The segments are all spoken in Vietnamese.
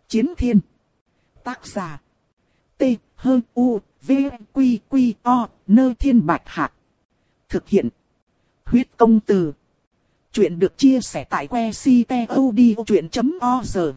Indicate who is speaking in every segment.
Speaker 1: Chiến thiên. Tác giả. T-H-U-V-Q-Q-O, Nơ Thiên Bạch Hạc. Thực hiện. Huyết Công Từ. Chuyện được chia sẻ tại que ctod.org.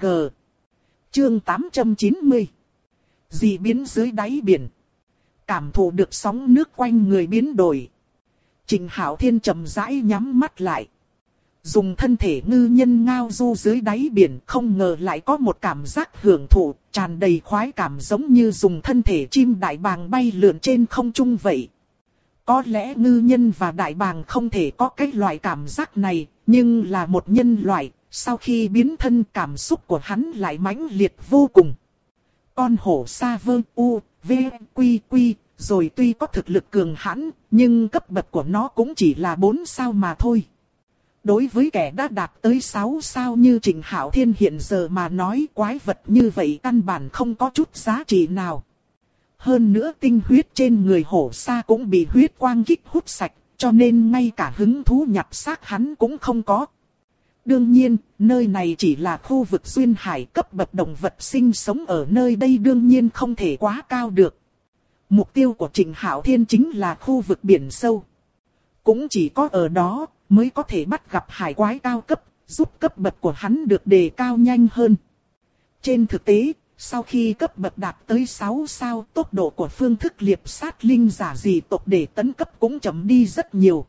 Speaker 1: Chương 890. Dị biến dưới đáy biển. Cảm thụ được sóng nước quanh người biến đổi. Trình Hạo Thiên chậm rãi nhắm mắt lại. Dùng thân thể ngư nhân ngao du dưới đáy biển, không ngờ lại có một cảm giác hưởng thụ, tràn đầy khoái cảm, giống như dùng thân thể chim đại bàng bay lượn trên không trung vậy. Có lẽ ngư nhân và đại bàng không thể có cái loại cảm giác này, nhưng là một nhân loại, sau khi biến thân cảm xúc của hắn lại mãnh liệt vô cùng. Con hổ sa vơ u, v, quy quy, rồi tuy có thực lực cường hãn, nhưng cấp bậc của nó cũng chỉ là 4 sao mà thôi. Đối với kẻ đã đạt tới 6 sao như Trình Hạo Thiên hiện giờ mà nói, quái vật như vậy căn bản không có chút giá trị nào. Hơn nữa tinh huyết trên người hổ sa cũng bị huyết quang kích hút sạch, cho nên ngay cả hứng thú nhặt xác hắn cũng không có. Đương nhiên, nơi này chỉ là khu vực duyên hải, cấp bậc động vật sinh sống ở nơi đây đương nhiên không thể quá cao được. Mục tiêu của Trình Hạo Thiên chính là khu vực biển sâu. Cũng chỉ có ở đó mới có thể bắt gặp hải quái cao cấp, giúp cấp bậc của hắn được đề cao nhanh hơn. Trên thực tế, sau khi cấp bậc đạt tới 6 sao, tốc độ của phương thức liệp sát linh giả dị tộc để tấn cấp cũng chậm đi rất nhiều.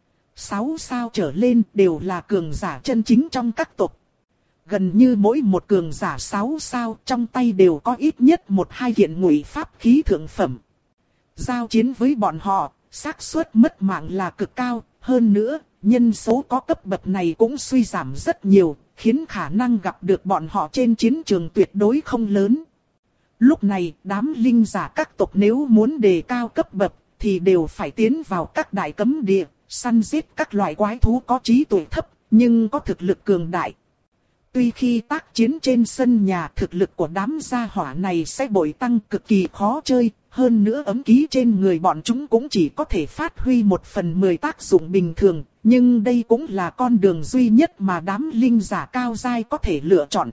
Speaker 1: 6 sao trở lên đều là cường giả chân chính trong các tộc. Gần như mỗi một cường giả 6 sao trong tay đều có ít nhất 1-2 kiện ngụy pháp khí thượng phẩm. Giao chiến với bọn họ, xác suất mất mạng là cực cao, hơn nữa, nhân số có cấp bậc này cũng suy giảm rất nhiều, khiến khả năng gặp được bọn họ trên chiến trường tuyệt đối không lớn. Lúc này, đám linh giả các tộc nếu muốn đề cao cấp bậc, thì đều phải tiến vào các đại cấm địa, săn giết các loại quái thú có trí tuệ thấp, nhưng có thực lực cường đại. Tuy khi tác chiến trên sân nhà, thực lực của đám gia hỏa này sẽ bội tăng, cực kỳ khó chơi. Hơn nữa ấm ký trên người bọn chúng cũng chỉ có thể phát huy 1/10 tác dụng bình thường, nhưng đây cũng là con đường duy nhất mà đám linh giả cao giai có thể lựa chọn.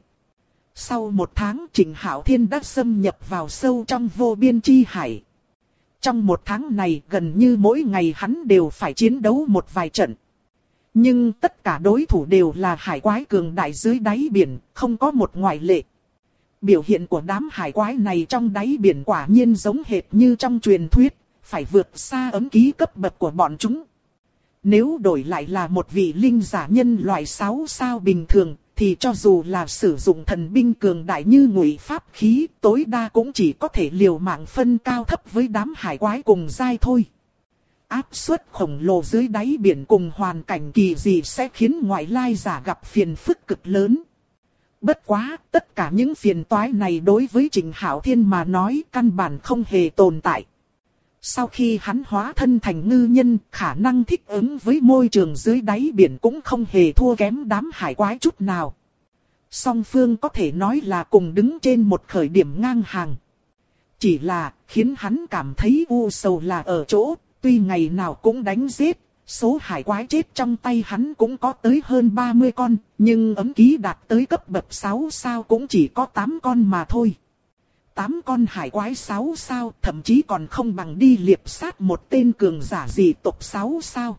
Speaker 1: Sau 1 tháng, Trình Hạo Thiên đã xâm nhập vào sâu trong vô biên chi hải. Trong 1 tháng này, gần như mỗi ngày hắn đều phải chiến đấu một vài trận. Nhưng tất cả đối thủ đều là hải quái cường đại dưới đáy biển, không có một ngoại lệ. Biểu hiện của đám hải quái này trong đáy biển quả nhiên giống hệt như trong truyền thuyết, phải vượt xa ấm ký cấp bậc của bọn chúng. Nếu đổi lại là một vị linh giả nhân loại 6 sao bình thường, thì cho dù là sử dụng thần binh cường đại như ngụy pháp khí, tối đa cũng chỉ có thể liều mạng phân cao thấp với đám hải quái cùng giai thôi. Áp suất khổng lồ dưới đáy biển cùng hoàn cảnh kỳ dị sẽ khiến ngoại lai giả gặp phiền phức cực lớn. Bất quá, tất cả những phiền toái này đối với Trình Hạo Thiên mà nói căn bản không hề tồn tại. Sau khi hắn hóa thân thành ngư nhân, khả năng thích ứng với môi trường dưới đáy biển cũng không hề thua kém đám hải quái chút nào. Song phương có thể nói là cùng đứng trên một khởi điểm ngang hàng. Chỉ là, khiến hắn cảm thấy u sầu là ở chỗ, tuy ngày nào cũng đánh giết. Số hải quái chết trong tay hắn cũng có tới hơn 30 con, nhưng ấm ký đạt tới cấp bậc 6 sao cũng chỉ có 8 con mà thôi. 8 con hải quái 6 sao thậm chí còn không bằng đi liệp sát một tên cường giả dị tộc 6 sao.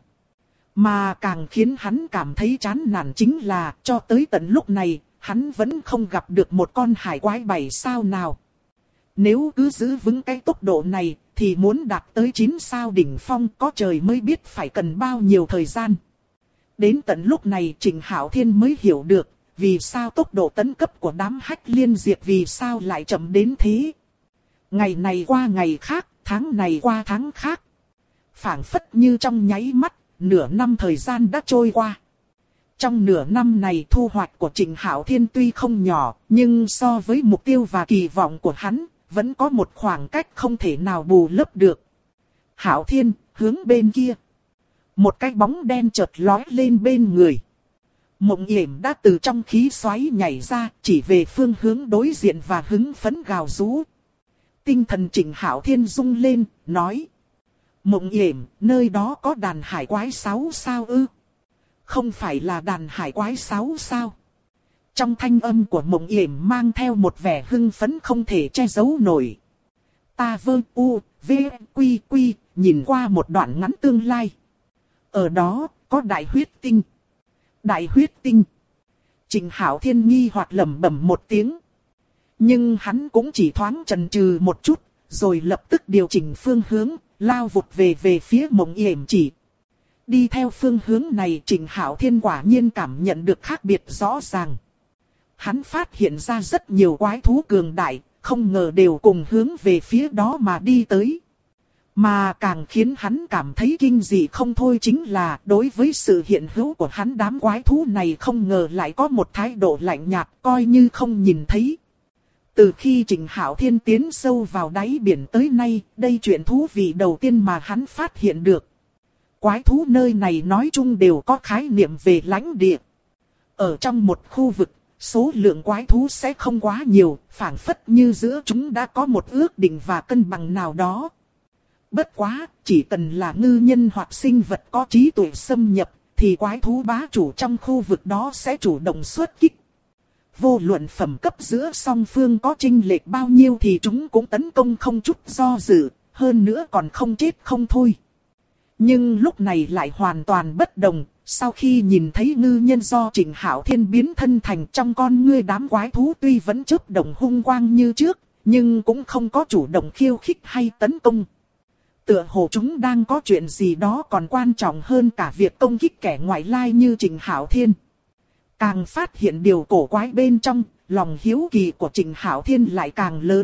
Speaker 1: Mà càng khiến hắn cảm thấy chán nản chính là cho tới tận lúc này, hắn vẫn không gặp được một con hải quái 7 sao nào. Nếu cứ giữ vững cái tốc độ này, thì muốn đạt tới 9 sao đỉnh phong có trời mới biết phải cần bao nhiêu thời gian. Đến tận lúc này Trình Hạo Thiên mới hiểu được, vì sao tốc độ tấn cấp của đám hách liên diệt vì sao lại chậm đến thế. Ngày này qua ngày khác, tháng này qua tháng khác. Phảng phất như trong nháy mắt, nửa năm thời gian đã trôi qua. Trong nửa năm này thu hoạch của Trình Hạo Thiên tuy không nhỏ, nhưng so với mục tiêu và kỳ vọng của hắn, vẫn có một khoảng cách không thể nào bù lấp được. Hạo Thiên, hướng bên kia. Một cái bóng đen chợt lói lên bên người. Mộng Yểm đã từ trong khí xoáy nhảy ra, chỉ về phương hướng đối diện và hứng phấn gào rú. Tinh thần Trình Hạo Thiên rung lên, nói. Mộng Yểm, nơi đó có đàn hải quái 6 sao ư? Không phải là đàn hải quái 6 sao? trong thanh âm của Mộng Yểm mang theo một vẻ hưng phấn không thể che giấu nổi. Ta nhìn qua một đoạn ngắn tương lai. Ở đó, có đại huyết tinh. Đại huyết tinh. Trình Hạo Thiên nghi hoặc lẩm bẩm một tiếng. Nhưng hắn cũng chỉ thoáng chần chừ một chút, rồi lập tức điều chỉnh phương hướng, lao vụt về phía Mộng Yểm chỉ. Đi theo phương hướng này, Trình Hạo Thiên quả nhiên cảm nhận được khác biệt rõ ràng. Hắn phát hiện ra rất nhiều quái thú cường đại, không ngờ đều cùng hướng về phía đó mà đi tới. Mà càng khiến hắn cảm thấy kinh dị không thôi chính là đối với sự hiện hữu của hắn, đám quái thú này không ngờ lại có một thái độ lạnh nhạt, coi như không nhìn thấy. Từ khi Trình Hạo Thiên tiến sâu vào đáy biển tới nay, đây chuyện thú vị đầu tiên mà hắn phát hiện được. Quái thú nơi này nói chung đều có khái niệm về lãnh địa. Ở trong một khu vực, số lượng quái thú sẽ không quá nhiều, phảng phất như giữa chúng đã có một ước định và cân bằng nào đó. Bất quá, chỉ cần là ngư nhân hoặc sinh vật có trí tuệ xâm nhập, thì quái thú bá chủ trong khu vực đó sẽ chủ động xuất kích. Vô luận phẩm cấp giữa song phương có chênh lệch bao nhiêu thì chúng cũng tấn công không chút do dự, hơn nữa còn không chết không thôi. Nhưng lúc này lại hoàn toàn bất đồng, sau khi nhìn thấy ngư nhân do Trình Hạo Thiên biến thân thành, trong con ngươi đám quái thú tuy vẫn chớp động hung quang như trước, nhưng cũng không có chủ động khiêu khích hay tấn công. Tựa hồ chúng đang có chuyện gì đó còn quan trọng hơn cả việc công kích kẻ ngoại lai như Trình Hạo Thiên. Càng phát hiện điều cổ quái bên trong, lòng hiếu kỳ của Trình Hạo Thiên lại càng lớn.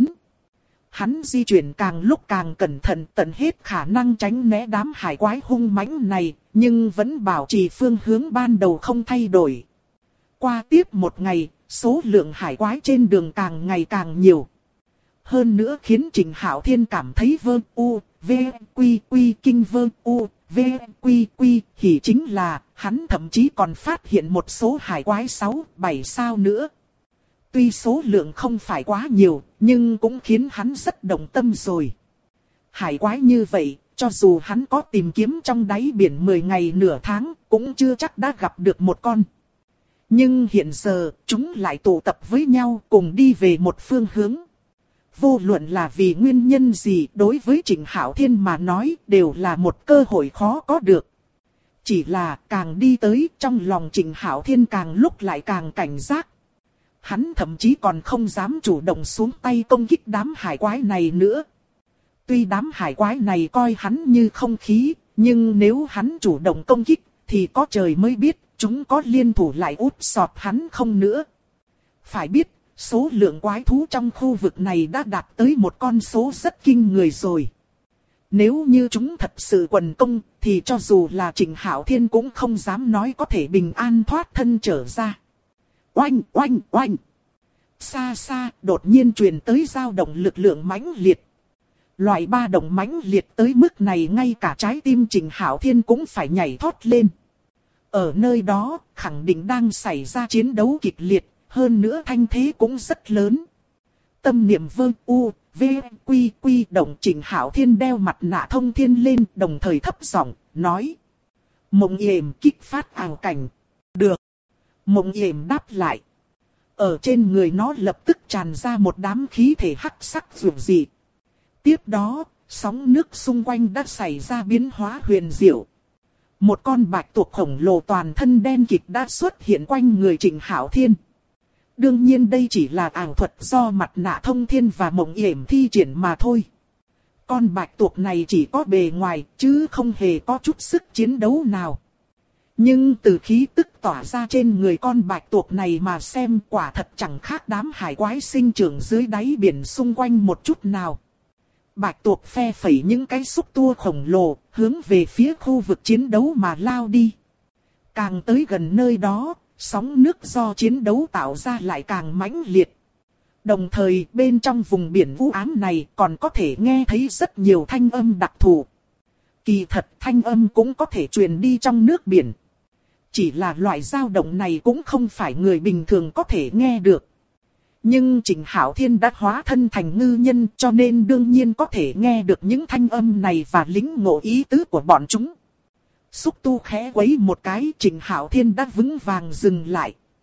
Speaker 1: Hắn di chuyển càng lúc càng cẩn thận, tận hết khả năng tránh né đám hải quái hung mãnh này, nhưng vẫn bảo trì phương hướng ban đầu không thay đổi. Qua tiếp một ngày, số lượng hải quái trên đường càng ngày càng nhiều. Hơn nữa khiến Trình Hạo Thiên cảm thấy kinh hỉ chính là, hắn thậm chí còn phát hiện một số hải quái 6-7 sao nữa. Tuy số lượng không phải quá nhiều, nhưng cũng khiến hắn rất động tâm rồi. Hải quái như vậy, cho dù hắn có tìm kiếm trong đáy biển 10 ngày nửa tháng, cũng chưa chắc đã gặp được một con. Nhưng hiện giờ, chúng lại tụ tập với nhau cùng đi về một phương hướng. Vô luận là vì nguyên nhân gì, đối với Trình Hạo Thiên mà nói đều là một cơ hội khó có được. Chỉ là càng đi tới, trong lòng Trình Hạo Thiên càng lúc lại càng cảnh giác. Hắn thậm chí còn không dám chủ động xuống tay công kích đám hải quái này nữa. Tuy đám hải quái này coi hắn như không khí, nhưng nếu hắn chủ động công kích, thì có trời mới biết, chúng có liên thủ lại út sọt hắn không nữa. Phải biết, số lượng quái thú trong khu vực này đã đạt tới một con số rất kinh người rồi. Nếu như chúng thật sự quần công, thì cho dù là Trình Hạo Thiên cũng không dám nói có thể bình an thoát thân trở ra. Oanh, oanh, oanh. Xa xa, đột nhiên truyền tới dao động lực lượng mãnh liệt. Loại ba động mãnh liệt tới mức này ngay cả trái tim Trình Hạo Thiên cũng phải nhảy thót lên. Ở nơi đó, khẳng định đang xảy ra chiến đấu kịch liệt, hơn nữa thanh thế cũng rất lớn. Tâm niệm động, Trình Hạo Thiên đeo mặt nạ thông thiên lên, đồng thời thấp giọng nói: Mộng Yểm kích phát ảo cảnh. Được. Mộng Yểm đáp lại. Ở trên người nó lập tức tràn ra một đám khí thể hắc sắc dữ dị. Tiếp đó, sóng nước xung quanh đã xảy ra biến hóa huyền diệu. Một con bạch tuộc khổng lồ toàn thân đen kịt đã xuất hiện quanh người Trình Hạo Thiên. Đương nhiên đây chỉ là ảo thuật do mặt nạ thông thiên và Mộng Yểm thi triển mà thôi. Con bạch tuộc này chỉ có bề ngoài chứ không hề có chút sức chiến đấu nào. Nhưng từ khí tức tỏa ra trên người con bạch tuộc này mà xem, quả thật chẳng khác đám hải quái sinh trưởng dưới đáy biển xung quanh một chút nào. Bạch tuộc phe phẩy những cái xúc tua khổng lồ, hướng về phía khu vực chiến đấu mà lao đi. Càng tới gần nơi đó, sóng nước do chiến đấu tạo ra lại càng mãnh liệt. Đồng thời bên trong vùng biển u ám này còn có thể nghe thấy rất nhiều thanh âm đặc thù. Kỳ thật thanh âm cũng có thể truyền đi trong nước biển. Chỉ là loại dao động này cũng không phải người bình thường có thể nghe được. Nhưng Trình Hạo Thiên đã hóa thân thành ngư nhân, cho nên đương nhiên có thể nghe được những thanh âm này và lĩnh ngộ ý tứ của bọn chúng. Xúc tu khẽ quấy một cái, Trình Hạo Thiên đã vững vàng dừng lại.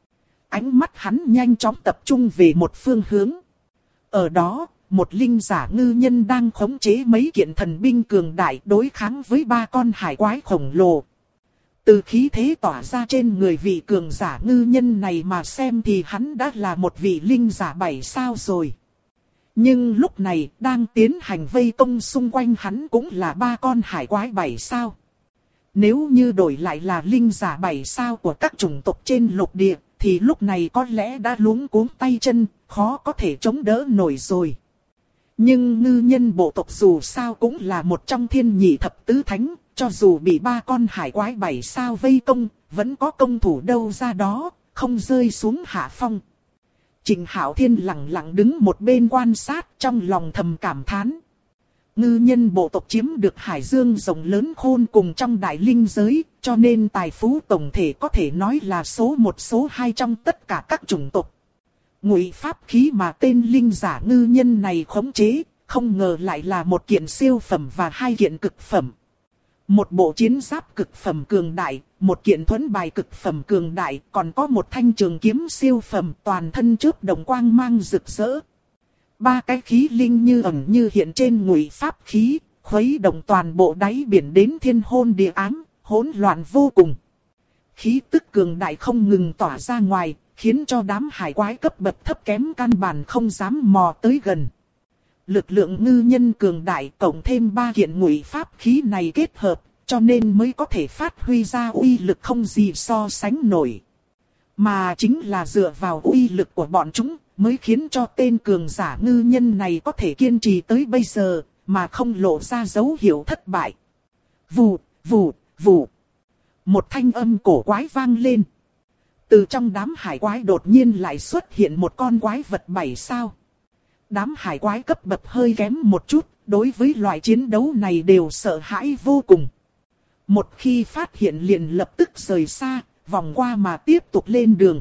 Speaker 1: ánh mắt hắn nhanh chóng tập trung về một phương hướng. Ở đó, một linh giả ngư nhân đang khống chế mấy kiện thần binh cường đại đối kháng với 3 con hải quái khổng lồ. Từ khí thế tỏa ra trên người vị cường giả ngư nhân này mà xem thì hắn đã là một vị linh giả 7 sao rồi. Nhưng lúc này đang tiến hành vây công xung quanh hắn cũng là 3 con hải quái 7 sao. Nếu như đổi lại là linh giả 7 sao của các chủng tộc trên lục địa, thì lúc này có lẽ đã luống cuống tay chân, khó có thể chống đỡ nổi rồi. Nhưng ngư nhân bộ tộc dù sao cũng là một trong thiên nhị thập tứ thánh, cho dù bị 3 con hải quái 7 sao vây công, vẫn có công thủ đâu ra đó, không rơi xuống hạ phong. Trịnh Hạo Thiên lặng lặng đứng một bên quan sát, trong lòng thầm cảm thán. Ngư nhân bộ tộc chiếm được hải dương rộng lớn khôn cùng trong đại linh giới, cho nên tài phú tổng thể có thể nói là số 1 số 2 trong tất cả các chủng tộc. Ngụy pháp khí mà tên linh giả ngư nhân này khống chế, không ngờ lại là một kiện siêu phẩm và 2 kiện cực phẩm. Một bộ chiến giáp cực phẩm cường đại, một kiện thuẫn bài cực phẩm cường đại, còn có một thanh trường kiếm siêu phẩm toàn thân chớp đồng quang mang rực rỡ. 3 cái khí linh như ẩn như hiện trên ngụy pháp khí, khuấy động toàn bộ đáy biển đến thiên hôn địa ám, hỗn loạn vô cùng. Khí tức cường đại không ngừng tỏa ra ngoài, khiến cho đám hải quái cấp bậc thấp kém căn bản không dám mò tới gần. Lực lượng ngư nhân cường đại cộng thêm 3 kiện ngụy pháp khí này kết hợp, cho nên mới có thể phát huy ra uy lực không gì so sánh nổi. Mà chính là dựa vào uy lực của bọn chúng, mới khiến cho tên cường giả ngư nhân này có thể kiên trì tới bây giờ, mà không lộ ra dấu hiệu thất bại. Vù, vù, vù. Một thanh âm cổ quái vang lên. Từ trong đám hải quái đột nhiên lại xuất hiện một con quái vật 7 sao. Đám hải quái cấp bậc hơi kém một chút, đối với loại chiến đấu này đều sợ hãi vô cùng. Một khi phát hiện liền lập tức rời xa, vòng qua mà tiếp tục lên đường.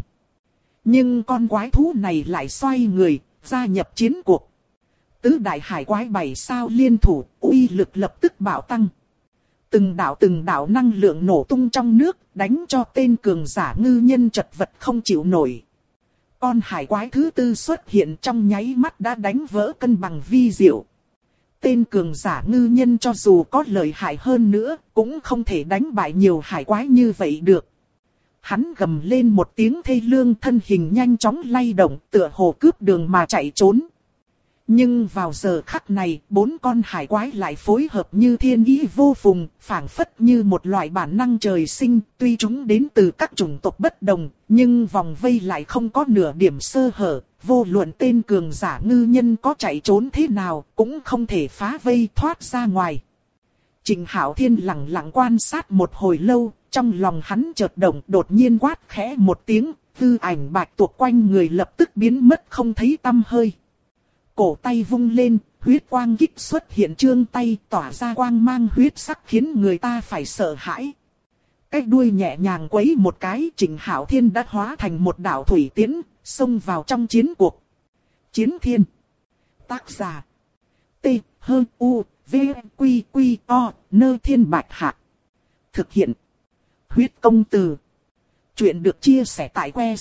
Speaker 1: Nhưng con quái thú này lại xoay người, gia nhập chiến cuộc. Tứ đại hải quái 7 sao liên thủ, uy lực lập tức bạo tăng. Từng đạo năng lượng nổ tung trong nước, đánh cho tên cường giả ngư nhân chật vật không chịu nổi. Con hải quái thứ tư xuất hiện trong nháy mắt đã đánh vỡ cân bằng vi diệu. Tên cường giả ngư nhân cho dù có lợi hại hơn nữa, cũng không thể đánh bại nhiều hải quái như vậy được. Hắn gầm lên một tiếng thê lương, thân hình nhanh chóng lay động, tựa hồ cướp đường mà chạy trốn. Nhưng vào giờ khắc này, 4 con hải quái lại phối hợp như thiên ý vô phùng, phảng phất như một loại bản năng trời sinh. Tuy chúng đến từ các chủng tộc bất đồng, nhưng vòng vây lại không có nửa điểm sơ hở. Vô luận tên cường giả ngư nhân có chạy trốn thế nào, cũng không thể phá vây thoát ra ngoài. Trịnh Hạo Thiên lặng lặng quan sát một hồi lâu, trong lòng hắn chợt động, đột nhiên quát khẽ một tiếng, hư ảnh bạch tuộc quanh người lập tức biến mất không thấy tăm hơi. Cổ tay vung lên, huyết quang kích xuất hiện trương tay, tỏa ra quang mang huyết sắc khiến người ta phải sợ hãi. Cái đuôi nhẹ nhàng quấy một cái, Trịnh Hạo Thiên đã hóa thành một đạo thủy tiễn, xông vào trong chiến cuộc. Chiến thiên. Tác giả. T, H, U, V, Q, Q, O, Nơ Thiên Bạch Hạc. Thực hiện. Huyết công từ. Chuyện được chia sẻ tại que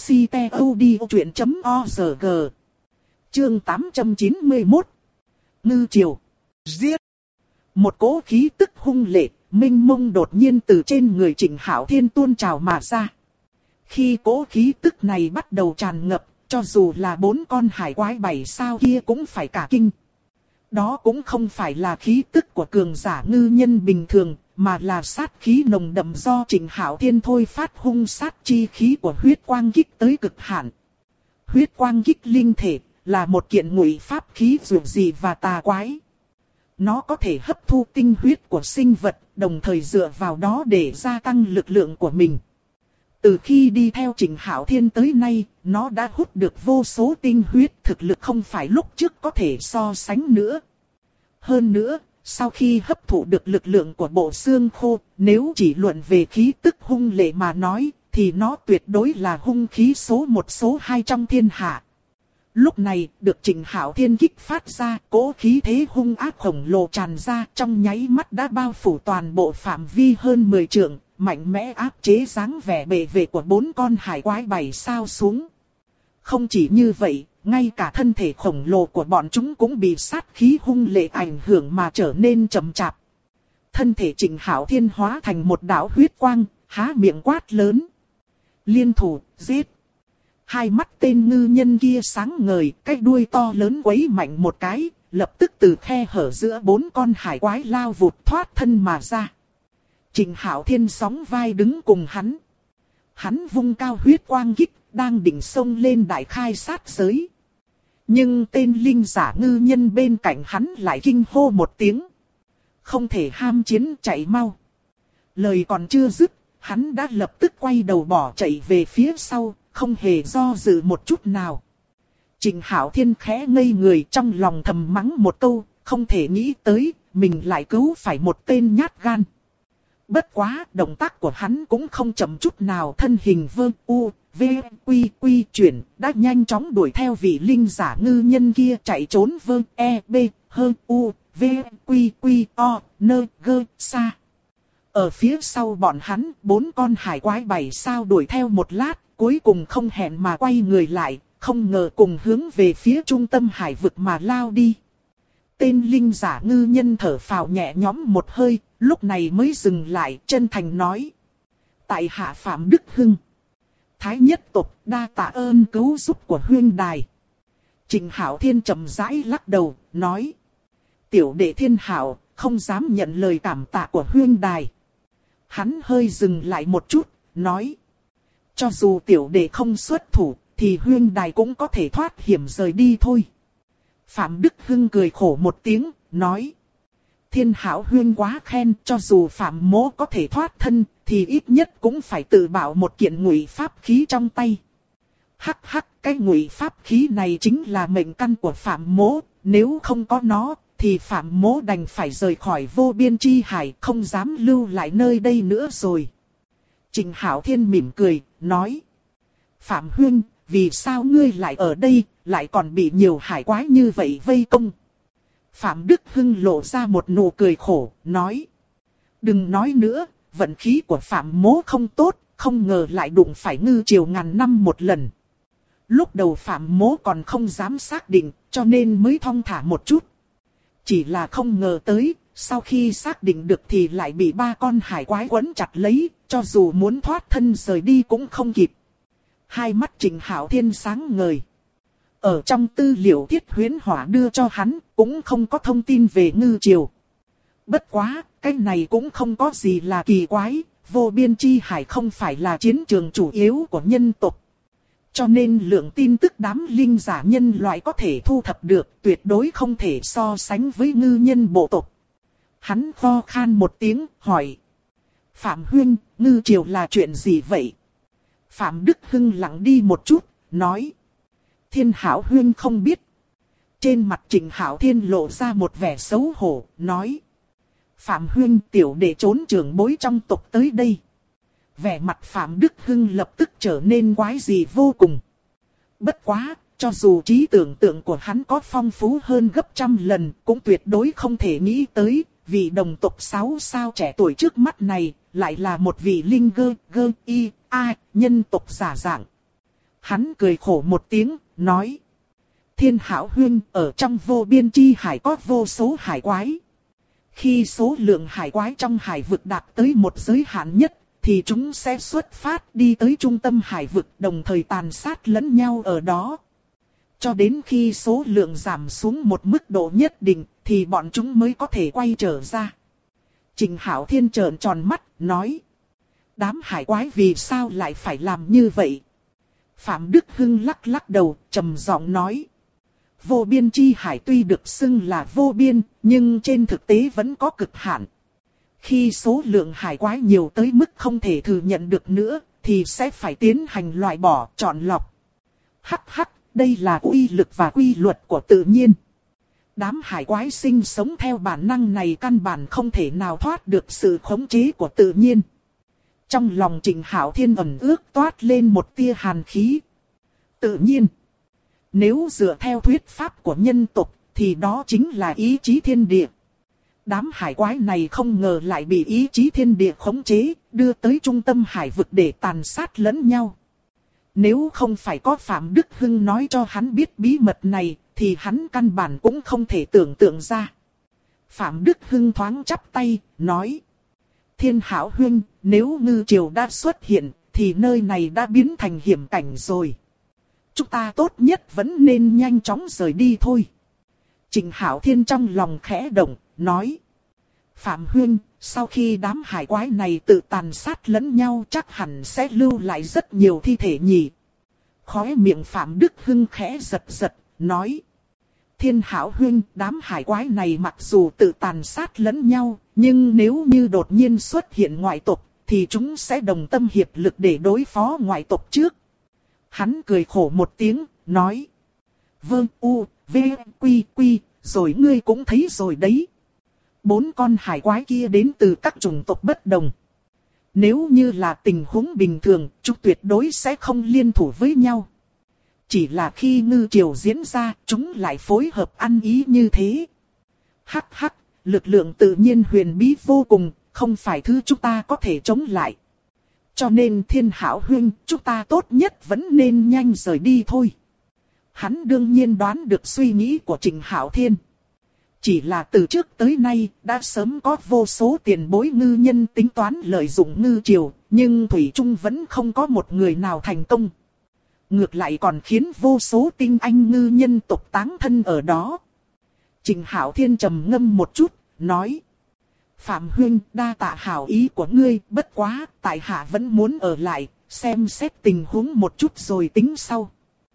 Speaker 1: ctod.org. Chương 891. Ngư triều. Giết. Một cỗ khí tức hung lệ, minh mông đột nhiên từ trên người Trịnh Hạo Thiên tuôn trào mà ra. Khi cỗ khí tức này bắt đầu tràn ngập, cho dù là 4 con hải quái 7 sao kia cũng phải cả kinh. Đó cũng không phải là khí tức của cường giả ngư nhân bình thường, mà là sát khí nồng đậm do Trịnh Hạo Thiên thôi phát hung sát chi khí của huyết quang kích tới cực hạn. Huyết quang kích linh thể là một kiện ngụy pháp khí dù gì và tà quái. Nó có thể hấp thu tinh huyết của sinh vật, đồng thời dựa vào đó để gia tăng lực lượng của mình. Từ khi đi theo Trịnh Hạo Thiên tới nay, nó đã hút được vô số tinh huyết, thực lực không phải lúc trước có thể so sánh nữa. Hơn nữa, sau khi hấp thụ được lực lượng của bộ xương khô, nếu chỉ luận về khí tức hung lệ mà nói, thì nó tuyệt đối là hung khí số 1 số 2 trong thiên hạ. Lúc này, được Trịnh Hạo Thiên kích phát ra, cỗ khí thế hung ác khổng lồ tràn ra, trong nháy mắt đã bao phủ toàn bộ phạm vi hơn 10 trượng, mạnh mẽ áp chế dáng vẻ bề vệ của 4 con hải quái 7 sao xuống. Không chỉ như vậy, ngay cả thân thể khổng lồ của bọn chúng cũng bị sát khí hung lệ ảnh hưởng mà trở nên chậm chạp. Thân thể Trịnh Hạo Thiên hóa thành một đạo huyết quang, há miệng quát lớn. Liên thủ, giết. Hai mắt tên ngư nhân kia sáng ngời, cái đuôi to lớn quấy mạnh một cái, lập tức từ khe hở giữa 4 con hải quái lao vụt thoát thân mà ra. Trịnh Hạo Thiên sóng vai đứng cùng hắn. Hắn vung cao huyết quang kích, đang định xông lên đại khai sát giới. Nhưng tên linh giả ngư nhân bên cạnh hắn lại kinh hô một tiếng. Không thể ham chiến, chạy mau. Lời còn chưa dứt, hắn đã lập tức quay đầu bỏ chạy về phía sau, không hề do dự một chút nào. Trịnh Hạo Thiên khẽ ngây người, trong lòng thầm mắng một câu, không thể nghĩ tới, mình lại cứu phải một tên nhát gan. Bất quá, động tác của hắn cũng không chậm chút nào, thân hình vương u, v, quy chuyển, đã nhanh chóng đuổi theo vị linh giả ngư nhân kia, chạy trốn vương e, b, hơn u, v, quy o, nơ, gơ, xa. Ở phía sau bọn hắn, 4 con hải quái 7 sao đuổi theo một lát, cuối cùng không hẹn mà quay người lại, không ngờ cùng hướng về phía trung tâm hải vực mà lao đi. Tên linh giả ngư nhân thở phào nhẹ nhõm một hơi, lúc này mới dừng lại, chân thành nói. Tại hạ Phạm Đức Hưng, Thái nhất tộc, đa tạ ơn cứu giúp của huynh đài. Trịnh Hạo Thiên chậm rãi lắc đầu, nói. Tiểu đệ Thiên Hạo, không dám nhận lời cảm tạ của huynh đài. Hắn hơi dừng lại một chút, nói. Cho dù tiểu đệ không xuất thủ, thì huynh đài cũng có thể thoát hiểm rời đi thôi. Phạm Đức Hưng cười khổ một tiếng, nói. Thiên Hạo huynh quá khen, cho dù Phạm mỗ có thể thoát thân, thì ít nhất cũng phải tự bảo một kiện ngụy pháp khí trong tay. Hắc hắc, cái ngụy pháp khí này chính là mệnh căn của Phạm mỗ, nếu không có nó, thì Phạm mỗ đành phải rời khỏi vô biên chi hải, không dám lưu lại nơi đây nữa rồi. Trịnh Hạo Thiên mỉm cười, nói. Phạm huynh, vì sao ngươi lại ở đây, lại còn bị nhiều hải quái như vậy vây công? Phạm Đức Hưng lộ ra một nụ cười khổ, nói. Đừng nói nữa, vận khí của Phạm mỗ không tốt, không ngờ lại đụng phải ngư triều ngàn năm một lần. Lúc đầu Phạm mỗ còn không dám xác định, cho nên mới thong thả một chút. Chỉ là không ngờ tới, sau khi xác định được thì lại bị 3 con hải quái quấn chặt lấy, cho dù muốn thoát thân rời đi cũng không kịp. Hai mắt Trịnh Hạo Thiên sáng ngời. Ở trong tư liệu Thiết Huyễn Hỏa đưa cho hắn, cũng không có thông tin về ngư triều. Bất quá, cái này cũng không có gì là kỳ quái, vô biên chi hải không phải là chiến trường chủ yếu của nhân tộc. Cho nên lượng tin tức đám linh giả nhân loại có thể thu thập được tuyệt đối không thể so sánh với ngư nhân bộ tộc. Hắn kho khan một tiếng, hỏi. Phạm huynh, ngư triều là chuyện gì vậy? Phạm Đức Hưng lặng đi một chút, nói. Thiên Hạo huynh không biết. Trên mặt Trịnh Hạo Thiên lộ ra một vẻ xấu hổ, nói. Phạm huynh, tiểu đệ trốn trưởng bối trong tộc tới đây. Vẻ mặt Phạm Đức Hưng lập tức trở nên quái dị vô cùng. Bất quá, cho dù trí tưởng tượng của hắn có phong phú hơn gấp trăm lần, cũng tuyệt đối không thể nghĩ tới, vị đồng tộc 6 sao trẻ tuổi trước mắt này, lại là một vị linh nhân tộc giả dạng. Hắn cười khổ một tiếng, nói. Thiên Hạo huynh, ở trong vô biên chi hải có vô số hải quái. Khi số lượng hải quái trong hải vực đạt tới một giới hạn nhất, thì chúng sẽ xuất phát đi tới trung tâm hải vực, đồng thời tàn sát lẫn nhau ở đó. Cho đến khi số lượng giảm xuống một mức độ nhất định, thì bọn chúng mới có thể quay trở ra. Trịnh Hạo Thiên trợn tròn mắt, nói. Đám hải quái vì sao lại phải làm như vậy? Phạm Đức Hưng lắc lắc đầu, trầm giọng nói. Vô biên chi hải tuy được xưng là vô biên, nhưng trên thực tế vẫn có cực hạn. Khi số lượng hải quái nhiều tới mức không thể thừa nhận được nữa, thì sẽ phải tiến hành loại bỏ, chọn lọc. Hắc hắc, đây là uy lực và quy luật của tự nhiên. Đám hải quái sinh sống theo bản năng này căn bản không thể nào thoát được sự khống chế của tự nhiên. Trong lòng Trịnh Hạo Thiên ẩn ước toát lên một tia hàn khí. Tự nhiên. Nếu dựa theo thuyết pháp của nhân tộc, thì đó chính là ý chí thiên địa. Đám hải quái này không ngờ lại bị ý chí thiên địa khống chế, đưa tới trung tâm hải vực để tàn sát lẫn nhau. Nếu không phải có Phạm Đức Hưng nói cho hắn biết bí mật này, thì hắn căn bản cũng không thể tưởng tượng ra. Phạm Đức Hưng thoáng chắp tay, nói. Thiên Hảo huynh, nếu ngư triều đã xuất hiện, thì nơi này đã biến thành hiểm cảnh rồi. Chúng ta tốt nhất vẫn nên nhanh chóng rời đi thôi. Trịnh Hảo Thiên trong lòng khẽ động, nói. Phạm huynh, sau khi đám hải quái này tự tàn sát lẫn nhau chắc hẳn sẽ lưu lại rất nhiều thi thể nhỉ. Khóe miệng Phạm Đức Hưng khẽ giật giật, nói. Thiên Hảo huynh, đám hải quái này mặc dù tự tàn sát lẫn nhau, nhưng nếu như đột nhiên xuất hiện ngoại tộc, thì chúng sẽ đồng tâm hiệp lực để đối phó ngoại tộc trước. Hắn cười khổ một tiếng, nói. Vâng, v, quy, rồi ngươi cũng thấy rồi đấy. 4 con hải quái kia đến từ các chủng tộc bất đồng. Nếu như là tình huống bình thường, chúng tuyệt đối sẽ không liên thủ với nhau. Chỉ là khi ngư triều diễn ra, chúng lại phối hợp ăn ý như thế. Hắc hắc, lực lượng tự nhiên huyền bí vô cùng, không phải thứ chúng ta có thể chống lại. Cho nên Thiên Hảo huynh, chúng ta tốt nhất vẫn nên nhanh rời đi thôi. Hắn đương nhiên đoán được suy nghĩ của Trịnh Hảo Thiên. Chỉ là từ trước tới nay, đã sớm có vô số tiền bối ngư nhân tính toán lợi dụng ngư triều, nhưng thủy chung vẫn không có một người nào thành công. Ngược lại còn khiến vô số tinh anh ngư nhân tộc táng thân ở đó. Trịnh Hảo Thiên trầm ngâm một chút, nói. Phạm huynh, đa tạ hảo ý của ngươi, bất quá, tại hạ vẫn muốn ở lại, xem xét tình huống một chút rồi tính sau.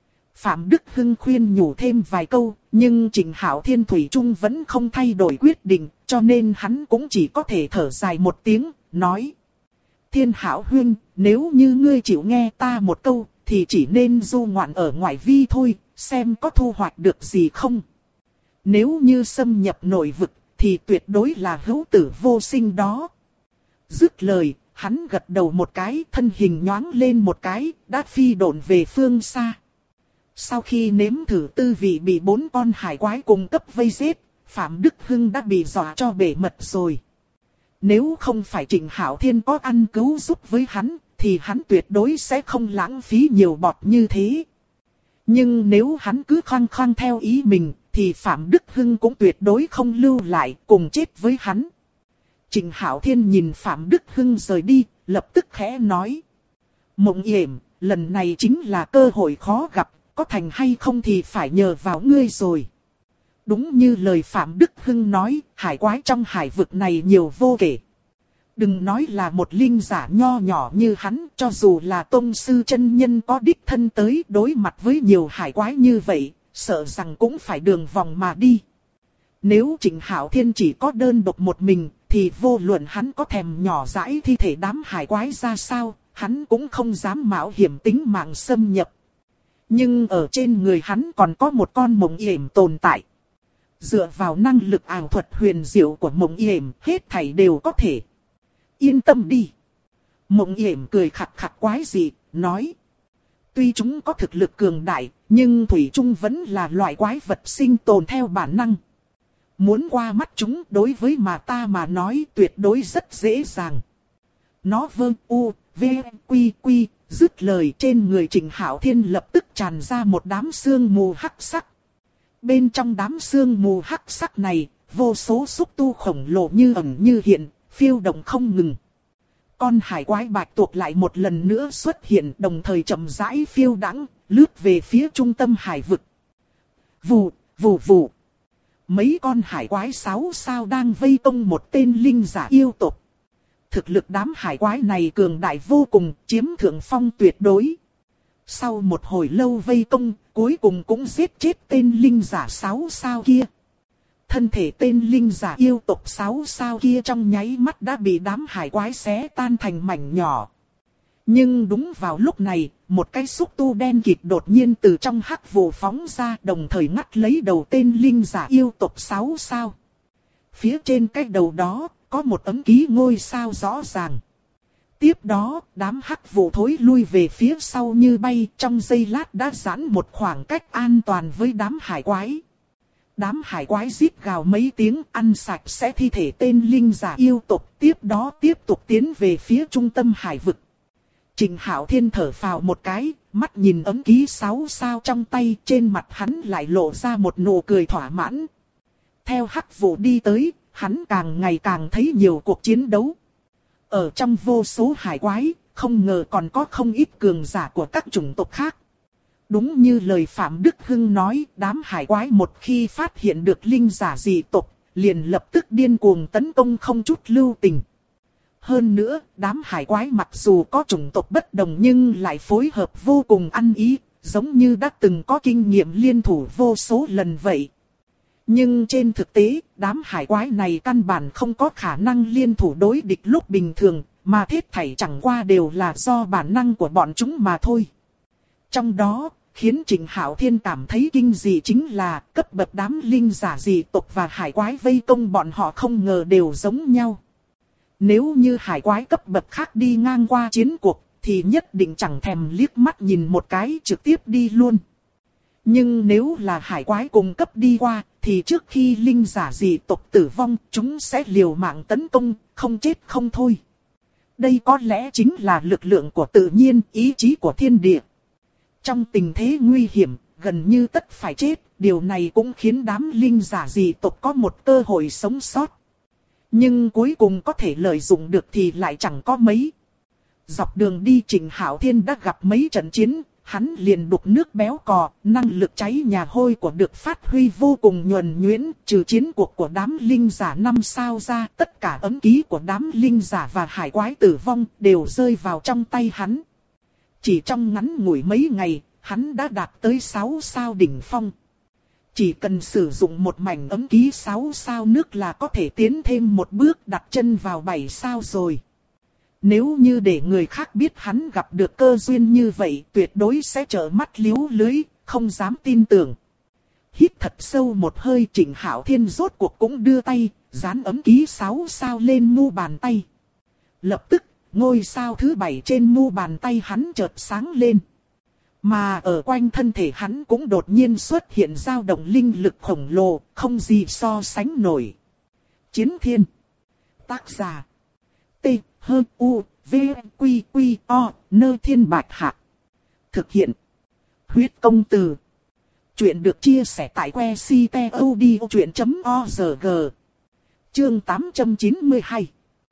Speaker 1: Phạm Đức Hưng khuyên nhủ thêm vài câu, nhưng Trịnh Hảo Thiên thủy chung vẫn không thay đổi quyết định, cho nên hắn cũng chỉ có thể thở dài một tiếng, nói. Thiên Hảo huynh, nếu như ngươi chịu nghe ta một câu, thì chỉ nên du ngoạn ở ngoại vi thôi, xem có thu hoạch được gì không. Nếu như xâm nhập nội vực, thì tuyệt đối là hữu tử vô sinh đó. Dứt lời, hắn gật đầu một cái, thân hình nhoáng lên một cái, đã phi độn về phương xa. Sau khi nếm thử tư vị bị 4 con hải quái cùng cấp vây giết, Phạm Đức Hưng đã bị dọa cho bể mật rồi. Nếu không phải Trịnh Hảo Thiên có ăn cứu giúp với hắn, thì hắn tuyệt đối sẽ không lãng phí nhiều bọt như thế. Nhưng nếu hắn cứ khăng khăng theo ý mình, thì Phạm Đức Hưng cũng tuyệt đối không lưu lại, cùng chết với hắn. Trịnh Hảo Thiên nhìn Phạm Đức Hưng rời đi, lập tức khẽ nói. Mộng Yểm, lần này chính là cơ hội khó gặp, có thành hay không thì phải nhờ vào ngươi rồi. Đúng như lời Phạm Đức Hưng nói, hải quái trong hải vực này nhiều vô kể. Đừng nói là một linh giả nho nhỏ như hắn, cho dù là tông sư chân nhân có đích thân tới đối mặt với nhiều hải quái như vậy, sợ rằng cũng phải đường vòng mà đi. Nếu Trịnh Hảo Thiên chỉ có đơn độc một mình, thì vô luận hắn có thèm nhỏ dãi thi thể đám hải quái ra sao, hắn cũng không dám mạo hiểm tính mạng xâm nhập. Nhưng ở trên người hắn còn có một con Mộng Yểm tồn tại. Dựa vào năng lực ảo thuật huyền diệu của Mộng Yểm, hết thảy đều có thể. Yên tâm đi. Mộng Yểm cười khặt khặt quái dị, nói. Tuy chúng có thực lực cường đại, nhưng thủy chung vẫn là loại quái vật sinh tồn theo bản năng. Muốn qua mắt chúng đối với mà ta mà nói tuyệt đối rất dễ dàng. Nó quy, dứt lời trên người Trịnh Hảo Thiên lập tức tràn ra một đám sương mù hắc sắc. Bên trong đám sương mù hắc sắc này, vô số xúc tu khổng lồ như ẩn như hiện, phiêu động không ngừng. Con hải quái bạch tuộc lại một lần nữa xuất hiện, đồng thời chậm rãi phiêu đãng, lướt về phía trung tâm hải vực. Vù, vù vù. Mấy con hải quái 6 sao đang vây công một tên linh giả yêu tộc. Thực lực đám hải quái này cường đại vô cùng, chiếm thượng phong tuyệt đối. Sau một hồi lâu vây công, cuối cùng cũng giết chết tên linh giả 6 sao kia. Thân thể tên linh giả yêu tộc 6 sao kia trong nháy mắt đã bị đám hải quái xé tan thành mảnh nhỏ. Nhưng đúng vào lúc này, một cái xúc tu đen kịt đột nhiên từ trong hắc vụ phóng ra, đồng thời ngắt lấy đầu tên linh giả yêu tộc 6 sao. Phía trên cái đầu đó, có một ấm ký ngôi sao rõ ràng. Tiếp đó, đám hắc vụ thối lui về phía sau như bay, trong giây lát đã giãn một khoảng cách an toàn với đám hải quái. Đám hải quái rít gào mấy tiếng, ăn sạch sẽ thi thể tên linh giả yêu tộc, tiếp đó tiếp tục tiến về phía trung tâm hải vực. Trịnh Hạo Thiên thở phào một cái, mắt nhìn ấm ký 6 sao trong tay, trên mặt hắn lại lộ ra một nụ cười thỏa mãn. Theo Hắc Vụ đi tới, hắn càng ngày càng thấy nhiều cuộc chiến đấu. Ở trong vô số hải quái, không ngờ còn có không ít cường giả của các chủng tộc khác. Đúng như lời Phạm Đức Hưng nói, đám hải quái một khi phát hiện được linh giả dị tộc, liền lập tức điên cuồng tấn công không chút lưu tình. Hơn nữa, đám hải quái mặc dù có chủng tộc bất đồng nhưng lại phối hợp vô cùng ăn ý, giống như đã từng có kinh nghiệm liên thủ vô số lần vậy. Nhưng trên thực tế, đám hải quái này căn bản không có khả năng liên thủ đối địch lúc bình thường, mà hết thảy chẳng qua đều là do bản năng của bọn chúng mà thôi. Trong đó, khiến Trịnh Hạo Thiên cảm thấy kinh dị chính là cấp bậc đám linh giả dị tộc và hải quái vây công bọn họ không ngờ đều giống nhau. Nếu như hải quái cấp bậc khác đi ngang qua chiến cuộc, thì nhất định chẳng thèm liếc mắt nhìn một cái trực tiếp đi luôn. Nhưng nếu là hải quái cùng cấp đi qua, thì trước khi linh giả dị tộc tử vong, chúng sẽ liều mạng tấn công, không chết không thôi. Đây có lẽ chính là lực lượng của tự nhiên, ý chí của thiên địa. Trong tình thế nguy hiểm, gần như tất phải chết, điều này cũng khiến đám linh giả dị tộc có một cơ hội sống sót. Nhưng cuối cùng có thể lợi dụng được thì lại chẳng có mấy. Dọc đường đi Trịnh Hạo Thiên đã gặp mấy trận chiến, hắn liền đục nước béo cò, năng lực cháy nhà hôi của được phát huy vô cùng nhuần nhuyễn, trừ chiến cuộc của đám linh giả 5 sao ra, tất cả ấm ký của đám linh giả và hải quái tử vong đều rơi vào trong tay hắn. Chỉ trong ngắn ngủi mấy ngày, hắn đã đạt tới 6 sao đỉnh phong. Chỉ cần sử dụng một mảnh ấm ký 6 sao nước là có thể tiến thêm một bước đặt chân vào 7 sao rồi. Nếu như để người khác biết hắn gặp được cơ duyên như vậy, tuyệt đối sẽ trợn mắt liếu lưới, không dám tin tưởng. Hít thật sâu một hơi, Trịnh Hạo Thiên rốt cuộc cũng đưa tay, dán ấm ký 6 sao lên mu bàn tay. Lập tức, ngôi sao thứ 7 trên mu bàn tay hắn chợt sáng lên. Mà ở quanh thân thể hắn cũng đột nhiên xuất hiện dao động linh lực khổng lồ, không gì so sánh nổi. Chiến Thiên. Tác giả. T, H, U, V, Quy, Quy, O, Nơ Thiên Bạch Hạc. Thực hiện. Huyết Công Từ. Chuyện được chia sẻ tại que ctod.org. Chương 892.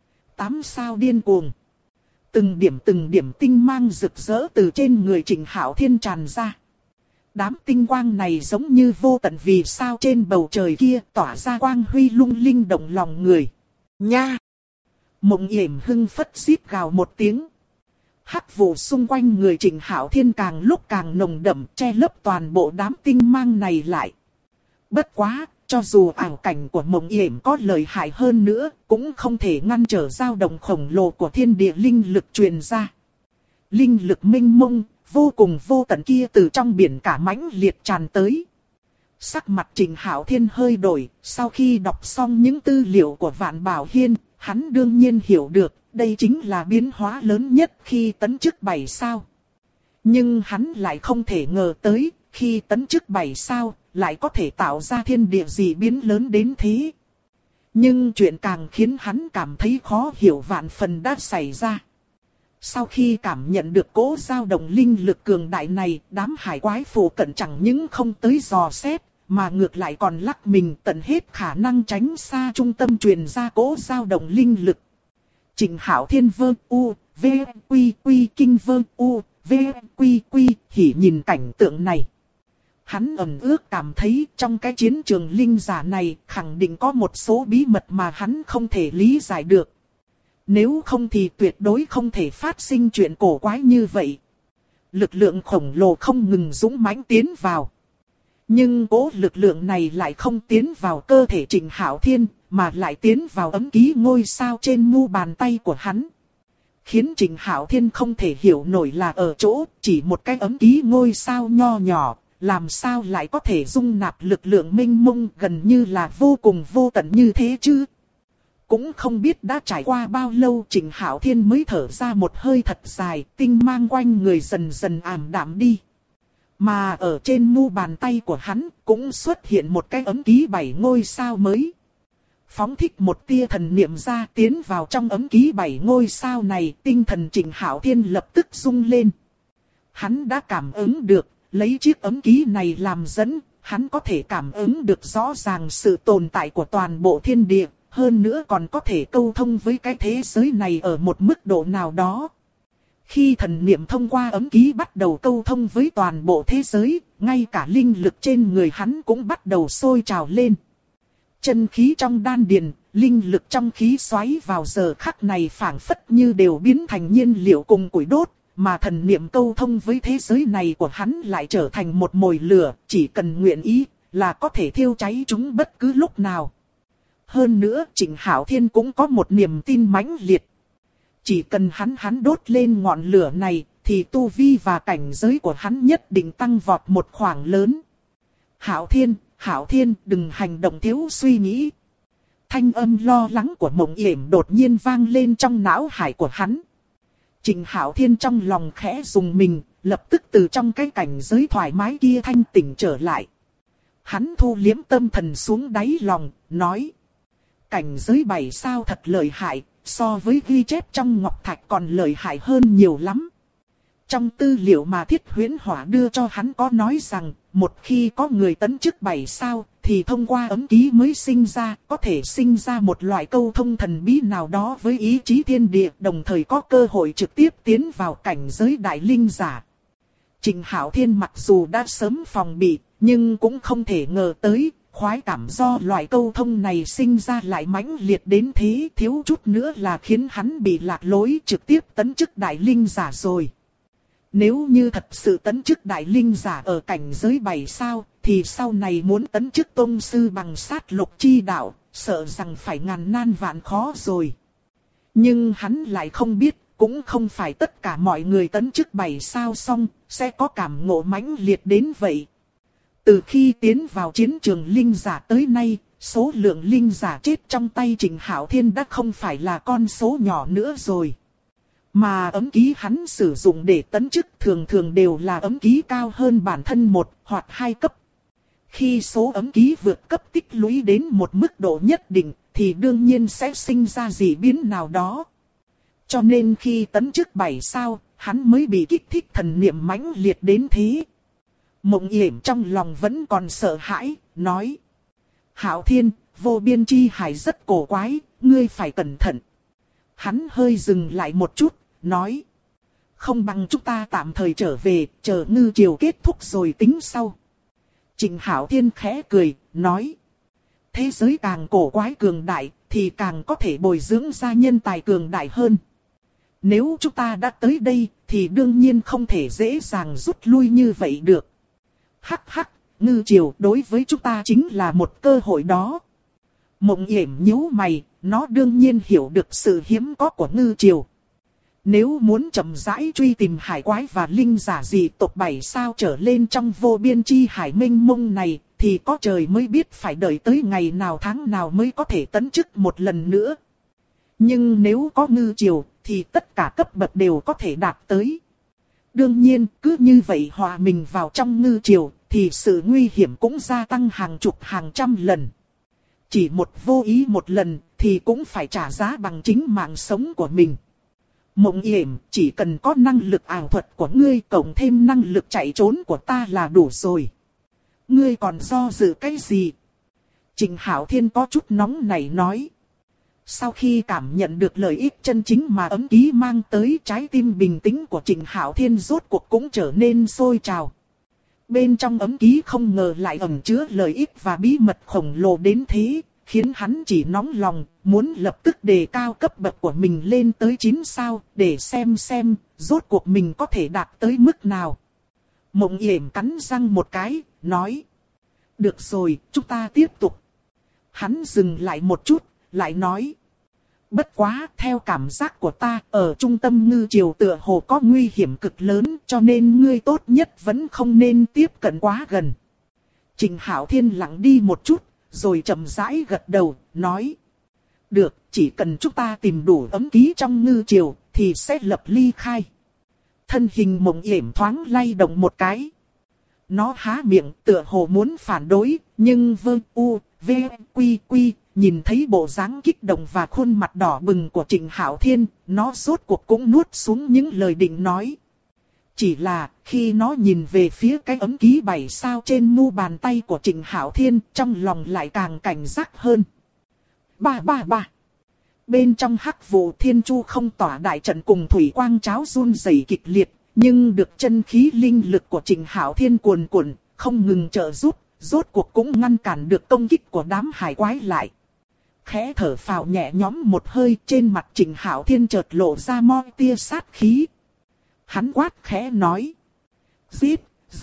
Speaker 1: 8 sao điên cuồng. Từng điểm tinh mang rực rỡ từ trên người Trịnh Hạo Thiên tràn ra. Đám tinh quang này giống như vô tận vì sao trên bầu trời kia tỏa ra quang huy lung linh động lòng người. Nha! Mộng Yểm hưng phất xít gào một tiếng. Hắc vụ xung quanh người Trịnh Hạo Thiên càng lúc càng nồng đậm, che lấp toàn bộ đám tinh mang này lại. Bất quá, cho dù ảo cảnh của Mộng Yểm có lợi hại hơn nữa, cũng không thể ngăn trở dao động khổng lồ của thiên địa linh lực truyền ra. Linh lực mênh mông, vô cùng vô tận kia từ trong biển cả mãnh liệt tràn tới. Sắc mặt Trịnh Hạo Thiên hơi đổi, sau khi đọc xong những tư liệu của Vạn Bảo Hiên, hắn đương nhiên hiểu được, đây chính là biến hóa lớn nhất khi tấn chức 7 sao. Nhưng hắn lại không thể ngờ tới, khi tấn chức 7 sao, lại có thể tạo ra thiên địa dị biến lớn đến thế. Nhưng chuyện càng khiến hắn cảm thấy khó hiểu vạn phần đã xảy ra. Sau khi cảm nhận được cỗ dao động linh lực cường đại này, đám hải quái phụ cận chẳng những không tới dò xét, mà ngược lại còn lắc mình tận hết khả năng tránh xa trung tâm truyền ra cỗ dao động linh lực. Trịnh Hạo Thiên vơ u, v, quy quy kinh vơ u, v, quy quy hỉ nhìn cảnh tượng này. Hắn ẩn ước cảm thấy trong cái chiến trường linh giả này khẳng định có một số bí mật mà hắn không thể lý giải được. Nếu không thì tuyệt đối không thể phát sinh chuyện cổ quái như vậy. Lực lượng khổng lồ không ngừng dũng mãnh tiến vào. Nhưng cố lực lượng này lại không tiến vào cơ thể Trịnh Hạo Thiên, mà lại tiến vào ấm ký ngôi sao trên mu bàn tay của hắn. Khiến Trịnh Hạo Thiên không thể hiểu nổi là ở chỗ chỉ một cái ấm ký ngôi sao nho nhỏ, làm sao lại có thể dung nạp lực lượng mênh mông gần như là vô cùng vô tận như thế chứ. Cũng không biết đã trải qua bao lâu Trịnh Hạo Thiên mới thở ra một hơi thật dài, tinh mang quanh người dần dần ảm đạm đi. Mà ở trên mu bàn tay của hắn cũng xuất hiện một cái ấm ký 7 ngôi sao mới. phóng thích một tia thần niệm ra tiến vào trong ấm ký 7 ngôi sao này, tinh thần Trịnh Hạo Thiên lập tức rung lên. Hắn đã cảm ứng được, lấy chiếc ấm ký này làm dẫn, hắn có thể cảm ứng được rõ ràng sự tồn tại của toàn bộ thiên địa, hơn nữa còn có thể câu thông với cái thế giới này ở một mức độ nào đó. Khi thần niệm thông qua ấm ký bắt đầu câu thông với toàn bộ thế giới, ngay cả linh lực trên người hắn cũng bắt đầu sôi trào lên. Chân khí trong đan điền, linh lực trong khí xoáy vào giờ khắc này phảng phất như đều biến thành nhiên liệu cùng củi đốt, mà thần niệm câu thông với thế giới này của hắn lại trở thành một mồi lửa, chỉ cần nguyện ý là có thể thiêu cháy chúng bất cứ lúc nào. Hơn nữa Trịnh Hạo Thiên cũng có một niềm tin mãnh liệt. Chỉ cần hắn đốt lên ngọn lửa này, thì tu vi và cảnh giới của hắn nhất định tăng vọt một khoảng lớn. Hạo Thiên, đừng hành động thiếu suy nghĩ. Thanh âm lo lắng của Mộng Yểm đột nhiên vang lên trong não hải của hắn. Trịnh Hạo Thiên trong lòng khẽ rùng mình, lập tức từ trong cái cảnh giới thoải mái kia thanh tỉnh trở lại. Hắn thu liếm tâm thần xuống đáy lòng, nói. Cảnh giới 7 sao thật lợi hại, so với ghi chép trong Ngọc Thạch còn lợi hại hơn nhiều lắm. Trong tư liệu mà Thiết Huyễn Hỏa đưa cho hắn có nói rằng, một khi có người tấn chức 7 sao, thì thông qua ấm ký mới sinh ra, có thể sinh ra một loại câu thông thần bí nào đó với ý chí thiên địa, đồng thời có cơ hội trực tiếp tiến vào cảnh giới đại linh giả. Trịnh Hạo Thiên mặc dù đã sớm phòng bị, nhưng cũng không thể ngờ tới, khoái cảm do loại câu thông này sinh ra lại mãnh liệt đến thế, thiếu chút nữa là khiến hắn bị lạc lối trực tiếp tấn chức đại linh giả rồi. Nếu như thật sự tấn chức đại linh giả ở cảnh giới 7 sao, thì sau này muốn tấn chức tông sư bằng sát lục chi đạo, sợ rằng phải ngàn nan vạn khó rồi. Nhưng hắn lại không biết, cũng không phải tất cả mọi người tấn chức 7 sao xong, sẽ có cảm ngộ mãnh liệt đến vậy. Từ khi tiến vào chiến trường linh giả tới nay, số lượng linh giả chết trong tay Trịnh Hạo Thiên đã không phải là con số nhỏ nữa rồi. Mà ấm ký hắn sử dụng để tấn chức thường thường đều là ấm ký cao hơn bản thân 1 hoặc 2 cấp. Khi số ấm ký vượt cấp tích lũy đến một mức độ nhất định, thì đương nhiên sẽ sinh ra dị biến nào đó. Cho nên khi tấn chức 7 sao, hắn mới bị kích thích thần niệm mãnh liệt đến thế. Mộng Yểm trong lòng vẫn còn sợ hãi, nói. Hạo Thiên, vô biên chi hải rất cổ quái, ngươi phải cẩn thận. Hắn hơi dừng lại một chút, nói. Không bằng chúng ta tạm thời trở về, chờ ngư triều kết thúc rồi tính sau. Trịnh Hạo Thiên khẽ cười, nói. Thế giới càng cổ quái cường đại, thì càng có thể bồi dưỡng ra nhân tài cường đại hơn. Nếu chúng ta đã tới đây, thì đương nhiên không thể dễ dàng rút lui như vậy được. Hắc hắc, ngư triều đối với chúng ta chính là một cơ hội đó. Mộng Yểm nhíu mày, nó đương nhiên hiểu được sự hiếm có của ngư triều. Nếu muốn chậm rãi truy tìm hải quái và linh giả dị tộc 7 sao trở lên trong vô biên chi hải mênh mông này, thì có trời mới biết phải đợi tới ngày nào tháng nào mới có thể tấn chức một lần nữa. Nhưng nếu có ngư triều, thì tất cả cấp bậc đều có thể đạt tới. Đương nhiên, cứ như vậy hòa mình vào trong ngư triều, thì sự nguy hiểm cũng gia tăng hàng chục hàng trăm lần. Chỉ một vô ý một lần, thì cũng phải trả giá bằng chính mạng sống của mình. Mộng Yểm, chỉ cần có năng lực ảo thuật của ngươi cộng thêm năng lực chạy trốn của ta là đủ rồi. Ngươi còn do dự cái gì? Trịnh Hạo Thiên có chút nóng nảy nói. Sau khi cảm nhận được lợi ích chân chính mà ấm ký mang tới, trái tim bình tĩnh của Trịnh Hạo Thiên rốt cuộc cũng trở nên sôi trào. Bên trong ấm ký không ngờ lại ẩn chứa lợi ích và bí mật khổng lồ đến thế, khiến hắn chỉ nóng lòng, muốn lập tức đề cao cấp bậc của mình lên tới 9 sao, để xem rốt cuộc mình có thể đạt tới mức nào. Mộng Yểm cắn răng một cái, nói. Được rồi, chúng ta tiếp tục. Hắn dừng lại một chút, lại nói. Bất quá, theo cảm giác của ta, ở trung tâm ngư triều tựa hồ có nguy hiểm cực lớn, cho nên ngươi tốt nhất vẫn không nên tiếp cận quá gần. Trịnh Hạo Thiên lặng đi một chút, rồi chậm rãi gật đầu, nói. Được, chỉ cần chúng ta tìm đủ ấm ký trong ngư triều, thì sẽ lập ly khai. Thân hình Mộng Yểm thoáng lay động một cái. Nó há miệng tựa hồ muốn phản đối, Nhưng Quy nhìn thấy bộ dáng kích động và khuôn mặt đỏ bừng của Trịnh Hạo Thiên, nó rốt cuộc cũng nuốt xuống những lời định nói. Chỉ là khi nó nhìn về phía cái ấm ký 7 sao trên mu bàn tay của Trịnh Hạo Thiên, trong lòng lại càng cảnh giác hơn. Ba. Bên trong Hắc Vụ Thiên Chu không tỏa đại trận cùng thủy quang cháo run rẩy kịch liệt, nhưng được chân khí linh lực của Trịnh Hạo Thiên cuồn cuộn, không ngừng trợ giúp, rốt cuộc cũng ngăn cản được công kích của đám hải quái lại. Khẽ thở phào nhẹ nhõm một hơi, trên mặt Trịnh Hạo Thiên chợt lộ ra moi tia sát khí. Hắn quát khẽ nói. Giết.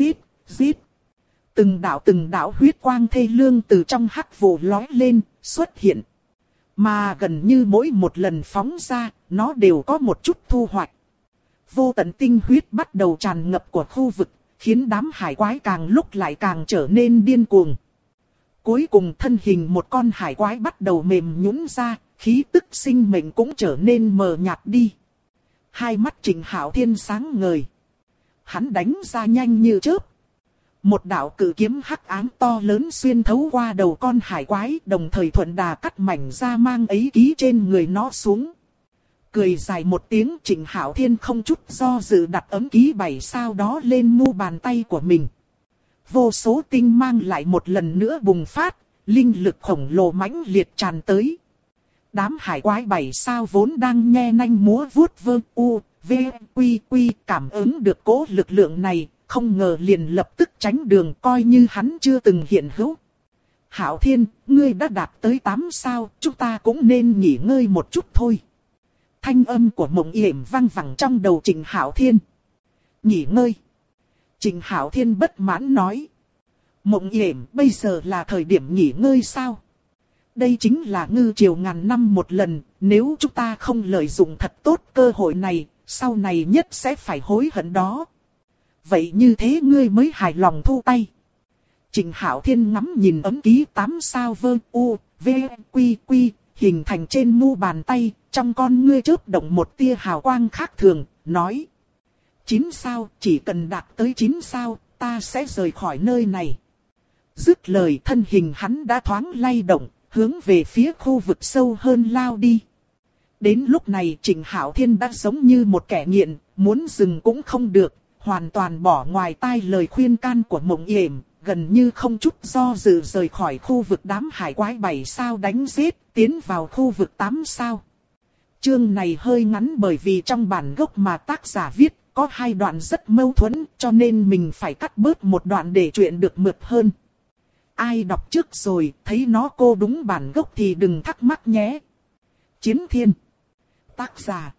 Speaker 1: Từng đạo huyết quang thê lương từ trong hắc vụ lói lên, xuất hiện. Mà gần như mỗi một lần phóng ra, nó đều có một chút thu hoạch. Vô tận tinh huyết bắt đầu tràn ngập của khu vực, khiến đám hải quái càng lúc lại càng trở nên điên cuồng. Cuối cùng thân hình một con hải quái bắt đầu mềm nhũn ra, khí tức sinh mệnh cũng trở nên mờ nhạt đi. Hai mắt Trịnh Hạo Thiên sáng ngời. Hắn đánh ra nhanh như chớp. Một đạo cự kiếm hắc ám to lớn xuyên thấu qua đầu con hải quái, đồng thời thuận đà cắt mảnh ra mang ấy ký trên người nó xuống. Cười dài một tiếng, Trịnh Hạo Thiên không chút do dự đặt ấm ký 7 sao đó lên mu bàn tay của mình. Vô số tinh mang lại một lần nữa bùng phát, linh lực khổng lồ mãnh liệt tràn tới. Đám hải quái 7 sao vốn đang nhe nanh múa vuốt Quy cảm ứng được cỗ lực lượng này, không ngờ liền lập tức tránh đường, coi như hắn chưa từng hiện hữu. Hạo Thiên, ngươi đã đạt tới 8 sao, chúng ta cũng nên nghỉ ngơi một chút thôi. Thanh âm của Mộng Yểm vang vẳng trong đầu Trịnh Hạo Thiên. Nghỉ ngơi. Trịnh Hạo Thiên bất mãn nói. Mộng Yểm, bây giờ là thời điểm nghỉ ngơi sao? Đây chính là ngư triều ngàn năm một lần, nếu chúng ta không lợi dụng thật tốt cơ hội này, sau này nhất sẽ phải hối hận đó. Vậy như thế ngươi mới hài lòng thu tay. Trịnh Hạo Thiên ngắm nhìn ấm ký 8 sao Quy hình thành trên mu bàn tay, trong con ngươi chớp động một tia hào quang khác thường, nói. 9 sao, chỉ cần đạt tới 9 sao, ta sẽ rời khỏi nơi này. Dứt lời thân hình hắn đã thoáng lay động, hướng về phía khu vực sâu hơn lao đi. Đến lúc này Trịnh Hạo Thiên đã giống như một kẻ nghiện, muốn dừng cũng không được, hoàn toàn bỏ ngoài tai lời khuyên can của Mộng Yểm, gần như không chút do dự rời khỏi khu vực đám hải quái 7 sao đánh giết, tiến vào khu vực 8 sao. Chương này hơi ngắn bởi vì trong bản gốc mà tác giả viết, có 2 đoạn rất mâu thuẫn, cho nên mình phải cắt bớt một đoạn để chuyện được mượt hơn. Ai đọc trước rồi, thấy nó cô đúng bản gốc thì đừng thắc mắc nhé. Chiến Thiên. Tác giả.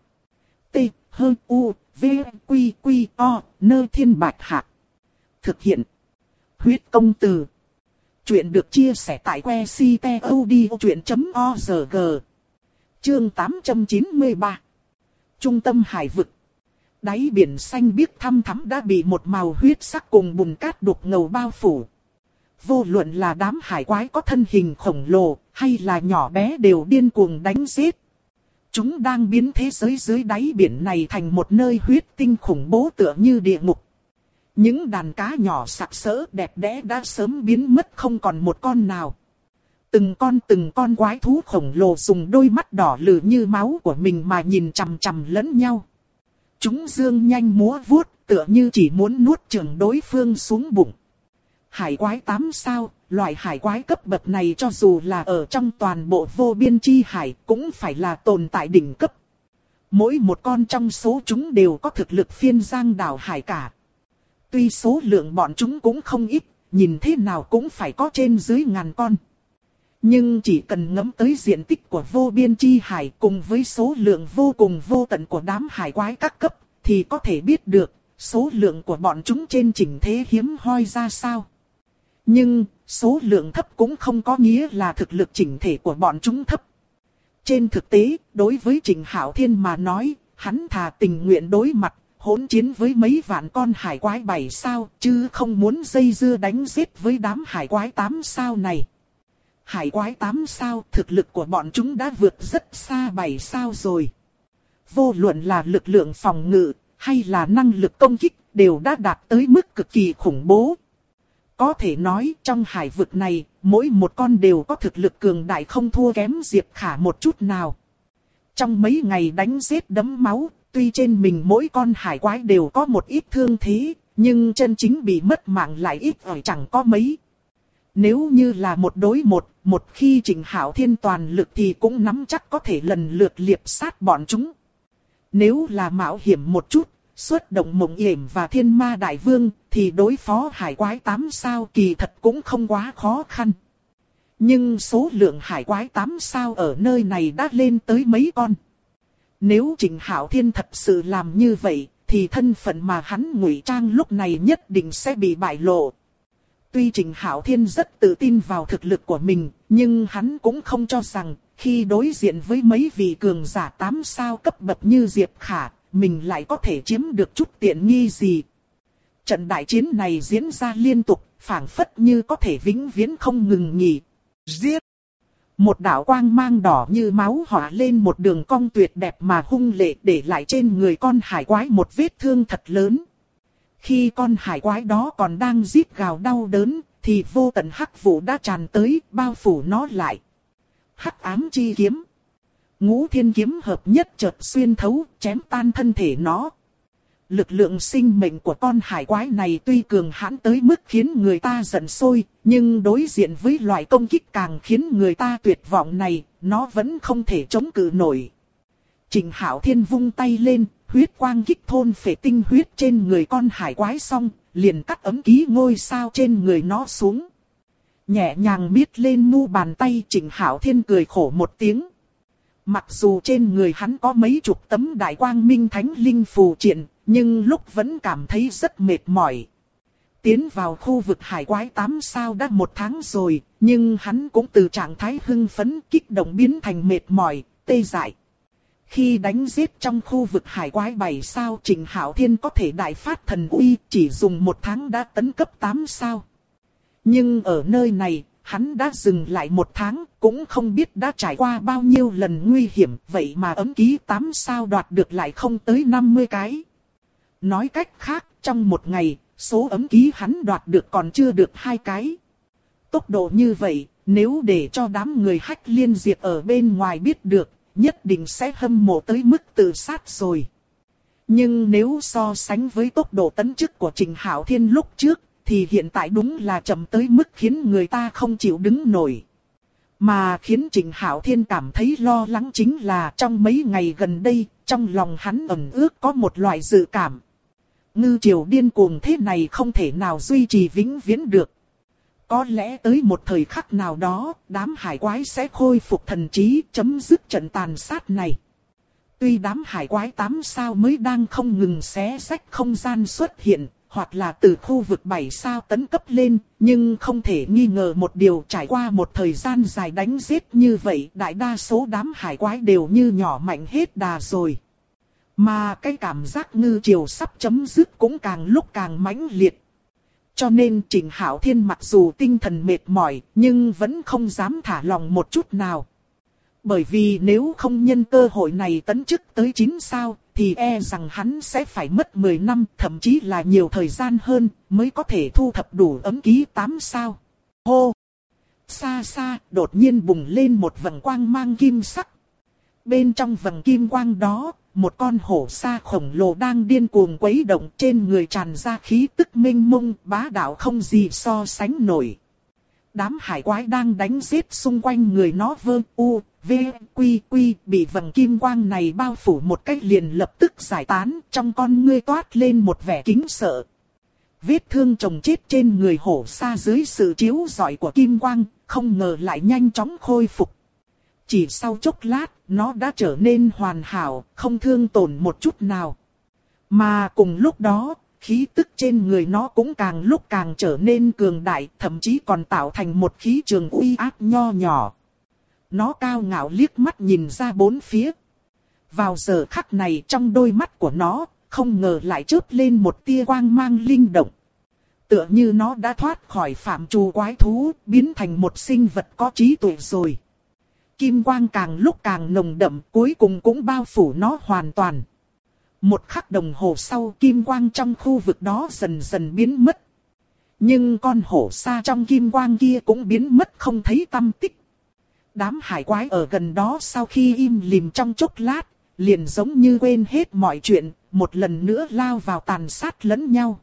Speaker 1: T-H-U-V-Q-Q-O, Nơi Thiên Bạch Hạc. Thực hiện. Huyết Công Từ. Chuyện được chia sẻ tại website.odchuyện.org. Chương 893. Trung tâm hải vực. Đáy biển xanh biếc thăm thắm đã bị một màu huyết sắc cùng bùn cát đục ngầu bao phủ. Vô luận là đám hải quái có thân hình khổng lồ, hay là nhỏ bé đều điên cuồng đánh giết. Chúng đang biến thế giới dưới đáy biển này thành một nơi huyết tinh khủng bố tựa như địa ngục. Những đàn cá nhỏ sặc sỡ đẹp đẽ đã sớm biến mất không còn một con nào. Từng con quái thú khổng lồ dùng đôi mắt đỏ lừ như máu của mình mà nhìn chằm chằm lẫn nhau. Chúng dương nhanh múa vuốt, tựa như chỉ muốn nuốt chửng đối phương xuống bụng. Hải quái 8 sao, loại hải quái cấp bậc này cho dù là ở trong toàn bộ vô biên chi hải cũng phải là tồn tại đỉnh cấp. Mỗi một con trong số chúng đều có thực lực phiên giang đảo hải cả. Tuy số lượng bọn chúng cũng không ít, nhìn thế nào cũng phải có trên dưới ngàn con. Nhưng chỉ cần ngẫm tới diện tích của vô biên chi hải cùng với số lượng vô cùng vô tận của đám hải quái các cấp, thì có thể biết được số lượng của bọn chúng trên chỉnh thế hiếm hoi ra sao. Nhưng, số lượng thấp cũng không có nghĩa là thực lực chỉnh thể của bọn chúng thấp. Trên thực tế, đối với Trịnh Hạo Thiên mà nói, hắn thà tình nguyện đối mặt, hỗn chiến với mấy vạn con hải quái 7 sao, chứ không muốn dây dưa đánh giết với đám hải quái 8 sao này. Hải quái 8 sao, thực lực của bọn chúng đã vượt rất xa 7 sao rồi. Vô luận là lực lượng phòng ngự, hay là năng lực công kích, đều đã đạt tới mức cực kỳ khủng bố. Có thể nói trong hải vực này, mỗi một con đều có thực lực cường đại không thua kém Diệp Khả một chút nào. Trong mấy ngày đánh giết đẫm máu, tuy trên mình mỗi con hải quái đều có một ít thương thế, nhưng chân chính bị mất mạng lại ít ỏi chẳng có mấy. Nếu như là một đối một khi Trịnh Hạo Thiên toàn lực thì cũng nắm chắc có thể lần lượt liệp sát bọn chúng. Nếu là mạo hiểm một chút, xuất động Mộng Yểm và Thiên Ma Đại Vương, thì đối phó hải quái 8 sao kỳ thật cũng không quá khó khăn. Nhưng số lượng hải quái 8 sao ở nơi này đã lên tới mấy con. Nếu Trịnh Hạo Thiên thật sự làm như vậy, thì thân phận mà hắn ngụy trang lúc này nhất định sẽ bị bại lộ. Tuy Trịnh Hạo Thiên rất tự tin vào thực lực của mình, nhưng hắn cũng không cho rằng, khi đối diện với mấy vị cường giả 8 sao cấp bậc như Diệp Khả, mình lại có thể chiếm được chút tiện nghi gì. Trận đại chiến này diễn ra liên tục, phảng phất như có thể vĩnh viễn không ngừng nghỉ. Giết! Một đạo quang mang đỏ như máu hỏa lên một đường cong tuyệt đẹp mà hung lệ, để lại trên người con hải quái một vết thương thật lớn. Khi con hải quái đó còn đang rít gào đau đớn, thì vô tận hắc vụ đã tràn tới, bao phủ nó lại. Hắc ám chi kiếm. Ngũ thiên kiếm hợp nhất chợt xuyên thấu, chém tan thân thể nó. Lực lượng sinh mệnh của con hải quái này tuy cường hãn tới mức khiến người ta giận sôi, nhưng đối diện với loại công kích càng khiến người ta tuyệt vọng này, nó vẫn không thể chống cự nổi. Trịnh Hạo Thiên vung tay lên, huyết quang kích thôn phệ tinh huyết trên người con hải quái xong, liền cắt ấm ký ngôi sao trên người nó xuống. Nhẹ nhàng miết lên mu bàn tay, Trịnh Hạo Thiên cười khổ một tiếng. Mặc dù trên người hắn có mấy chục tấm đại quang minh thánh linh phù triện, nhưng lúc vẫn cảm thấy rất mệt mỏi. Tiến vào khu vực hải quái 8 sao đã 1 tháng rồi, nhưng hắn cũng từ trạng thái hưng phấn kích động biến thành mệt mỏi, tê dại. Khi đánh giết trong khu vực hải quái 7 sao, Trịnh Hạo Thiên có thể đại phát thần uy, chỉ dùng 1 tháng đã tấn cấp 8 sao. Nhưng ở nơi này, hắn đã dừng lại 1 tháng, cũng không biết đã trải qua bao nhiêu lần nguy hiểm, vậy mà ấm ký 8 sao đoạt được lại không tới 50 cái. Nói cách khác, trong 1 ngày, số ấm ký hắn đoạt được còn chưa được 2 cái. Tốc độ như vậy, nếu để cho đám người Hách Liên Diệp ở bên ngoài biết được, nhất định sẽ hâm mộ tới mức tự sát rồi. Nhưng nếu so sánh với tốc độ tấn chức của Trịnh Hạo Thiên lúc trước, thì hiện tại đúng là chậm tới mức khiến người ta không chịu đứng nổi. Mà khiến Trịnh Hạo Thiên cảm thấy lo lắng chính là trong mấy ngày gần đây, trong lòng hắn ẩn ước có một loại dự cảm. Ngư triều điên cuồng thế này không thể nào duy trì vĩnh viễn được. Có lẽ tới một thời khắc nào đó, đám hải quái sẽ khôi phục thần trí, chấm dứt trận tàn sát này. Tuy đám hải quái 8 sao mới đang không ngừng xé rách không gian xuất hiện, hoặc là từ khu vực 7 sao tấn cấp lên, nhưng không thể nghi ngờ một điều, trải qua một thời gian dài đánh giết như vậy, đại đa số đám hải quái đều như nhỏ mạnh hết đà rồi. Mà cái cảm giác ngư triều sắp chấm dứt cũng càng lúc càng mãnh liệt. Cho nên Trịnh Hạo Thiên mặc dù tinh thần mệt mỏi, nhưng vẫn không dám thả lòng một chút nào. Bởi vì nếu không nhân cơ hội này tấn chức tới 9 sao, thì e rằng hắn sẽ phải mất 10 năm, thậm chí là nhiều thời gian hơn, mới có thể thu thập đủ ấm ký 8 sao. Hô! Xa xa, đột nhiên bùng lên một vầng quang mang kim sắc. Bên trong vầng kim quang đó, một con hổ sa khổng lồ đang điên cuồng quấy động, trên người tràn ra khí tức mênh mông, bá đạo không gì so sánh nổi. Đám hải quái đang đánh giết xung quanh người nó bị vầng kim quang này bao phủ một cách liền lập tức giải tán, trong con ngươi toát lên một vẻ kính sợ. Vết thương chồng chết trên người hổ sa dưới sự chiếu rọi của kim quang, không ngờ lại nhanh chóng khôi phục. Chỉ sau chốc lát, nó đã trở nên hoàn hảo, không thương tổn một chút nào. Mà cùng lúc đó, khí tức trên người nó cũng càng lúc càng trở nên cường đại, thậm chí còn tạo thành một khí trường uy áp nho nhỏ. Nó cao ngạo liếc mắt nhìn ra bốn phía. Vào giờ khắc này trong đôi mắt của nó, không ngờ lại chớp lên một tia quang mang linh động. Tựa như nó đã thoát khỏi phạm trù quái thú, biến thành một sinh vật có trí tuệ rồi. Kim quang càng lúc càng nồng đậm, cuối cùng cũng bao phủ nó hoàn toàn. Một khắc đồng hồ sau, kim quang trong khu vực đó dần dần biến mất. Nhưng con hổ sa trong kim quang kia cũng biến mất không thấy tăm tích. Đám hải quái ở gần đó sau khi im lìm trong chốc lát, liền giống như quên hết mọi chuyện, một lần nữa lao vào tàn sát lẫn nhau.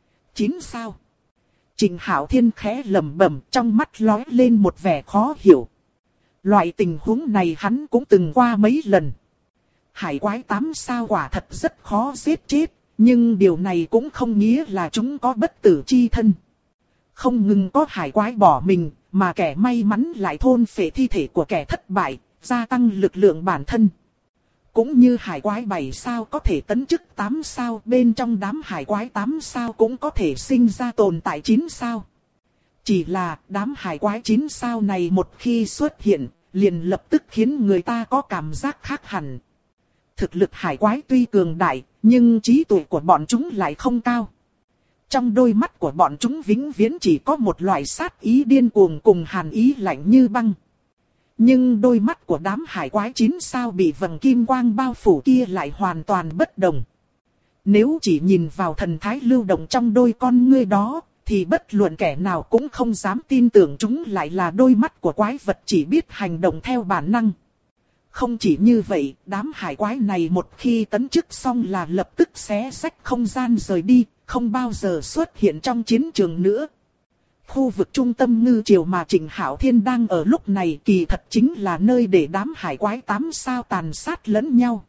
Speaker 1: 9 sao? Trịnh Hạo Thiên khẽ lẩm bẩm, trong mắt lóe lên một vẻ khó hiểu. Loại tình huống này hắn cũng từng qua mấy lần. Hải quái 8 sao quả thật rất khó giết chết, nhưng điều này cũng không nghĩa là chúng có bất tử chi thân. Không ngừng có hải quái bỏ mình, mà kẻ may mắn lại thôn phệ thi thể của kẻ thất bại, gia tăng lực lượng bản thân. Cũng như hải quái 7 sao có thể tấn chức 8 sao, bên trong đám hải quái 8 sao cũng có thể sinh ra tồn tại 9 sao. Chỉ là đám hải quái 9 sao này một khi xuất hiện, liền lập tức khiến người ta có cảm giác khác hẳn. Thực lực hải quái tuy cường đại, nhưng trí tuệ của bọn chúng lại không cao. Trong đôi mắt của bọn chúng vĩnh viễn chỉ có một loại sát ý điên cuồng cùng hàn ý lạnh như băng. Nhưng đôi mắt của đám hải quái 9 sao bị vầng kim quang bao phủ kia lại hoàn toàn bất đồng. Nếu chỉ nhìn vào thần thái lưu động trong đôi con ngươi đó, thì bất luận kẻ nào cũng không dám tin tưởng chúng lại là đôi mắt của quái vật chỉ biết hành động theo bản năng. Không chỉ như vậy, đám hải quái này một khi tấn chức xong là lập tức xé rách không gian rời đi, không bao giờ xuất hiện trong chiến trường nữa. Khu vực trung tâm ngư triều mà Trịnh Hạo Thiên đang ở lúc này kỳ thật chính là nơi để đám hải quái 8 sao tàn sát lẫn nhau.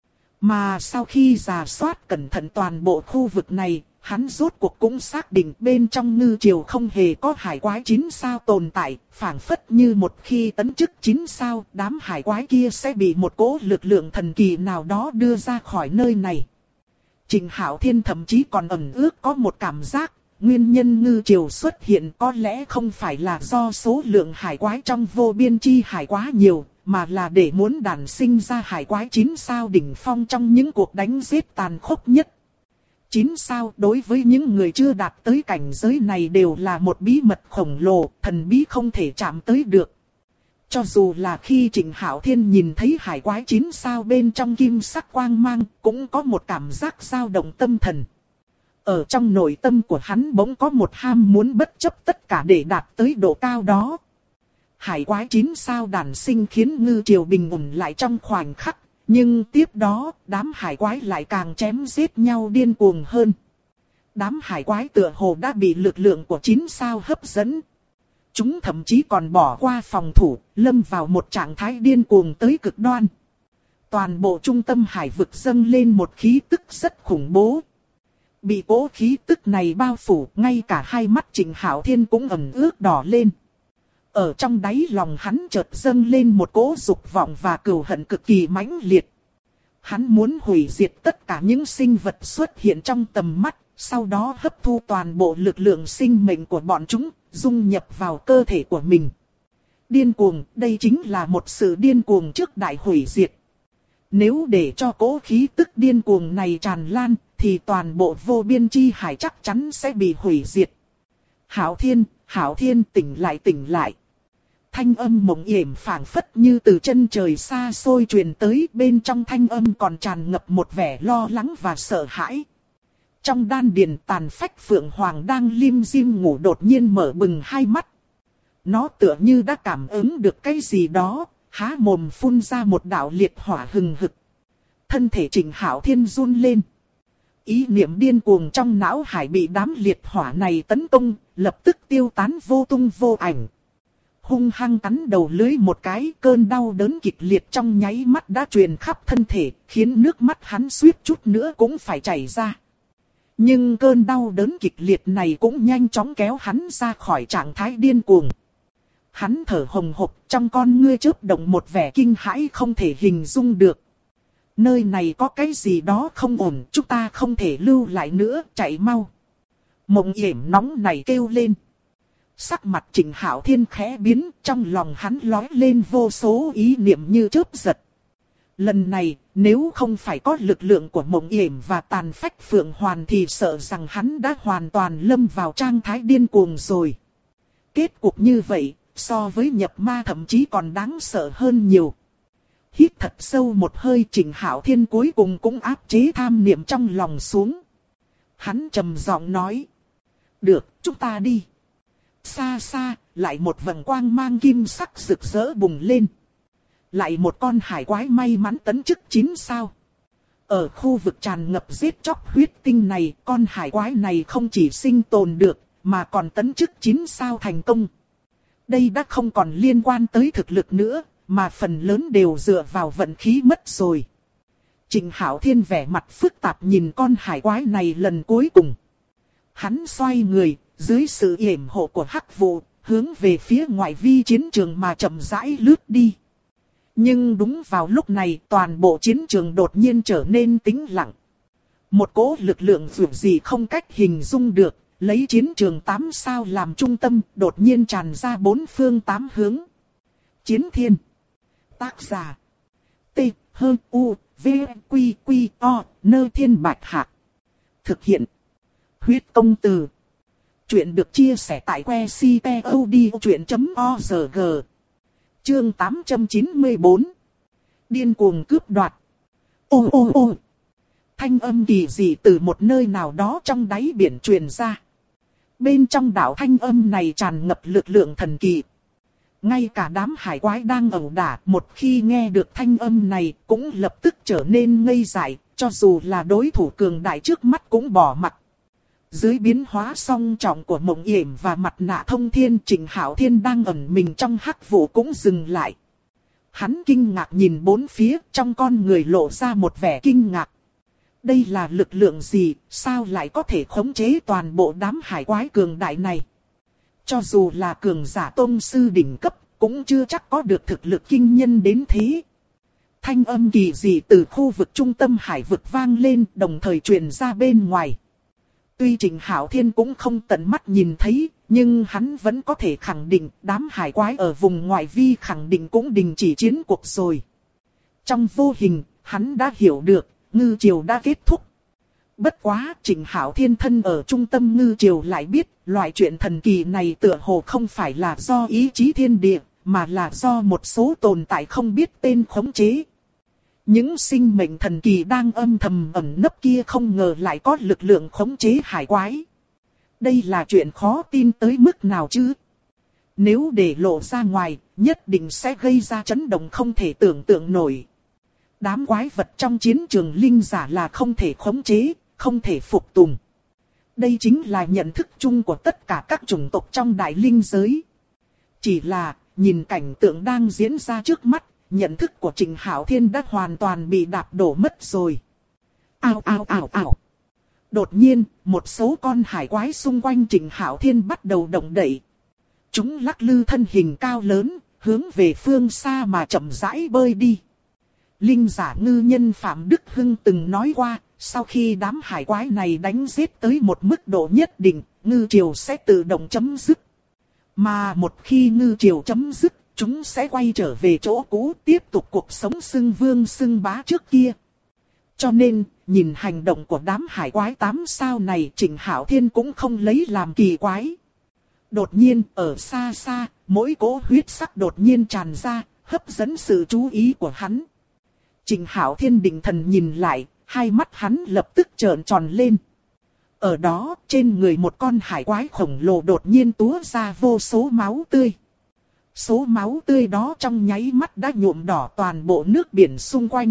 Speaker 1: Mà sau khi rà soát cẩn thận toàn bộ khu vực này, hắn rốt cuộc cũng xác định bên trong ngư triều không hề có hải quái 9 sao tồn tại, phảng phất như một khi tấn chức 9 sao, đám hải quái kia sẽ bị một cỗ lực lượng thần kỳ nào đó đưa ra khỏi nơi này. Trịnh Hạo Thiên thậm chí còn ẩn ước có một cảm giác, nguyên nhân ngư triều xuất hiện có lẽ không phải là do số lượng hải quái trong vô biên chi hải quá nhiều, mà là để muốn đản sinh ra hải quái 9 sao đỉnh phong trong những cuộc đánh giết tàn khốc nhất. 9 sao đối với những người chưa đạt tới cảnh giới này đều là một bí mật khổng lồ, thần bí không thể chạm tới được. Cho dù là khi Trịnh Hạo Thiên nhìn thấy hải quái 9 sao bên trong kim sắc quang mang, cũng có một cảm giác dao động tâm thần. Ở trong nội tâm của hắn bỗng có một ham muốn bất chấp tất cả để đạt tới độ cao đó. Hải quái 9 sao đản sinh khiến ngư triều bình ổn lại trong khoảnh khắc, nhưng tiếp đó đám hải quái lại càng chém giết nhau điên cuồng hơn. Đám hải quái tựa hồ đã bị lực lượng của 9 sao hấp dẫn. Chúng thậm chí còn bỏ qua phòng thủ, lâm vào một trạng thái điên cuồng tới cực đoan. Toàn bộ trung tâm hải vực dâng lên một khí tức rất khủng bố. Bị cỗ khí tức này bao phủ, ngay cả hai mắt Trịnh Hạo Thiên cũng ẩn ước đỏ lên. Ở trong đáy lòng hắn chợt dâng lên một cỗ dục vọng và cừu hận cực kỳ mãnh liệt. Hắn muốn hủy diệt tất cả những sinh vật xuất hiện trong tầm mắt, sau đó hấp thu toàn bộ lực lượng sinh mệnh của bọn chúng, dung nhập vào cơ thể của mình. Điên cuồng, đây chính là một sự điên cuồng trước đại hủy diệt. Nếu để cho cỗ khí tức điên cuồng này tràn lan, thì toàn bộ vô biên chi hải chắc chắn sẽ bị hủy diệt. Hạo Thiên tỉnh lại. Thanh âm mộng yểm phảng phất như từ chân trời xa xôi truyền tới, bên trong thanh âm còn tràn ngập một vẻ lo lắng và sợ hãi. Trong đan điền tàn phách Phượng Hoàng đang lim dim ngủ đột nhiên mở bừng hai mắt. Nó tựa như đã cảm ứng được cái gì đó, há mồm phun ra một đạo liệt hỏa hừng hực. Thân thể Trịnh Hạo Thiên run lên. Ý niệm điên cuồng trong não hải bị đám liệt hỏa này tấn công, lập tức tiêu tán vô tung vô ảnh. Hung hăng cắn đầu lưới một cái, cơn đau đớn kịch liệt trong nháy mắt đã truyền khắp thân thể, khiến nước mắt hắn suýt chút nữa cũng phải chảy ra. Nhưng cơn đau đớn kịch liệt này cũng nhanh chóng kéo hắn ra khỏi trạng thái điên cuồng. Hắn thở hồng hộc, trong con ngươi chớp động một vẻ kinh hãi không thể hình dung được. Nơi này có cái gì đó không ổn, chúng ta không thể lưu lại nữa, chạy mau. Mộng yểm nóng này kêu lên. Sắc mặt Trịnh Hạo Thiên khẽ biến, trong lòng hắn lóe lên vô số ý niệm như chớp giật. Lần này, nếu không phải có lực lượng của mộng yểm và tàn phách Phượng Hoàn thì sợ rằng hắn đã hoàn toàn lâm vào trạng thái điên cuồng rồi. Kết cục như vậy, so với nhập ma thậm chí còn đáng sợ hơn nhiều. Hít thật sâu một hơi, Trịnh Hạo Thiên cuối cùng cũng áp chế tham niệm trong lòng xuống. Hắn trầm giọng nói. Được, chúng ta đi. Xa xa, lại một vầng quang mang kim sắc rực rỡ bùng lên. Lại một con hải quái may mắn tấn chức 9 sao. Ở khu vực tràn ngập giết chóc huyết tinh này, con hải quái này không chỉ sinh tồn được, mà còn tấn chức 9 sao thành công. Đây đã không còn liên quan tới thực lực nữa, mà phần lớn đều dựa vào vận khí mất rồi. Trịnh Hạo Thiên vẻ mặt phức tạp nhìn con hải quái này lần cuối cùng. Hắn xoay người, dưới sự yểm hộ của Hắc Vụ, hướng về phía ngoại vi chiến trường mà chậm rãi lướt đi. Nhưng đúng vào lúc này, toàn bộ chiến trường đột nhiên trở nên tĩnh lặng. Một cỗ lực lượng dữ gì không cách hình dung được, lấy chiến trường 8 sao làm trung tâm, đột nhiên tràn ra bốn phương tám hướng. Chiến Thiên. Tác giả. T. H. U. V. Q. Q. O. Nơ Thiên Bạch Hạc. Thực hiện. Huyết Công Từ. Chuyện được chia sẻ tại website.odchuyện.org. Chương 894. Điên cuồng cướp đoạt. Ô ô ô. Thanh âm kỳ dị từ một nơi nào đó trong đáy biển truyền ra. Bên trong đảo thanh âm này tràn ngập lực lượng thần kỳ. Ngay cả đám hải quái đang ẩu đả, một khi nghe được thanh âm này cũng lập tức trở nên ngây dại, cho dù là đối thủ cường đại trước mắt cũng bỏ mặc. Dưới biến hóa song trọng của Mộng Yểm và mặt nạ thông thiên, Trịnh Hạo Thiên đang ẩn mình trong hắc vụ cũng dừng lại. Hắn kinh ngạc nhìn bốn phía, trong con người lộ ra một vẻ kinh ngạc. Đây là lực lượng gì, sao lại có thể khống chế toàn bộ đám hải quái cường đại này? Cho dù là cường giả tôn sư đỉnh cấp, cũng chưa chắc có được thực lực kinh nhân đến thế. Thanh âm kỳ dị từ khu vực trung tâm hải vực vang lên, đồng thời truyền ra bên ngoài. Tuy Trịnh Hạo Thiên cũng không tận mắt nhìn thấy, nhưng hắn vẫn có thể khẳng định đám hải quái ở vùng ngoại vi khẳng định cũng đình chỉ chiến cuộc rồi. Trong vô hình, hắn đã hiểu được, ngư triều đã kết thúc. Bất quá, Trịnh Hạo Thiên thân ở trung tâm ngư triều lại biết, loại chuyện thần kỳ này tựa hồ không phải là do ý chí thiên địa, mà là do một số tồn tại không biết tên khống chế. Những sinh mệnh thần kỳ đang âm thầm ẩn nấp kia không ngờ lại có lực lượng khống chế hải quái. Đây là chuyện khó tin tới mức nào chứ? Nếu để lộ ra ngoài, nhất định sẽ gây ra chấn động không thể tưởng tượng nổi. Đám quái vật trong chiến trường linh giả là không thể khống chế, không thể phục tùng. Đây chính là nhận thức chung của tất cả các chủng tộc trong đại linh giới. Chỉ là, nhìn cảnh tượng đang diễn ra trước mắt, nhận thức của Trịnh Hạo Thiên đã hoàn toàn bị đạp đổ mất rồi. Ao ao ao ao. Đột nhiên, một số con hải quái xung quanh Trịnh Hạo Thiên bắt đầu động đậy. Chúng lắc lư thân hình cao lớn, hướng về phương xa mà chậm rãi bơi đi. Linh giả ngư nhân Phạm Đức Hưng từng nói qua, sau khi đám hải quái này đánh giết tới một mức độ nhất định, ngư triều sẽ tự động chấm dứt. Mà một khi ngư triều chấm dứt, chúng sẽ quay trở về chỗ cũ tiếp tục cuộc sống xưng vương xưng bá trước kia. Cho nên, nhìn hành động của đám hải quái 8 sao này, Trịnh Hạo Thiên cũng không lấy làm kỳ quái. Đột nhiên, ở xa xa, mỗi cỗ huyết sắc đột nhiên tràn ra, hấp dẫn sự chú ý của hắn. Trịnh Hạo Thiên định thần nhìn lại, hai mắt hắn lập tức trợn tròn lên. Ở đó, trên người một con hải quái khổng lồ đột nhiên túa ra vô số máu tươi. Số máu tươi đó trong nháy mắt đã nhuộm đỏ toàn bộ nước biển xung quanh.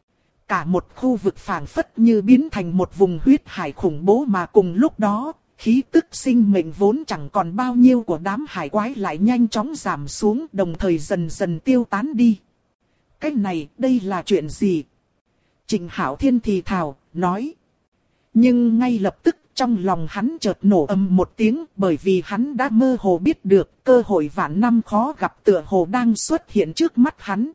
Speaker 1: Cả một khu vực phảng phất như biến thành một vùng huyết hải khủng bố, mà cùng lúc đó, khí tức sinh mệnh vốn chẳng còn bao nhiêu của đám hải quái lại nhanh chóng giảm xuống, đồng thời dần dần tiêu tán đi. Cái này, đây là chuyện gì? Trịnh Hạo Thiên thì thào, nói. Nhưng ngay lập tức trong lòng hắn chợt nổ ầm một tiếng, bởi vì hắn đã mơ hồ biết được cơ hội vạn năm khó gặp tựa hồ đang xuất hiện trước mắt hắn.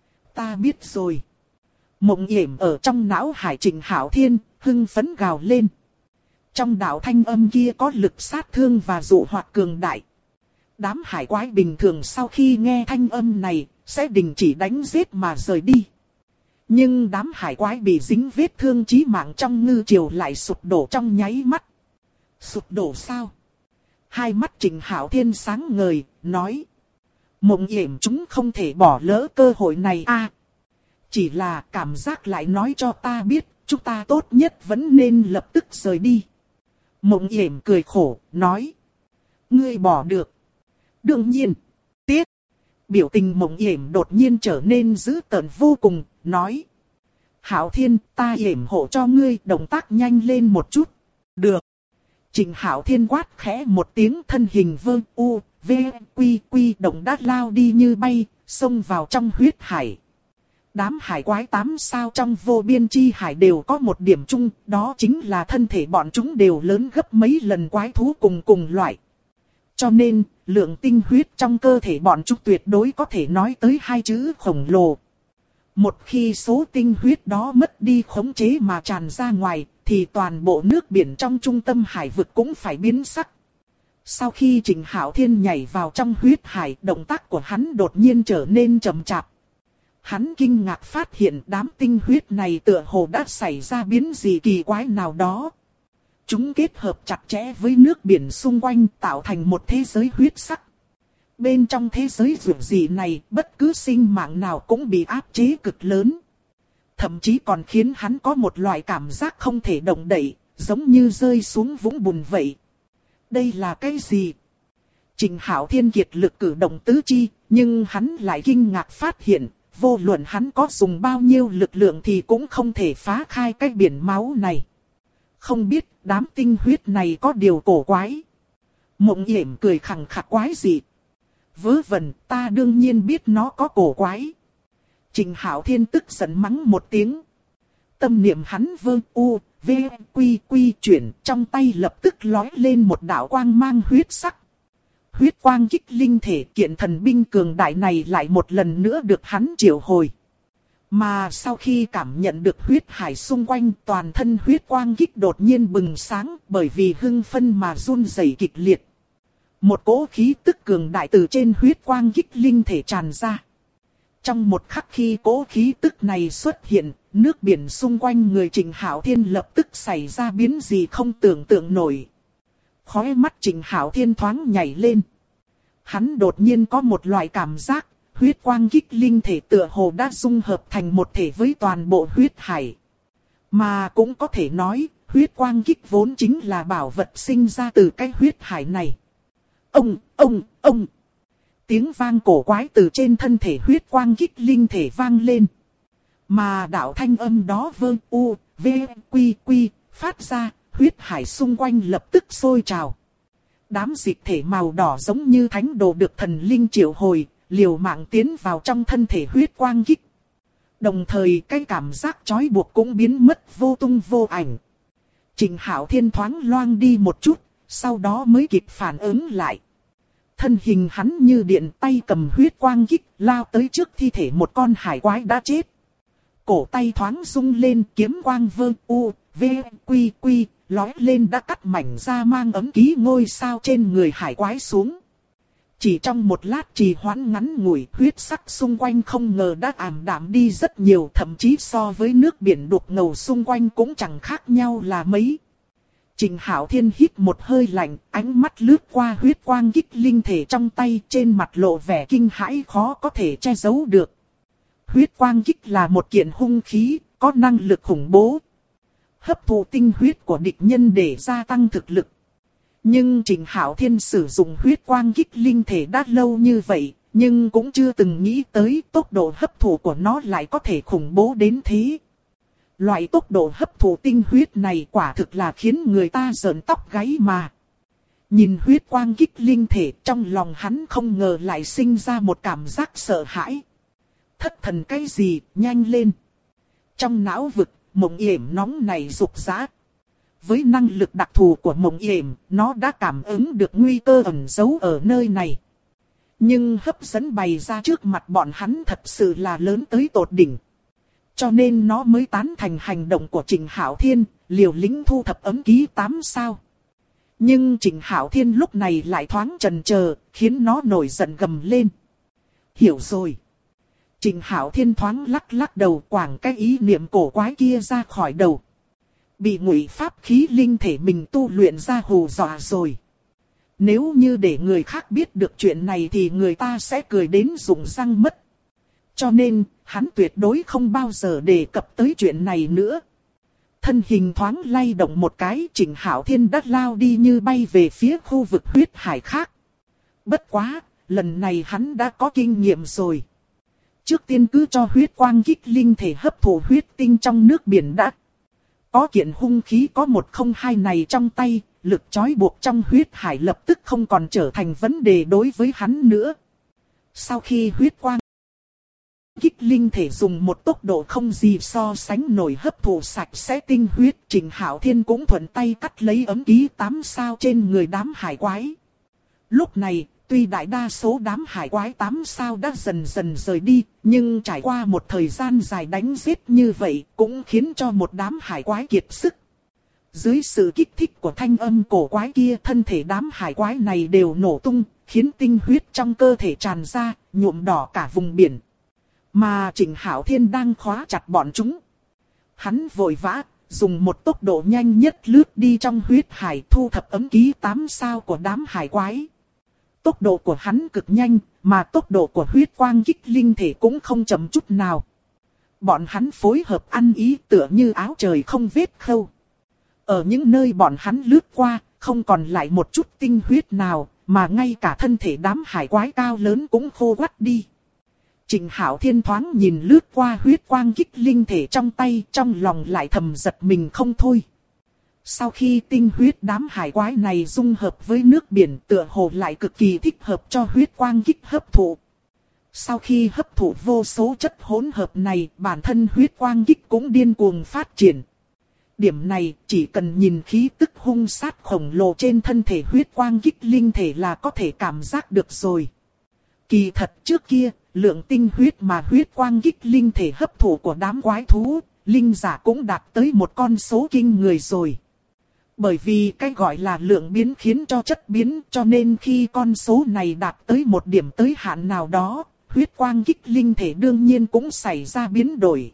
Speaker 1: Ta biết rồi. Mộng Yểm ở trong não hải Trịnh Hạo Thiên, hưng phấn gào lên. Trong đạo thanh âm kia có lực sát thương và dụ hoặc cường đại. Đám hải quái bình thường sau khi nghe thanh âm này, sẽ đình chỉ đánh giết mà rời đi. Nhưng đám hải quái bị dính vết thương chí mạng trong ngư triều lại sụp đổ trong nháy mắt. Sụp đổ sao? Hai mắt Trịnh Hạo Thiên sáng ngời, nói. Mộng Yểm chúng không thể bỏ lỡ cơ hội này a. Chỉ là cảm giác lại nói cho ta biết, chúng ta tốt nhất vẫn nên lập tức rời đi. Mộng Yểm cười khổ, nói. Ngươi bỏ được. Đương nhiên. Tiết. Biểu tình Mộng Yểm đột nhiên trở nên dữ tợn vô cùng, nói. Hạo Thiên, ta yểm hộ cho ngươi, động tác nhanh lên một chút. Được. Trịnh Hạo Thiên quát khẽ một tiếng, thân hình vơ u, v, quy động đã lao đi như bay, xông vào trong huyết hải. Đám hải quái 8 sao trong vô biên chi hải đều có một điểm chung, đó chính là thân thể bọn chúng đều lớn gấp mấy lần quái thú cùng loại. Cho nên, lượng tinh huyết trong cơ thể bọn chúng tuyệt đối có thể nói tới 2 chữ khổng lồ. Một khi số tinh huyết đó mất đi khống chế mà tràn ra ngoài, thì toàn bộ nước biển trong trung tâm hải vực cũng phải biến sắc. Sau khi Trịnh Hạo Thiên nhảy vào trong huyết hải, động tác của hắn đột nhiên trở nên chậm chạp. Hắn kinh ngạc phát hiện đám tinh huyết này tựa hồ đã xảy ra biến gì kỳ quái nào đó. Chúng kết hợp chặt chẽ với nước biển xung quanh tạo thành một thế giới huyết sắc. Bên trong thế giới rủi dị này, bất cứ sinh mạng nào cũng bị áp chế cực lớn. Thậm chí còn khiến hắn có một loại cảm giác không thể động đậy, giống như rơi xuống vũng bùn vậy. Đây là cái gì? Trịnh Hạo Thiên kiệt lực cử động tứ chi, nhưng hắn lại kinh ngạc phát hiện, vô luận hắn có dùng bao nhiêu lực lượng thì cũng không thể phá khai cái biển máu này. Không biết đám tinh huyết này có điều cổ quái. Mộng Yểm cười khẳng khặc quái gì? Vớ vẩn, ta đương nhiên biết nó có cổ quái. Trịnh Hạo Thiên tức giận mắng một tiếng. Tâm niệm hắn vơ u, v, quy chuyển, trong tay lập tức lói lên một đạo quang mang huyết sắc. Huyết quang kích linh thể, kiện thần binh cường đại này lại một lần nữa được hắn triệu hồi. Mà sau khi cảm nhận được huyết hải xung quanh, toàn thân huyết quang kích đột nhiên bừng sáng, bởi vì hưng phân mà run rẩy kịch liệt. Một cỗ khí tức cường đại từ trên huyết quang kích linh thể tràn ra. Trong một khắc khi cỗ khí tức này xuất hiện, nước biển xung quanh người Trịnh Hạo Thiên lập tức xảy ra biến gì không tưởng tượng nổi. Khóe mắt Trịnh Hạo Thiên thoáng nhảy lên. Hắn đột nhiên có một loại cảm giác, huyết quang kích linh thể tựa hồ đã dung hợp thành một thể với toàn bộ huyết hải. Mà cũng có thể nói, huyết quang kích vốn chính là bảo vật sinh ra từ cái huyết hải này. Ông! Tiếng vang cổ quái từ trên thân thể huyết quang kích linh thể vang lên. Mà đạo thanh âm đó vơ u, v, quy phát ra, huyết hải xung quanh lập tức sôi trào. Đám dịch thể màu đỏ giống như thánh đồ được thần linh triệu hồi, liều mạng tiến vào trong thân thể huyết quang kích. Đồng thời cái cảm giác trói buộc cũng biến mất vô tung vô ảnh. Trịnh Hạo Thiên thoáng loang đi một chút, sau đó mới kịp phản ứng lại. Thân hình hắn như điện, tay cầm huyết quang kích lao tới trước thi thể một con hải quái đã chết. Cổ tay thoáng rung lên, kiếm quang vơ u, v, quy lói lên đã cắt mảnh ra mang ấm ký ngôi sao trên người hải quái xuống. Chỉ trong một lát trì hoãn ngắn ngủi, huyết sắc xung quanh không ngờ đã ảm đạm đi rất nhiều, thậm chí so với nước biển đục ngầu xung quanh cũng chẳng khác nhau là mấy. Trịnh Hạo Thiên hít một hơi lạnh, ánh mắt lướt qua huyết quang kích linh thể trong tay, trên mặt lộ vẻ kinh hãi khó có thể che giấu được. Huyết quang kích là một kiện hung khí, có năng lực khủng bố. Hấp thụ tinh huyết của địch nhân để gia tăng thực lực. Nhưng Trịnh Hạo Thiên sử dụng huyết quang kích linh thể đã lâu như vậy, nhưng cũng chưa từng nghĩ tới tốc độ hấp thụ của nó lại có thể khủng bố đến thế. Loại tốc độ hấp thụ tinh huyết này quả thực là khiến người ta rợn tóc gáy mà. Nhìn huyết quang kích linh thể, trong lòng hắn không ngờ lại sinh ra một cảm giác sợ hãi. Thất thần cái gì, nhanh lên. Trong não vực, Mộng Yểm nóng này rục rã. Với năng lực đặc thù của Mộng Yểm, nó đã cảm ứng được nguy cơ ẩn giấu ở nơi này. Nhưng hấp dẫn bày ra trước mặt bọn hắn thật sự là lớn tới tột đỉnh. Cho nên nó mới tán thành hành động của Trịnh Hạo Thiên, liều lĩnh thu thập ấm ký 8 sao. Nhưng Trịnh Hạo Thiên lúc này lại thoáng chần chờ, khiến nó nổi giận gầm lên. Hiểu rồi. Trịnh Hạo Thiên thoáng lắc đầu, quảng cái ý niệm cổ quái kia ra khỏi đầu. Bị ngụy pháp khí linh thể mình tu luyện ra hù dọa rồi. Nếu như để người khác biết được chuyện này thì người ta sẽ cười đến rụng răng mất. Cho nên, hắn tuyệt đối không bao giờ đề cập tới chuyện này nữa. Thân hình thoáng lay động một cái, Trịnh Hạo Thiên đã lao đi như bay về phía khu vực huyết hải khác. Bất quá, lần này hắn đã có kinh nghiệm rồi. Trước tiên cứ cho huyết quang kích linh thể hấp thụ huyết tinh trong nước biển đã. Có kiện hung khí có 102 này trong tay, lực trói buộc trong huyết hải lập tức không còn trở thành vấn đề đối với hắn nữa. Sau khi huyết quang kích linh thể dùng một tốc độ không gì so sánh nổi hấp thụ sạch sẽ tinh huyết, Trịnh Hạo Thiên cũng thuận tay cắt lấy ấm ký 8 sao trên người đám hải quái. Lúc này, tuy đại đa số đám hải quái 8 sao đã dần dần rời đi, nhưng trải qua một thời gian dài đánh giết như vậy cũng khiến cho một đám hải quái kiệt sức. Dưới sự kích thích của thanh âm cổ quái kia, thân thể đám hải quái này đều nổ tung, khiến tinh huyết trong cơ thể tràn ra, nhuộm đỏ cả vùng biển. Mà Trịnh Hạo Thiên đang khóa chặt bọn chúng. Hắn vội vã, dùng một tốc độ nhanh nhất lướt đi trong huyết hải thu thập ấm ký 8 sao của đám hải quái. Tốc độ của hắn cực nhanh, mà tốc độ của huyết quang kích linh thể cũng không chậm chút nào. Bọn hắn phối hợp ăn ý tựa như áo trời không vết khâu. Ở những nơi bọn hắn lướt qua, không còn lại một chút tinh huyết nào, mà ngay cả thân thể đám hải quái cao lớn cũng khô quắt đi. Trịnh Hạo Thiên thoáng nhìn lướt qua huyết quang kích linh thể trong tay, trong lòng lại thầm giật mình không thôi. Sau khi tinh huyết đám hải quái này dung hợp với nước biển, tựa hồ lại cực kỳ thích hợp cho huyết quang kích hấp thụ. Sau khi hấp thụ vô số chất hỗn hợp này, bản thân huyết quang kích cũng điên cuồng phát triển. Điểm này chỉ cần nhìn khí tức hung sát khổng lồ trên thân thể huyết quang kích linh thể là có thể cảm giác được rồi. Kỳ thật trước kia, lượng tinh huyết mà huyết quang kích linh thể hấp thụ của đám quái thú, linh giả cũng đạt tới một con số kinh người rồi. Bởi vì cái gọi là lượng biến khiến cho chất biến, cho nên khi con số này đạt tới một điểm tới hạn nào đó, huyết quang kích linh thể đương nhiên cũng xảy ra biến đổi.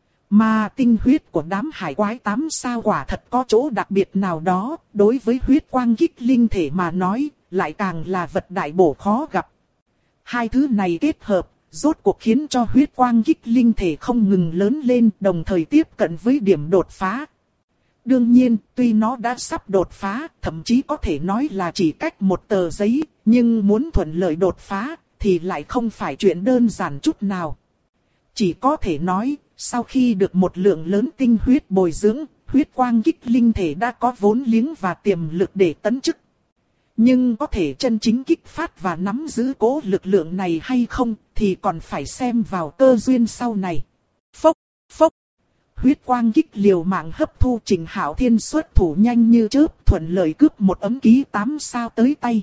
Speaker 1: Mà tinh huyết của đám hải quái 8 sao quả thật có chỗ đặc biệt nào đó, đối với huyết quang kích linh thể mà nói, lại càng là vật đại bổ khó gặp. Hai thứ này kết hợp, rốt cuộc khiến cho huyết quang kích linh thể không ngừng lớn lên, đồng thời tiếp cận với điểm đột phá. Đương nhiên, tuy nó đã sắp đột phá, thậm chí có thể nói là chỉ cách một tờ giấy, nhưng muốn thuận lợi đột phá, thì lại không phải chuyện đơn giản chút nào. Chỉ có thể nói, sau khi được một lượng lớn tinh huyết bồi dưỡng, huyết quang kích linh thể đã có vốn liếng và tiềm lực để tấn chức. Nhưng có thể chân chính kích phát và nắm giữ cố lực lượng này hay không, thì còn phải xem vào cơ duyên sau này. Phốc, phốc. Huyết quang kích liều mạng hấp thu, Trịnh Hạo Thiên xuất thủ nhanh như chớp, thuận lợi cướp một ấm ký 8 sao tới tay.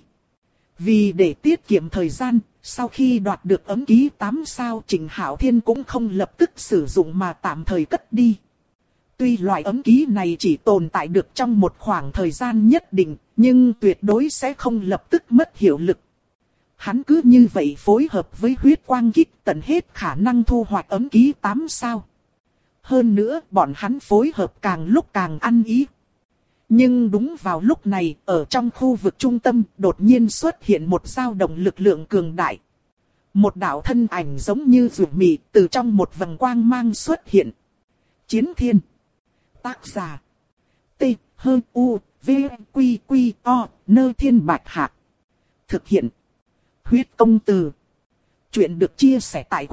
Speaker 1: Vì để tiết kiệm thời gian, sau khi đoạt được ấm ký 8 sao, Trịnh Hạo Thiên cũng không lập tức sử dụng mà tạm thời cất đi. Tuy loại ấm ký này chỉ tồn tại được trong một khoảng thời gian nhất định, nhưng tuyệt đối sẽ không lập tức mất hiệu lực. Hắn cứ như vậy phối hợp với huyết quang kích tận hết khả năng thu hoạch ấm ký 8 sao. Hơn nữa, bọn hắn phối hợp càng lúc càng ăn ý. Nhưng đúng vào lúc này, ở trong khu vực trung tâm, đột nhiên xuất hiện một dao động lực lượng cường đại. Một đạo thân ảnh giống như rùa mị từ trong một vầng quang mang xuất hiện. Chiến Thiên. Tác giả. T. H. U. V. Q. Q. O. Nơ Thiên Bạch Hạc. Thực hiện. Huyết Công Từ. Chuyện được chia sẻ tại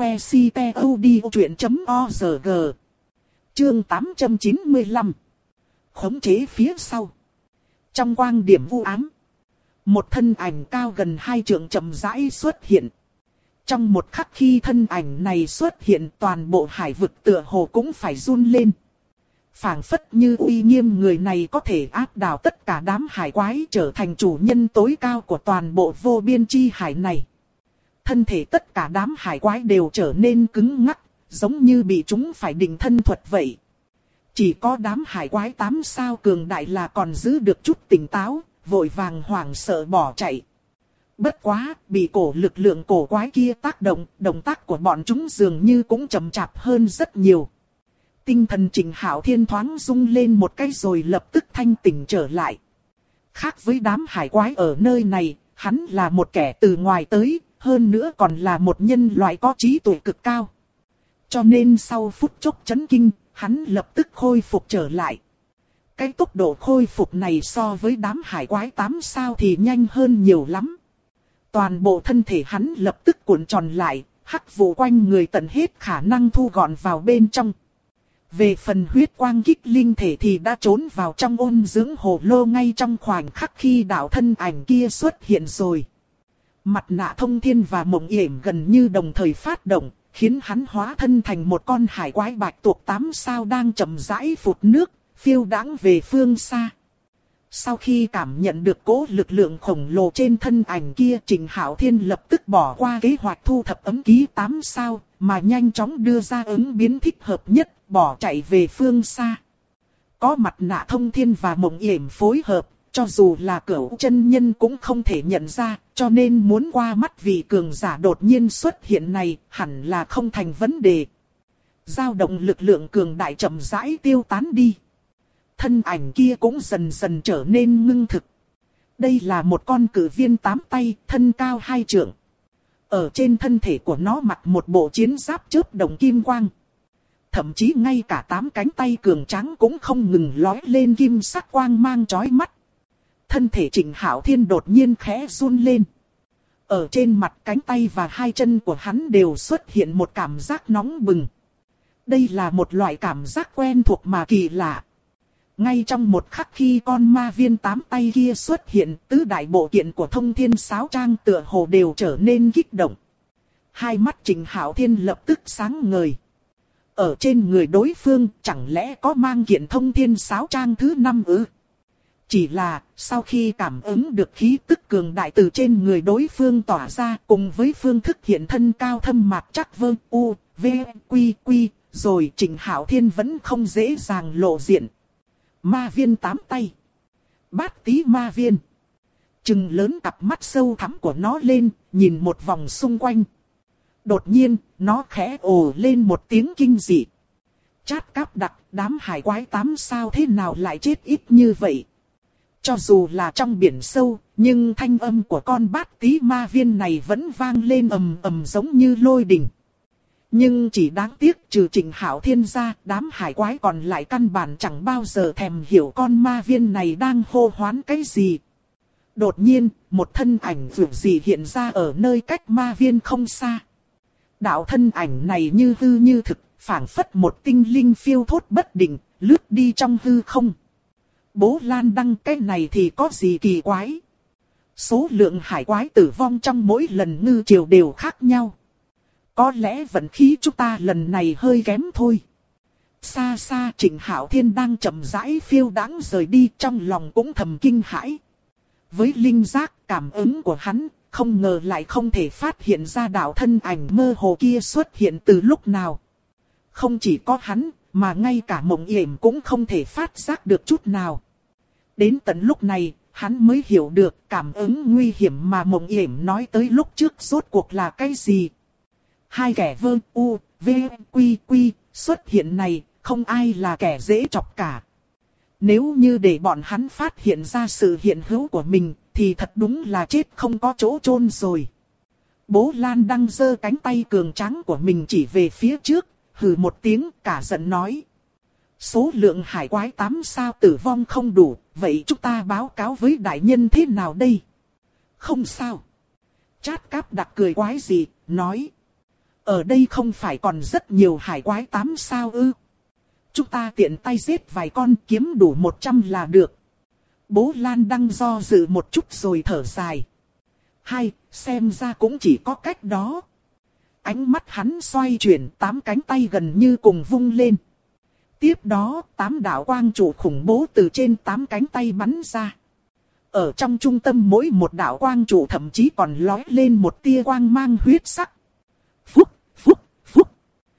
Speaker 1: website.odchuyện.org. Chương 895. Khống chế phía sau. Trong quang điểm u ám, một thân ảnh cao gần 2 trượng chậm rãi xuất hiện. Trong một khắc khi thân ảnh này xuất hiện, toàn bộ hải vực tựa hồ cũng phải run lên. Phảng phất như uy nghiêm người này có thể áp đảo tất cả đám hải quái, trở thành chủ nhân tối cao của toàn bộ vô biên chi hải này. Thân thể tất cả đám hải quái đều trở nên cứng ngắc, giống như bị chúng phải định thân thuật vậy. Chỉ có đám hải quái 8 sao cường đại là còn giữ được chút tỉnh táo, vội vàng hoảng sợ bỏ chạy. Bất quá, bị cổ lực lượng cổ quái kia tác động, động tác của bọn chúng dường như cũng chậm chạp hơn rất nhiều. Tinh thần Trịnh Hạo Thiên thoáng rung lên một cái rồi lập tức thanh tỉnh trở lại. Khác với đám hải quái ở nơi này, hắn là một kẻ từ ngoài tới, hơn nữa còn là một nhân loại có trí tuệ cực cao. Cho nên sau phút chốc chấn kinh, hắn lập tức khôi phục trở lại. cái tốc độ khôi phục này so với đám hải quái 8 sao thì nhanh hơn nhiều lắm. Toàn bộ thân thể hắn lập tức cuộn tròn lại, hắc vụ quanh người tận hết khả năng thu gọn vào bên trong. Về phần huyết quang kích linh thể thì đã trốn vào trong ôn dưỡng hồ lô ngay trong khoảnh khắc khi đạo thân ảnh kia xuất hiện rồi. Mặt nạ thông thiên và mộng yểm gần như đồng thời phát động, khiến hắn hóa thân thành một con hải quái bạch tuộc 8 sao đang chậm rãi phụt nước, phiêu đãng về phương xa. Sau khi cảm nhận được cỗ lực lượng khổng lồ trên thân ảnh kia, Trịnh Hạo Thiên lập tức bỏ qua kế hoạch thu thập ấm ký 8 sao, mà nhanh chóng đưa ra ứng biến thích hợp nhất, bỏ chạy về phương xa. Có mặt nạ thông thiên và mộng yểm phối hợp, cho dù là Cửu chân nhân cũng không thể nhận ra, cho nên muốn qua mắt vị cường giả đột nhiên xuất hiện này, hẳn là không thành vấn đề. Dao động lực lượng cường đại chậm rãi tiêu tán đi. Thân ảnh kia cũng dần dần trở nên ngưng thực. Đây là một con cử viên 8 tay, thân cao 2 trượng. Ở trên thân thể của nó mặc một bộ chiến giáp chớp đồng kim quang. Thậm chí ngay cả 8 cánh tay cường tráng cũng không ngừng lói lên kim sắc quang mang chói mắt. Thân thể Trịnh Hạo Thiên đột nhiên khẽ run lên. Ở trên mặt, cánh tay và 2 chân của hắn đều xuất hiện một cảm giác nóng bừng. Đây là một loại cảm giác quen thuộc mà kỳ lạ. Ngay trong một khắc khi con ma viên 8 tay kia xuất hiện, tứ đại bộ kiện của Thông Thiên Sáo Trang tựa hồ đều trở nên kích động. Hai mắt Trịnh Hạo Thiên lập tức sáng ngời. Ở trên người đối phương chẳng lẽ có mang kiện Thông Thiên Sáo Trang thứ 5 ư? Chỉ là, sau khi cảm ứng được khí tức cường đại từ trên người đối phương tỏa ra, cùng với phương thức hiện thân cao thâm mạc chắc vơ u, v, quy quy, rồi Trịnh Hạo Thiên vẫn không dễ dàng lộ diện. Ma viên 8 tay. Bát tí ma viên. Trừng lớn cặp mắt sâu thẳm của nó lên, nhìn một vòng xung quanh. Đột nhiên, nó khẽ ồ lên một tiếng kinh dị. Chát Cáp Đặc, đám hải quái 8 sao thế nào lại chết ít như vậy? Cho dù là trong biển sâu, nhưng thanh âm của con bát tí ma viên này vẫn vang lên ầm ầm giống như lôi đình. Nhưng chỉ đáng tiếc trừ Trịnh Hạo Thiên ra, đám hải quái còn lại căn bản chẳng bao giờ thèm hiểu con ma viên này đang hô hoán cái gì. Đột nhiên, một thân ảnh dường dị hiện ra ở nơi cách ma viên không xa. Đạo thân ảnh này như hư như thực, phảng phất một tinh linh phiêu thốt bất định, lướt đi trong hư không. Bố Lan Đăng, cái này thì có gì kỳ quái? Số lượng hải quái tử vong trong mỗi lần ngư triều đều khác nhau. Có lẽ vận khí chúng ta lần này hơi kém thôi. Xa xa Trịnh Hạo Thiên đang chậm rãi phiêu đãng rời đi, trong lòng cũng thầm kinh hãi. Với linh giác cảm ứng của hắn, không ngờ lại không thể phát hiện ra đạo thân ảnh mơ hồ kia xuất hiện từ lúc nào. Không chỉ có hắn, mà ngay cả Mộng Yểm cũng không thể phát giác được chút nào. Đến tận lúc này, hắn mới hiểu được cảm ứng nguy hiểm mà Mộng Yểm nói tới lúc trước rốt cuộc là cái gì. Hai kẻ vơ u, v, quy quy xuất hiện này, không ai là kẻ dễ chọc cả. Nếu như để bọn hắn phát hiện ra sự hiện hữu của mình, thì thật đúng là chết không có chỗ chôn rồi. Bố Lan Đăng giơ cánh tay cường tráng của mình chỉ về phía trước, hừ một tiếng, cả giận nói. Số lượng hải quái 8 sao tử vong không đủ, vậy chúng ta báo cáo với đại nhân thế nào đây? Không sao. Chát Cáp Đặc cười quái gì, nói. Ở đây không phải còn rất nhiều hải quái 8 sao ư? Chúng ta tiện tay giết vài con kiếm đủ 100 là được. Bố Lan Đăng do dự một chút rồi thở dài. Hay, xem ra cũng chỉ có cách đó. Ánh mắt hắn xoay chuyển, 8 cánh tay gần như cùng vung lên. Tiếp đó, 8 đạo quang trụ khủng bố từ trên 8 cánh tay bắn ra. Ở trong trung tâm mỗi một đạo quang trụ thậm chí còn lói lên một tia quang mang huyết sắc. Phúc, phúc, phúc.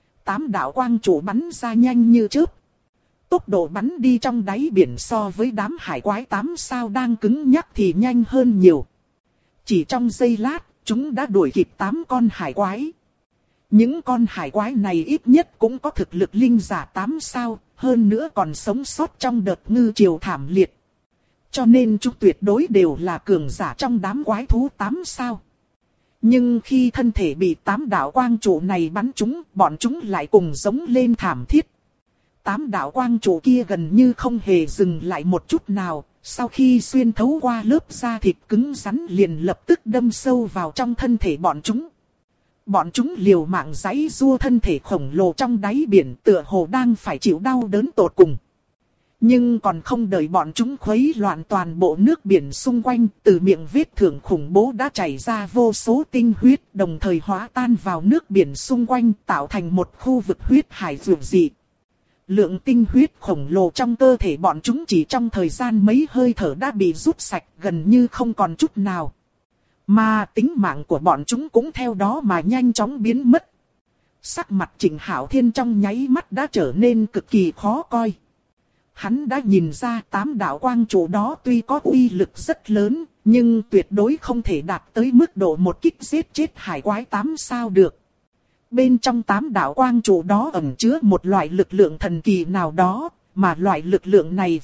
Speaker 1: 8 đạo quang trụ bắn ra nhanh như chớp. Tốc độ bắn đi trong đáy biển so với đám hải quái 8 sao đang cứng nhắc thì nhanh hơn nhiều. Chỉ trong giây lát, chúng đã đuổi kịp 8 con hải quái. Những con hải quái này ít nhất cũng có thực lực linh giả 8 sao, hơn nữa còn sống sót trong đợt ngư triều thảm liệt. Cho nên chúng tuyệt đối đều là cường giả trong đám quái thú 8 sao. Nhưng khi thân thể bị 8 đạo quang trụ này bắn trúng, bọn chúng lại cùng giống lên thảm thiết. Tám đạo quang trụ kia gần như không hề dừng lại một chút nào, sau khi xuyên thấu qua lớp da thịt cứng rắn liền lập tức đâm sâu vào trong thân thể bọn chúng. Bọn chúng liều mạng giãy giụa thân thể khổng lồ trong đáy biển tựa hồ đang phải chịu đau đớn tột cùng. Nhưng còn không đợi bọn chúng khuấy loạn toàn bộ nước biển xung quanh, từ miệng vết thương khủng bố đã chảy ra vô số tinh huyết, đồng thời hóa tan vào nước biển xung quanh, tạo thành một khu vực huyết hải rực dị. Lượng tinh huyết khổng lồ trong cơ thể bọn chúng chỉ trong thời gian mấy hơi thở đã bị rút sạch, gần như không còn chút nào. Mà tính mạng của bọn chúng cũng theo đó mà nhanh chóng biến mất. Sắc mặt Trịnh Hạo Thiên trong nháy mắt đã trở nên cực kỳ khó coi. Hắn đã nhìn ra tám đạo quang trụ đó tuy có uy lực rất lớn, nhưng tuyệt đối không thể đạt tới mức độ một kích giết chết hải quái 8 sao được. Bên trong tám đạo quang trụ đó ẩn chứa một loại lực lượng thần kỳ nào đó, mà loại lực lượng này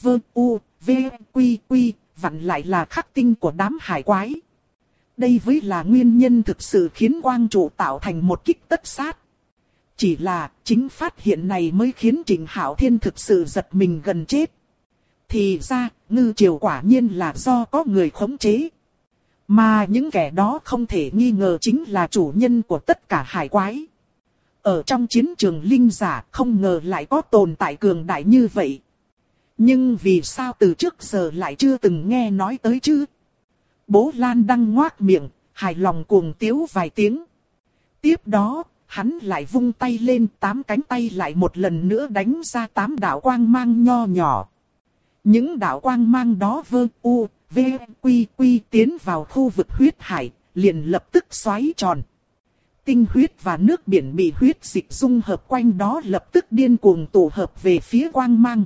Speaker 1: vặn lại là khắc tinh của đám hải quái. Đây mới là nguyên nhân thực sự khiến quang trụ tạo thành một kích tất sát. Chỉ là chính phát hiện này mới khiến Trịnh Hạo Thiên thực sự giật mình gần chết. Thì ra, ngư triều quả nhiên là do có người khống chế. Mà những kẻ đó không thể nghi ngờ chính là chủ nhân của tất cả hải quái. Ở trong chiến trường linh giả không ngờ lại có tồn tại cường đại như vậy. Nhưng vì sao từ trước giờ lại chưa từng nghe nói tới chứ? Bố Lan Đăng ngoác miệng, hài lòng cuồng tiếu vài tiếng. Tiếp đó, hắn lại vung tay lên, 8 cánh tay lại một lần nữa đánh ra 8 đạo quang mang nho nhỏ. Những đạo quang mang đó tiến vào khu vực huyết hải, liền lập tức xoáy tròn. Tinh huyết và nước biển bị huyết dịch dung hợp quanh đó lập tức điên cuồng tụ hợp về phía quang mang.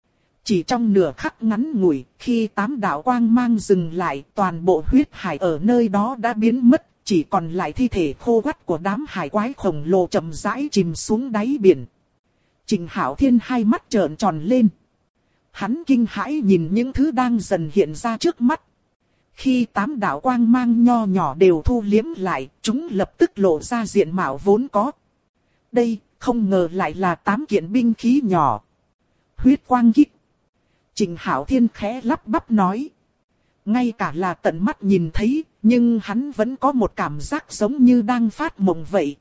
Speaker 1: Chỉ trong nửa khắc ngắn ngủi, khi 8 đạo quang mang dừng lại, toàn bộ huyết hải ở nơi đó đã biến mất, chỉ còn lại thi thể khô quắt của đám hải quái khổng lồ chậm rãi chìm xuống đáy biển. Trịnh Hạo Thiên hai mắt trợn tròn lên. Hắn kinh hãi nhìn những thứ đang dần hiện ra trước mắt. Khi 8 đạo quang mang nho nhỏ đều thu liếm lại, chúng lập tức lộ ra diện mạo vốn có. Đây, không ngờ lại là 8 kiện binh khí nhỏ. Huyết quang kích. Trịnh Hạo Thiên khẽ lắp bắp nói. Ngay cả là tận mắt nhìn thấy, nhưng hắn vẫn có một cảm giác giống như đang phát mộng vậy.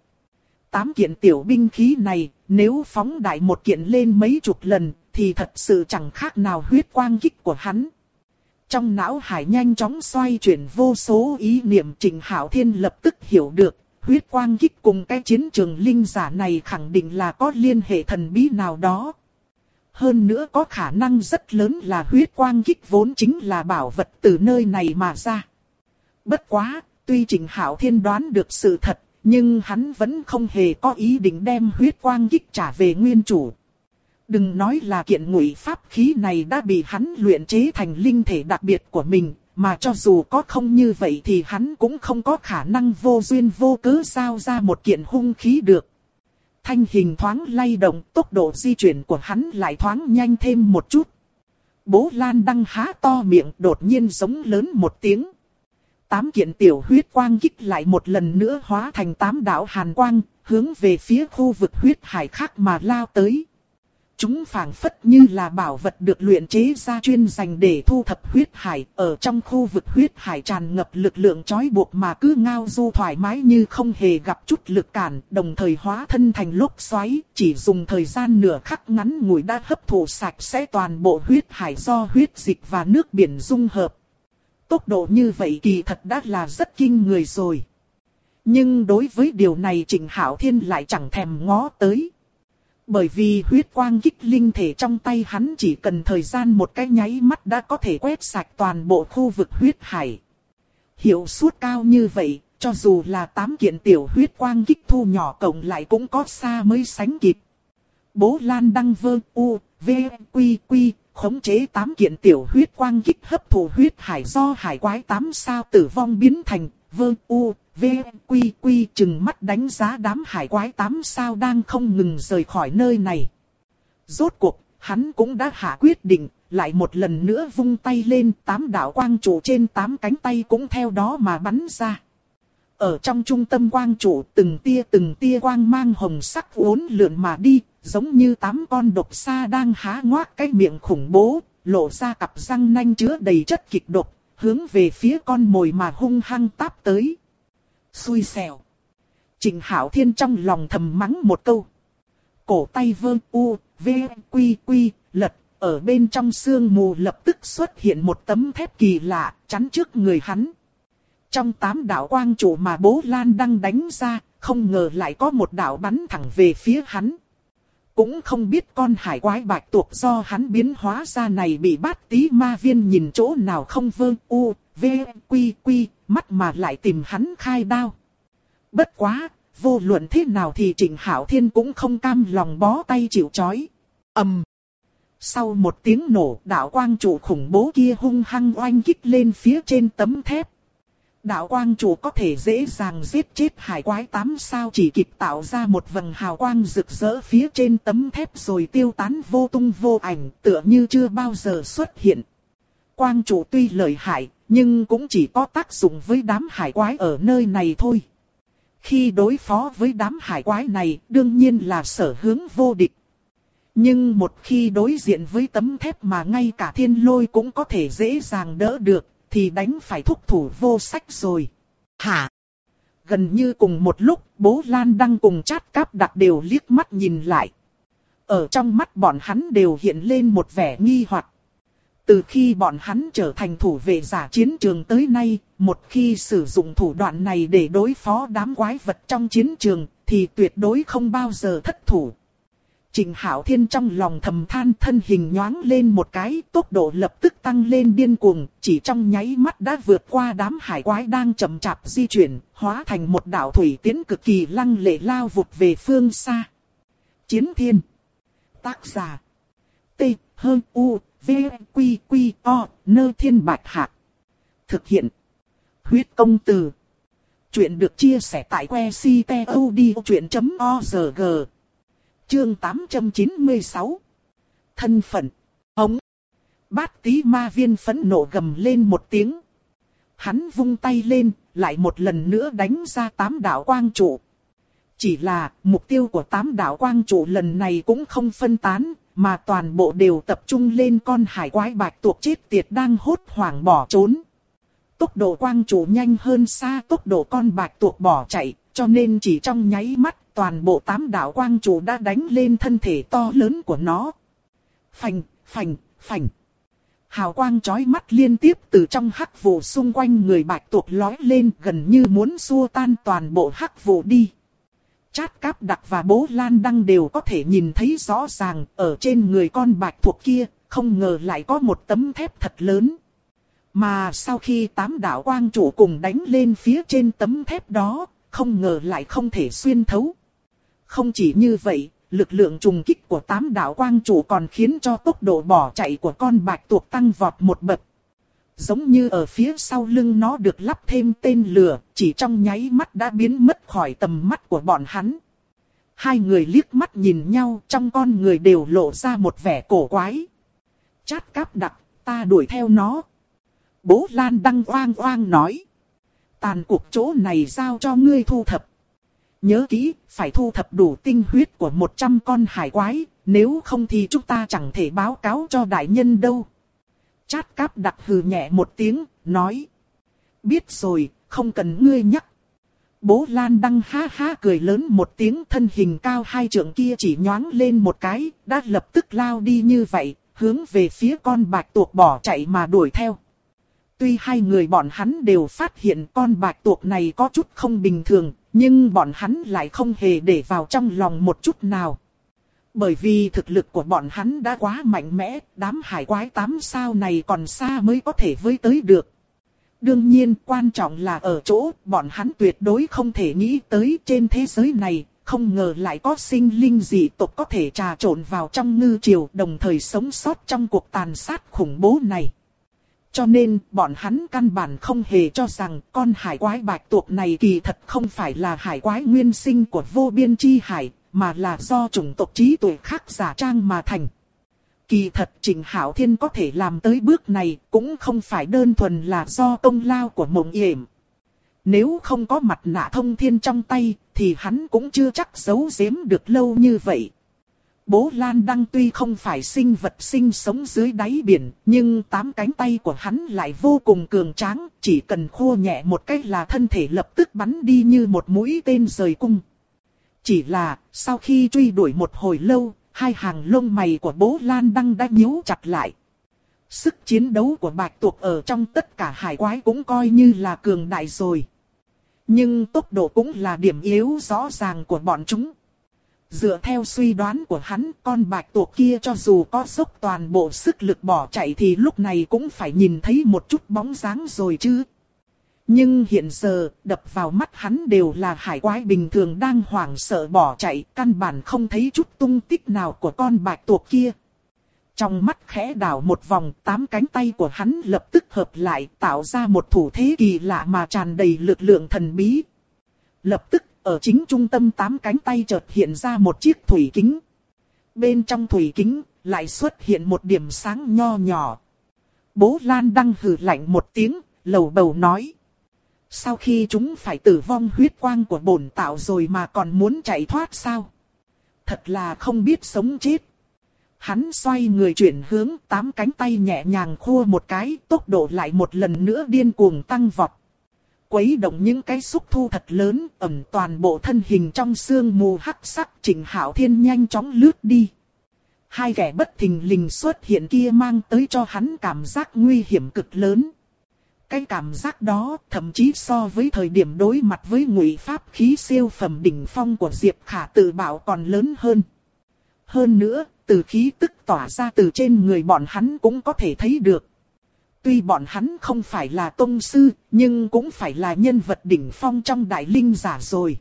Speaker 1: 8 kiện tiểu binh khí này, nếu phóng đại một kiện lên mấy chục lần, thì thật sự chẳng khác nào huyết quang kích của hắn. Trong não hải nhanh chóng xoay chuyển vô số ý niệm, Trịnh Hạo Thiên lập tức hiểu được, huyết quang kích cùng cái chiến trường linh giả này khẳng định là có liên hệ thần bí nào đó. Hơn nữa có khả năng rất lớn là huyết quang kích vốn chính là bảo vật từ nơi này mà ra. Bất quá, tuy Trịnh Hạo Thiên đoán được sự thật, nhưng hắn vẫn không hề có ý định đem huyết quang kích trả về nguyên chủ. Đừng nói là kiện ngụy pháp khí này đã bị hắn luyện chế thành linh thể đặc biệt của mình, mà cho dù có không như vậy thì hắn cũng không có khả năng vô duyên vô cớ giao ra một kiện hung khí được. Thanh hình thoáng lay động, tốc độ di chuyển của hắn lại thoáng nhanh thêm một chút. Bố Lan Đăng há to miệng, đột nhiên giống lớn một tiếng. 8 kiện tiểu huyết quang kích lại một lần nữa hóa thành 8 đạo hàn quang, hướng về phía khu vực huyết hải khác mà lao tới. Chúng phảng phất như là bảo vật được luyện chế ra chuyên dành để thu thập huyết hải, ở trong khu vực huyết hải tràn ngập lực lượng trói buộc mà cứ ngao du thoải mái như không hề gặp chút lực cản, đồng thời hóa thân thành lốc xoáy, chỉ dùng thời gian nửa khắc ngắn ngủi đã hấp thụ sạch sẽ toàn bộ huyết hải do huyết dịch và nước biển dung hợp. Tốc độ như vậy kỳ thật đã là rất kinh người rồi. Nhưng đối với điều này Trịnh Hạo Thiên lại chẳng thèm ngó tới. Bởi vì huyết quang kích linh thể trong tay hắn chỉ cần thời gian một cái nháy mắt đã có thể quét sạch toàn bộ khu vực huyết hải. Hiệu suất cao như vậy, cho dù là 8 kiện tiểu huyết quang kích thu nhỏ cộng lại cũng có xa mới sánh kịp. Bố Lan Đăng khống chế 8 kiện tiểu huyết quang kích hấp thụ huyết hải do hải quái 8 sao tử vong biến thành chừng mắt đánh giá đám hải quái 8 sao đang không ngừng rời khỏi nơi này. Rốt cuộc, hắn cũng đã hạ quyết định, lại một lần nữa vung tay lên, 8 đạo quang trụ trên 8 cánh tay cũng theo đó mà bắn ra. Ở trong trung tâm quang trụ từng tia quang mang hồng sắc uốn lượn mà đi, giống như 8 con độc sa đang há ngoác cái miệng khủng bố, lộ ra cặp răng nanh chứa đầy chất kịch độc, hướng về phía con mồi mà hung hăng táp tới. Xui xẻo. Trịnh Hạo Thiên trong lòng thầm mắng một câu. Cổ tay vơ u, v, quy quy, lật, ở bên trong sương mù lập tức xuất hiện một tấm thép kỳ lạ, chắn trước người hắn. Trong 8 đạo quang trụ mà Bố Lan đang đánh ra, không ngờ lại có một đạo bắn thẳng về phía hắn. Cũng không biết con hải quái bạch tuộc do hắn biến hóa ra này bị Bát Tí Ma Viên nhìn chỗ nào không vơ u, v, quy quy, mắt mà lại tìm hắn khai đao. Bất quá, vô luận thế nào thì Trịnh Hạo Thiên cũng không cam lòng bó tay chịu trói. Sau một tiếng nổ, đạo quang trụ khủng bố kia hung hăng oanh kích lên phía trên tấm thép. Đạo quang trụ có thể dễ dàng giết chết hải quái 8 sao, chỉ kịp tạo ra một vầng hào quang rực rỡ phía trên tấm thép rồi tiêu tán vô tung vô ảnh, tựa như chưa bao giờ xuất hiện. Quang trụ tuy lợi hại, nhưng cũng chỉ có tác dụng với đám hải quái ở nơi này thôi. Khi đối phó với đám hải quái này, đương nhiên là Sở Hướng vô địch. Nhưng một khi đối diện với tấm thép mà ngay cả Thiên Lôi cũng có thể dễ dàng đỡ được, thì đánh phải thúc thủ vô sách rồi. Hả? Gần như cùng một lúc, Bố Lan Đăng cùng Trát Cáp Đặc đều liếc mắt nhìn lại. Ở trong mắt bọn hắn đều hiện lên một vẻ nghi hoặc. Từ khi bọn hắn trở thành thủ vệ giả chiến trường tới nay, một khi sử dụng thủ đoạn này để đối phó đám quái vật trong chiến trường, thì tuyệt đối không bao giờ thất thủ. Trịnh Hạo Thiên trong lòng thầm than, thân hình nhoáng lên một cái, tốc độ lập tức tăng lên điên cuồng, chỉ trong nháy mắt đã vượt qua đám hải quái đang chậm chạp di chuyển, hóa thành một đạo thủy tiến cực kỳ lăng lệ lao vụt về phương xa. Chiến Thiên. Tác giả. T, H, U, V, Quy, Quy, O, Nơ Thiên Bạch Hạc. Thực hiện. Huyết Công Từ. Chuyện được chia sẻ tại website.odchuyện.org. Chương 896. Thân phận. Hống. Bát Tí Ma Viên phẫn nộ gầm lên một tiếng. Hắn vung tay lên, lại một lần nữa đánh ra 8 đạo quang trụ. Chỉ là, mục tiêu của 8 đạo quang trụ lần này cũng không phân tán, mà toàn bộ đều tập trung lên con hải quái bạch tuộc chết tiệt đang hốt hoảng bỏ trốn. Tốc độ quang trụ nhanh hơn xa tốc độ con bạch tuộc bỏ chạy, cho nên chỉ trong nháy mắt, toàn bộ 8 đạo quang trụ đã đánh lên thân thể to lớn của nó. Phành, phành, phành. Hào quang chói mắt liên tiếp từ trong hắc vụ xung quanh người bạch tuộc lói lên, gần như muốn xua tan toàn bộ hắc vụ đi. Trát Cáp Đặc và Bố Lan Đăng đều có thể nhìn thấy rõ ràng, ở trên người con bạch tuộc kia, không ngờ lại có một tấm thép thật lớn. Mà sau khi 8 đạo quang trụ cùng đánh lên phía trên tấm thép đó, không ngờ lại không thể xuyên thấu. Không chỉ như vậy, lực lượng trùng kích của 8 đạo quang trụ còn khiến cho tốc độ bỏ chạy của con bạch tuộc tăng vọt một bậc. Giống như ở phía sau lưng nó được lắp thêm tên lửa, chỉ trong nháy mắt đã biến mất khỏi tầm mắt của bọn hắn. Hai người liếc mắt nhìn nhau, trong con người đều lộ ra một vẻ cổ quái. Trát Cáp Đặc, ta đuổi theo nó. Bố Lan Đăng oang oang nói. Tàn cuộc chỗ này giao cho ngươi thu thập. Nhớ kỹ, phải thu thập đủ tinh huyết của 100 con hải quái, nếu không thì chúng ta chẳng thể báo cáo cho đại nhân đâu. Trát Cáp Đặc hừ nhẹ một tiếng, nói. Biết rồi, không cần ngươi nhắc. Bố Lan Đăng ha ha cười lớn một tiếng, thân hình cao 2 trượng kia chỉ nhoáng lên một cái, đã lập tức lao đi như vậy, hướng về phía con bạch tuộc bỏ chạy mà đuổi theo. Tuy hai người bọn hắn đều phát hiện con bạch tuộc này có chút không bình thường, nhưng bọn hắn lại không hề để vào trong lòng một chút nào. Bởi vì thực lực của bọn hắn đã quá mạnh mẽ, đám hải quái 8 sao này còn xa mới có thể với tới được. Đương nhiên quan trọng là ở chỗ bọn hắn tuyệt đối không thể nghĩ tới trên thế giới này, không ngờ lại có sinh linh dị tộc có thể trà trộn vào trong ngư triều đồng thời sống sót trong cuộc tàn sát khủng bố này. Cho nên bọn hắn căn bản không hề cho rằng con hải quái bạch tuộc này kỳ thật không phải là hải quái nguyên sinh của vô biên chi hải, mà là do chủng tộc trí tuệ khác giả trang mà thành. Kỳ thật Trịnh Hạo Thiên có thể làm tới bước này cũng không phải đơn thuần là do công lao của Mộng Yểm. Nếu không có mặt nạ thông thiên trong tay thì hắn cũng chưa chắc giấu giếm được lâu như vậy. Bố Lan Đăng tuy không phải sinh vật sinh sống dưới đáy biển, nhưng 8 cánh tay của hắn lại vô cùng cường tráng, chỉ cần khua nhẹ một cái là thân thể lập tức bắn đi như một mũi tên rời cung. Chỉ là, sau khi truy đuổi một hồi lâu, hai hàng lông mày của Bố Lan Đăng đã nhíu chặt lại. Sức chiến đấu của bạch tuộc ở trong tất cả hải quái cũng coi như là cường đại rồi. Nhưng tốc độ cũng là điểm yếu rõ ràng của bọn chúng. Dựa theo suy đoán của hắn, con bạch tuộc kia cho dù có dốc toàn bộ sức lực bỏ chạy thì lúc này cũng phải nhìn thấy một chút bóng dáng rồi chứ. Nhưng hiện giờ, đập vào mắt hắn đều là hải quái bình thường đang hoảng sợ bỏ chạy, căn bản không thấy chút tung tích nào của con bạch tuộc kia. Trong mắt khẽ đảo một vòng, 8 cánh tay của hắn lập tức hợp lại, tạo ra một thủ thế kỳ lạ mà tràn đầy lực lượng thần bí. Lập tức, ở chính trung tâm 8 cánh tay chợt hiện ra một chiếc thủy kính. Bên trong thủy kính, lại xuất hiện một điểm sáng nho nhỏ. Bố Lan Đăng hừ lạnh một tiếng, lầu bầu nói. Sau khi chúng phải tử vong huyết quang của bổn tạo rồi mà còn muốn chạy thoát sao? Thật là không biết sống chết. Hắn xoay người chuyển hướng, 8 cánh tay nhẹ nhàng khua một cái, tốc độ lại một lần nữa điên cuồng tăng vọt. Quấy động những cái xúc thu thật lớn, ẩn toàn bộ thân hình trong sương mù hắc sắc. Trịnh Hạo Thiên nhanh chóng lướt đi. Hai kẻ bất thình lình xuất hiện kia mang tới cho hắn cảm giác nguy hiểm cực lớn. Cái cảm giác đó thậm chí so với thời điểm đối mặt với ngụy pháp khí siêu phẩm đỉnh phong của Diệp Khả tự bảo còn lớn hơn. Hơn nữa, từ khí tức tỏa ra từ trên người bọn hắn cũng có thể thấy được. Tuy bọn hắn không phải là tông sư, nhưng cũng phải là nhân vật đỉnh phong trong đại linh giả rồi.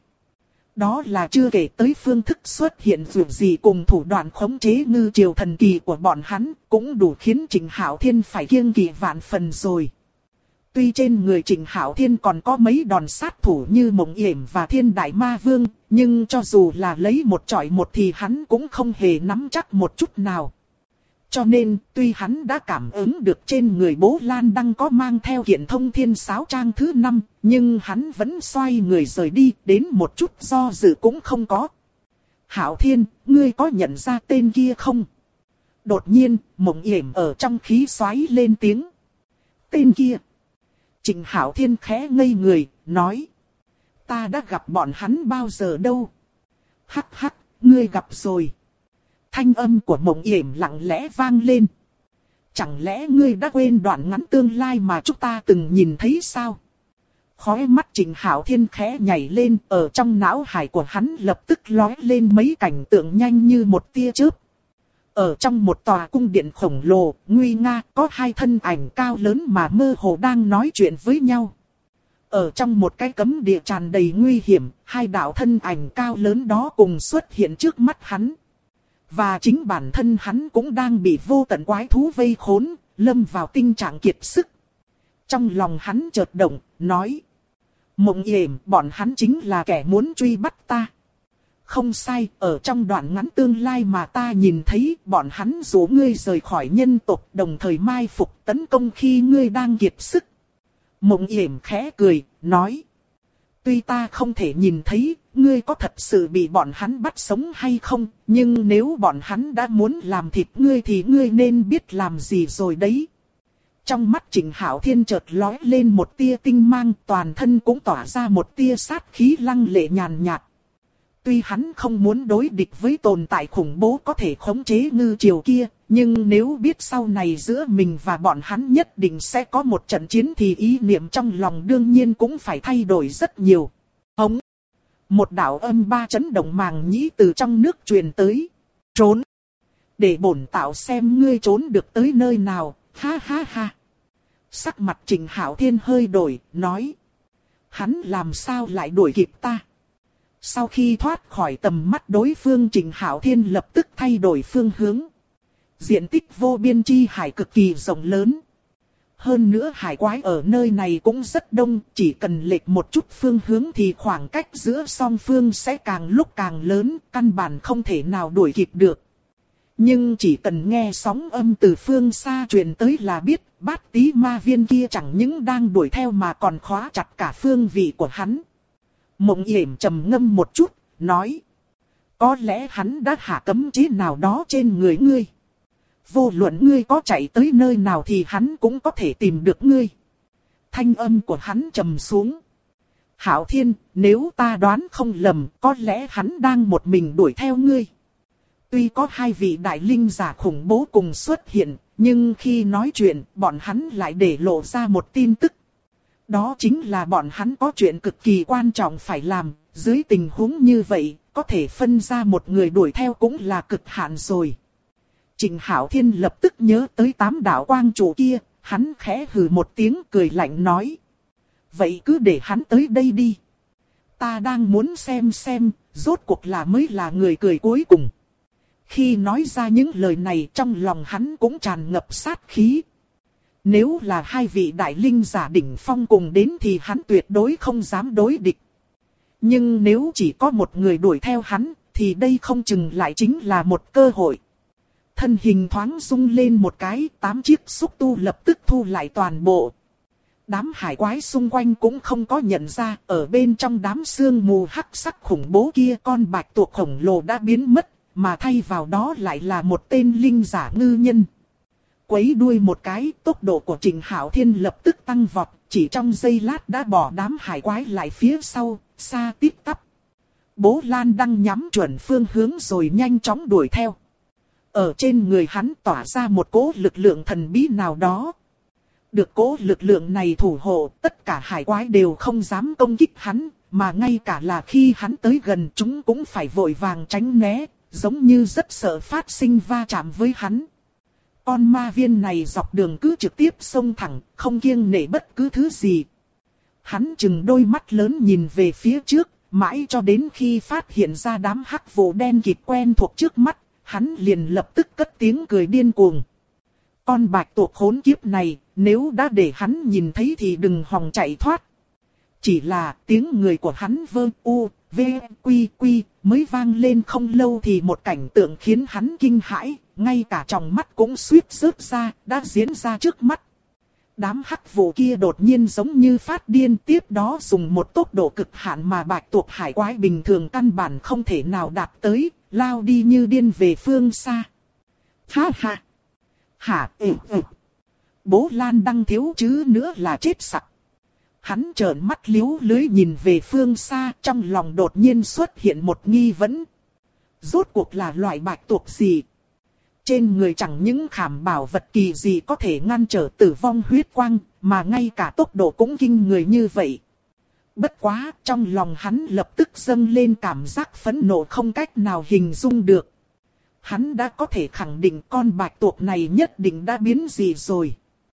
Speaker 1: Đó là chưa kể tới phương thức xuất hiện dù gì cùng thủ đoạn khống chế ngư triều thần kỳ của bọn hắn, cũng đủ khiến Trịnh Hạo Thiên phải kiêng kỵ vạn phần rồi. Tuy trên người Trịnh Hạo Thiên còn có mấy đòn sát thủ như Mộng Yểm và Thiên Đại Ma Vương, nhưng cho dù là lấy một chọi một thì hắn cũng không hề nắm chắc một chút nào. Cho nên, tuy hắn đã cảm ứng được trên người Bố Lan Đăng có mang theo kiện thông thiên sáo trang thứ 5, nhưng hắn vẫn xoay người rời đi, đến một chút do dự cũng không có. Hạo Thiên, ngươi có nhận ra tên kia không? Đột nhiên, Mộng Yểm ở trong khí xoáy lên tiếng. Tên kia. Trịnh Hạo Thiên khẽ ngây người, nói. Ta đã gặp bọn hắn bao giờ đâu? Hắc hắc, ngươi gặp rồi. Thanh âm của Mộng Yểm lặng lẽ vang lên. Chẳng lẽ ngươi đã quên đoạn ngắn tương lai mà chúng ta từng nhìn thấy sao? Khóe mắt Trịnh Hạo Thiên khẽ nhảy lên, ở trong não hải của hắn lập tức lóe lên mấy cảnh tượng nhanh như một tia chớp. Ở trong một tòa cung điện khổng lồ, nguy nga, có hai thân ảnh cao lớn mà mơ hồ đang nói chuyện với nhau. Ở trong một cái cấm địa tràn đầy nguy hiểm, hai đạo thân ảnh cao lớn đó cùng xuất hiện trước mắt hắn. Và chính bản thân hắn cũng đang bị vô tận quái thú vây khốn, lâm vào tình trạng kiệt sức. Trong lòng hắn chợt động, nói. Mộng Yểm, bọn hắn chính là kẻ muốn truy bắt ta. Không sai, ở trong đoạn ngắn tương lai mà ta nhìn thấy, bọn hắn rủ ngươi rời khỏi nhân tộc, đồng thời mai phục tấn công khi ngươi đang kiệt sức. Mộng Yểm khẽ cười, nói. Tuy ta không thể nhìn thấy, ngươi có thật sự bị bọn hắn bắt sống hay không, nhưng nếu bọn hắn đã muốn làm thịt ngươi thì ngươi nên biết làm gì rồi đấy. Trong mắt Trịnh Hạo Thiên chợt lóe lên một tia tinh mang, toàn thân cũng tỏa ra một tia sát khí lăng lệ nhàn nhạt. Tuy hắn không muốn đối địch với tồn tại khủng bố có thể khống chế ngư triều kia, nhưng nếu biết sau này giữa mình và bọn hắn nhất định sẽ có một trận chiến thì ý niệm trong lòng đương nhiên cũng phải thay đổi rất nhiều. Hống! Một đạo âm ba chấn động màng nhĩ từ trong nước truyền tới. Trốn! Để bổn tạo xem ngươi trốn được tới nơi nào, ha ha ha! Sắc mặt Trịnh Hạo Thiên hơi đổi, nói. Hắn làm sao lại đuổi kịp ta? Sau khi thoát khỏi tầm mắt đối phương, Trịnh Hạo Thiên lập tức thay đổi phương hướng. Diện tích vô biên chi hải cực kỳ rộng lớn. Hơn nữa hải quái ở nơi này cũng rất đông, chỉ cần lệch một chút phương hướng thì khoảng cách giữa song phương sẽ càng lúc càng lớn, căn bản không thể nào đuổi kịp được. Nhưng chỉ cần nghe sóng âm từ phương xa truyền tới là biết, Bát Tí Ma Viên kia chẳng những đang đuổi theo mà còn khóa chặt cả phương vị của hắn. Mộng Yểm trầm ngâm một chút, nói. Có lẽ hắn đã hạ cấm chế nào đó trên người ngươi. Vô luận ngươi có chạy tới nơi nào thì hắn cũng có thể tìm được ngươi. Thanh âm của hắn trầm xuống. Hạo Thiên, nếu ta đoán không lầm, có lẽ hắn đang một mình đuổi theo ngươi. Tuy có hai vị đại linh giả khủng bố cùng xuất hiện, nhưng khi nói chuyện, bọn hắn lại để lộ ra một tin tức. Đó chính là bọn hắn có chuyện cực kỳ quan trọng phải làm, dưới tình huống như vậy, có thể phân ra một người đuổi theo cũng là cực hạn rồi. Trịnh Hạo Thiên lập tức nhớ tới 8 đạo quang trụ kia, hắn khẽ hừ một tiếng cười lạnh nói. Vậy cứ để hắn tới đây đi. Ta đang muốn xem, rốt cuộc là mới là người cười cuối cùng. Khi nói ra những lời này trong lòng hắn cũng tràn ngập sát khí. Nếu là hai vị đại linh giả đỉnh phong cùng đến thì hắn tuyệt đối không dám đối địch. Nhưng nếu chỉ có một người đuổi theo hắn, thì đây không chừng lại chính là một cơ hội. Thân hình thoáng rung lên một cái, 8 chiếc xúc tu lập tức thu lại toàn bộ. Đám hải quái xung quanh cũng không có nhận ra, ở bên trong đám sương mù hắc sắc khủng bố kia con bạch tuộc khổng lồ đã biến mất, mà thay vào đó lại là một tên linh giả ngư nhân. Quấy đuôi một cái, tốc độ của Trịnh Hạo Thiên lập tức tăng vọt, chỉ trong giây lát đã bỏ đám hải quái lại phía sau, xa tít tắp. Bố Lan đang nhắm chuẩn phương hướng rồi nhanh chóng đuổi theo. Ở trên người hắn tỏa ra một cỗ lực lượng thần bí nào đó. Được cỗ lực lượng này thủ hộ, tất cả hải quái đều không dám công kích hắn, mà ngay cả là khi hắn tới gần chúng cũng phải vội vàng tránh né, giống như rất sợ phát sinh va chạm với hắn. Con ma viên này dọc đường cứ trực tiếp xông thẳng, không kiêng nể bất cứ thứ gì. Hắn chừng đôi mắt lớn nhìn về phía trước, mãi cho đến khi phát hiện ra đám hắc vụ đen kịt quen thuộc trước mắt, hắn liền lập tức cất tiếng cười điên cuồng. Con bạch tuộc khốn kiếp này, nếu đã để hắn nhìn thấy thì đừng hòng chạy thoát. Chỉ là tiếng người của hắn vơ u, v, quy quy, mới vang lên không lâu thì một cảnh tượng khiến hắn kinh hãi, ngay cả tròng mắt cũng suýt rớt ra, đã diễn ra trước mắt. Đám hắc vụ kia đột nhiên giống như phát điên, tiếp đó dùng một tốc độ cực hạn mà bạch tuộc hải quái bình thường căn bản không thể nào đạt tới, lao đi như điên về phương xa. Ha ha! Hả Bố Lan Đăng thiếu chứ nữa là chết sặc. Hắn trợn mắt liếu lưới nhìn về phương xa, trong lòng đột nhiên xuất hiện một nghi vấn. Rốt cuộc là loại bạch tuộc gì? Trên người chẳng những khảm bảo vật kỳ gì có thể ngăn trở tử vong huyết quang, mà ngay cả tốc độ cũng kinh người như vậy. Bất quá, trong lòng hắn lập tức dâng lên cảm giác phẫn nộ không cách nào hình dung được. Hắn đã có thể khẳng định con bạch tuộc này nhất định đã biến gì rồi.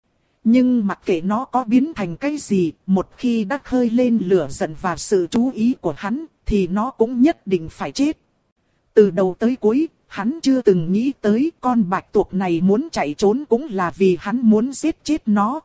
Speaker 1: Nhưng mặc kệ nó có biến thành cái gì, một khi đã khơi lên lửa giận và sự chú ý của hắn, thì nó cũng nhất định phải chết. Từ đầu tới cuối, hắn chưa từng nghĩ tới con bạch tuộc này muốn chạy trốn cũng là vì hắn muốn giết chết nó.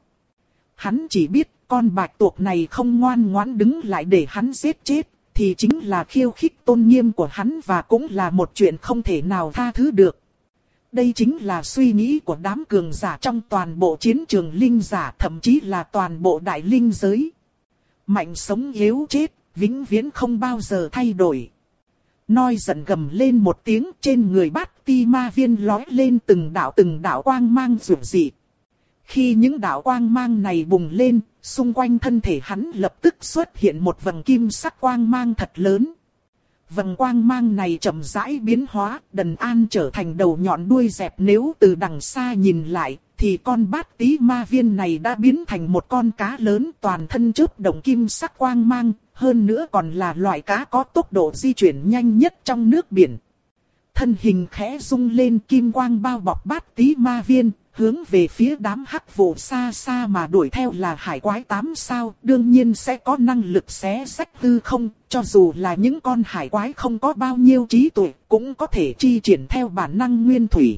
Speaker 1: Hắn chỉ biết con bạch tuộc này không ngoan ngoãn đứng lại để hắn giết chết, thì chính là khiêu khích tôn nghiêm của hắn và cũng là một chuyện không thể nào tha thứ được. Đây chính là suy nghĩ của đám cường giả trong toàn bộ chiến trường linh giả, thậm chí là toàn bộ đại linh giới. Mạnh sống yếu chết, vĩnh viễn không bao giờ thay đổi. Noi giận gầm lên một tiếng, trên người bát ti ma viên lói lên từng đạo quang mang rực rỡ. Khi những đạo quang mang này bùng lên, xung quanh thân thể hắn lập tức xuất hiện một vầng kim sắc quang mang thật lớn. Vầng quang mang này chậm rãi biến hóa, Đần An trở thành đầu nhọn đuôi dẹp. Nếu từ đằng xa nhìn lại, thì con bát tí ma viên này đã biến thành một con cá lớn toàn thân chớp động kim sắc quang mang, hơn nữa còn là loại cá có tốc độ di chuyển nhanh nhất trong nước biển. Thân hình khẽ rung lên, kim quang bao bọc bát tí ma viên, hướng về phía đám hắc vụ xa xa mà đuổi theo là hải quái 8 sao, đương nhiên sẽ có năng lực xé rách hư không, cho dù là những con hải quái không có bao nhiêu trí tuệ, cũng có thể chi triển theo bản năng nguyên thủy.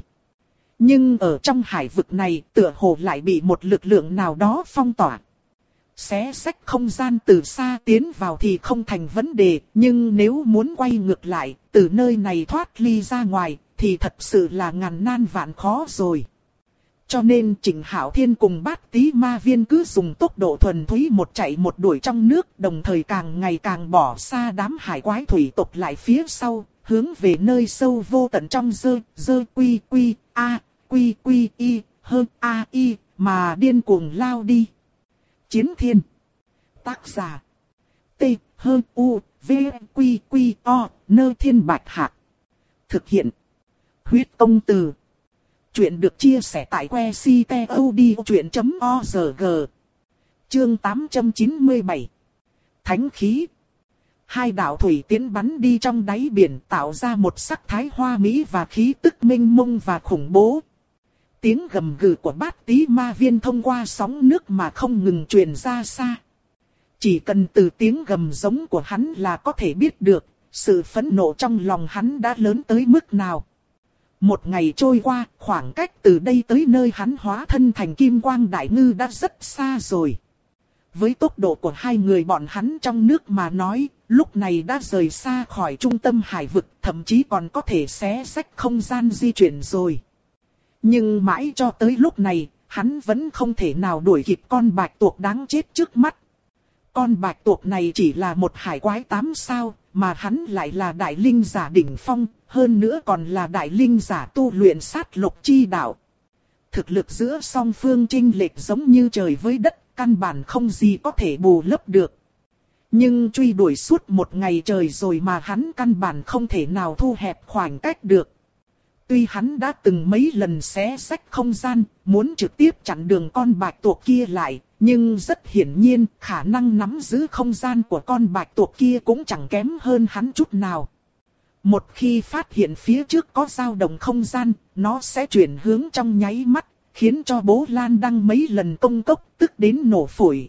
Speaker 1: Nhưng ở trong hải vực này, tựa hồ lại bị một lực lượng nào đó phong tỏa. Xé rách không gian từ xa tiến vào thì không thành vấn đề, nhưng nếu muốn quay ngược lại, từ nơi này thoát ly ra ngoài, thì thật sự là ngàn nan vạn khó rồi. Cho nên Trịnh Hạo Thiên cùng Bát Tý Ma Viên cứ dùng tốc độ thuần túy một chạy một đuổi trong nước, đồng thời càng ngày càng bỏ xa đám hải quái thủy tộc lại phía sau, hướng về nơi sâu vô tận trong quy y hơn a y mà điên cuồng lao đi. Chiến Thiên. Tác giả: T hơn u v quy o nơ thiên bạch hạc. Thực hiện: Huyết Công Từ. Chuyện được chia sẻ tại website.odchuyện.org. Chương 897. Thánh khí. Hai đạo thủy tiến bắn đi trong đáy biển, tạo ra một sắc thái hoa mỹ và khí tức mênh mông và khủng bố. Tiếng gầm gừ của Bát Tý Ma Viên thông qua sóng nước mà không ngừng truyền ra xa. Chỉ cần từ tiếng gầm giống của hắn là có thể biết được, sự phẫn nộ trong lòng hắn đã lớn tới mức nào. Một ngày trôi qua, khoảng cách từ đây tới nơi hắn hóa thân thành Kim Quang Đại Ngư đã rất xa rồi. Với tốc độ của hai người bọn hắn trong nước mà nói, lúc này đã rời xa khỏi trung tâm hải vực, thậm chí còn có thể xé rách không gian di chuyển rồi. Nhưng mãi cho tới lúc này, hắn vẫn không thể nào đuổi kịp con bạch tuộc đáng chết trước mắt. Con bạch tuộc này chỉ là một hải quái 8 sao, mà hắn lại là đại linh giả đỉnh phong, hơn nữa còn là đại linh giả tu luyện sát lục chi đạo. Thực lực giữa song phương chênh lệch giống như trời với đất, căn bản không gì có thể bù lấp được. Nhưng truy đuổi suốt một ngày trời rồi mà hắn căn bản không thể nào thu hẹp khoảng cách được. Tuy hắn đã từng mấy lần xé rách không gian, muốn trực tiếp chặn đường con bạch tuộc kia lại, nhưng rất hiển nhiên khả năng nắm giữ không gian của con bạch tuộc kia cũng chẳng kém hơn hắn chút nào. Một khi phát hiện phía trước có dao động không gian, nó sẽ chuyển hướng trong nháy mắt, khiến cho Bố Lan Đăng mấy lần công cốc tức đến nổ phổi.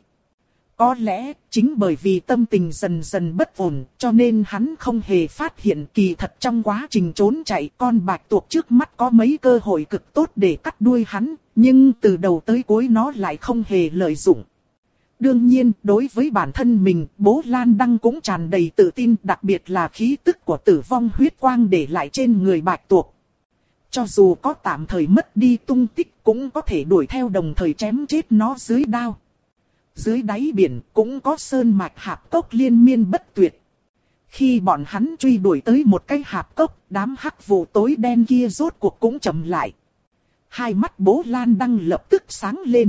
Speaker 1: Có lẽ chính bởi vì tâm tình dần dần bất ổn, cho nên hắn không hề phát hiện kỳ thật trong quá trình trốn chạy con bạch tuộc trước mắt có mấy cơ hội cực tốt để cắt đuôi hắn, nhưng từ đầu tới cuối nó lại không hề lợi dụng. Đương nhiên, đối với bản thân mình, Bố Lan Đăng cũng tràn đầy tự tin, đặc biệt là khí tức của tử vong huyết quang để lại trên người bạch tuộc. Cho dù có tạm thời mất đi tung tích cũng có thể đuổi theo đồng thời chém chết nó dưới đao. Dưới đáy biển cũng có sơn mạch hạp cốc liên miên bất tuyệt. Khi bọn hắn truy đuổi tới một cái hạp cốc, đám hắc vụ tối đen kia rốt cuộc cũng chậm lại. Hai mắt Bố Lan Đăng lập tức sáng lên.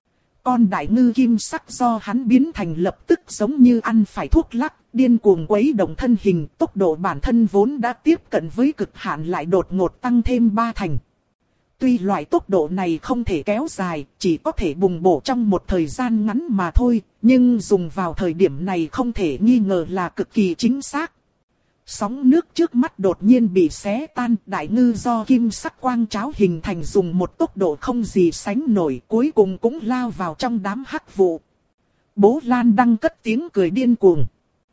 Speaker 1: Con đại ngư kim sắc do hắn biến thành lập tức giống như ăn phải thuốc lắc, điên cuồng quấy động thân hình, tốc độ bản thân vốn đã tiếp cận với cực hạn lại đột ngột tăng thêm 3 thành. Tuy loại tốc độ này không thể kéo dài, chỉ có thể bùng bổ trong một thời gian ngắn mà thôi, nhưng dùng vào thời điểm này không thể nghi ngờ là cực kỳ chính xác. Sóng nước trước mắt đột nhiên bị xé tan, đại ngư do kim sắc quang cháo hình thành dùng một tốc độ không gì sánh nổi, cuối cùng cũng lao vào trong đám hắc vụ. Bố Lan Đăng cất tiếng cười điên cuồng.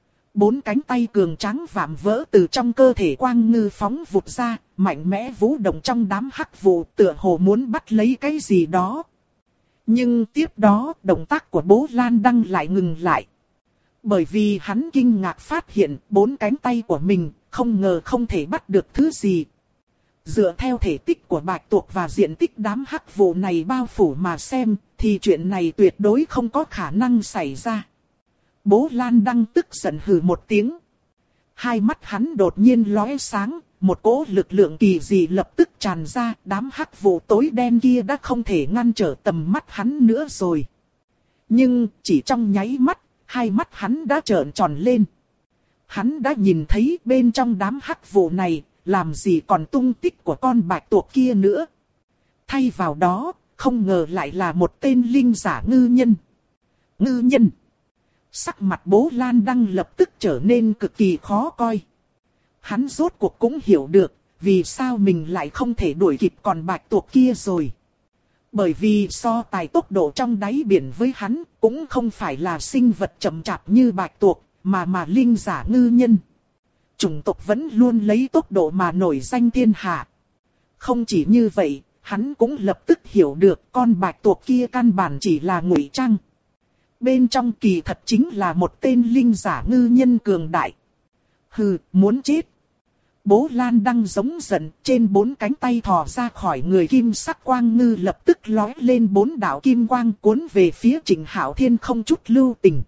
Speaker 1: 4 cánh tay cường tráng vạm vỡ từ trong cơ thể quang ngư phóng vụt ra, mạnh mẽ vũ động trong đám hắc vụ, tựa hồ muốn bắt lấy cái gì đó. Nhưng tiếp đó, động tác của Bố Lan Đăng lại ngừng lại. Bởi vì hắn kinh ngạc phát hiện 4 cánh tay của mình không ngờ không thể bắt được thứ gì. Dựa theo thể tích của bạch tuộc và diện tích đám hắc vụ này bao phủ mà xem, thì chuyện này tuyệt đối không có khả năng xảy ra. Bố Lan Đăng tức giận hừ một tiếng. Hai mắt hắn đột nhiên lóe sáng, một cỗ lực lượng kỳ dị lập tức tràn ra, đám hắc vụ tối đen kia đã không thể ngăn trở tầm mắt hắn nữa rồi. Nhưng chỉ trong nháy mắt, hai mắt hắn đã trợn tròn lên. Hắn đã nhìn thấy bên trong đám hắc vụ này, làm gì còn tung tích của con bạch tuộc kia nữa. Thay vào đó, không ngờ lại là một tên linh giả ngư nhân. Ngư nhân. Sắc mặt Bố Lan Đăng lập tức trở nên cực kỳ khó coi. Hắn rốt cuộc cũng hiểu được, vì sao mình lại không thể đuổi kịp con bạch tuộc kia rồi. Bởi vì so tài tốc độ trong đáy biển với hắn, cũng không phải là sinh vật chậm chạp như bạch tuộc, mà linh giả ngư nhân. Chủng tộc vẫn luôn lấy tốc độ mà nổi danh thiên hạ. Không chỉ như vậy, hắn cũng lập tức hiểu được con bạch tuộc kia căn bản chỉ là ngụy trang. Bên trong kỳ thật chính là một tên linh giả ngư nhân cường đại. Hừ, muốn chết. Bố Lan Đăng giống giận, trên 4 cánh tay thò ra khỏi người kim sắc quang ngư lập tức lói lên 4 đạo kim quang cuốn về phía Trịnh Hạo Thiên không chút lưu tình.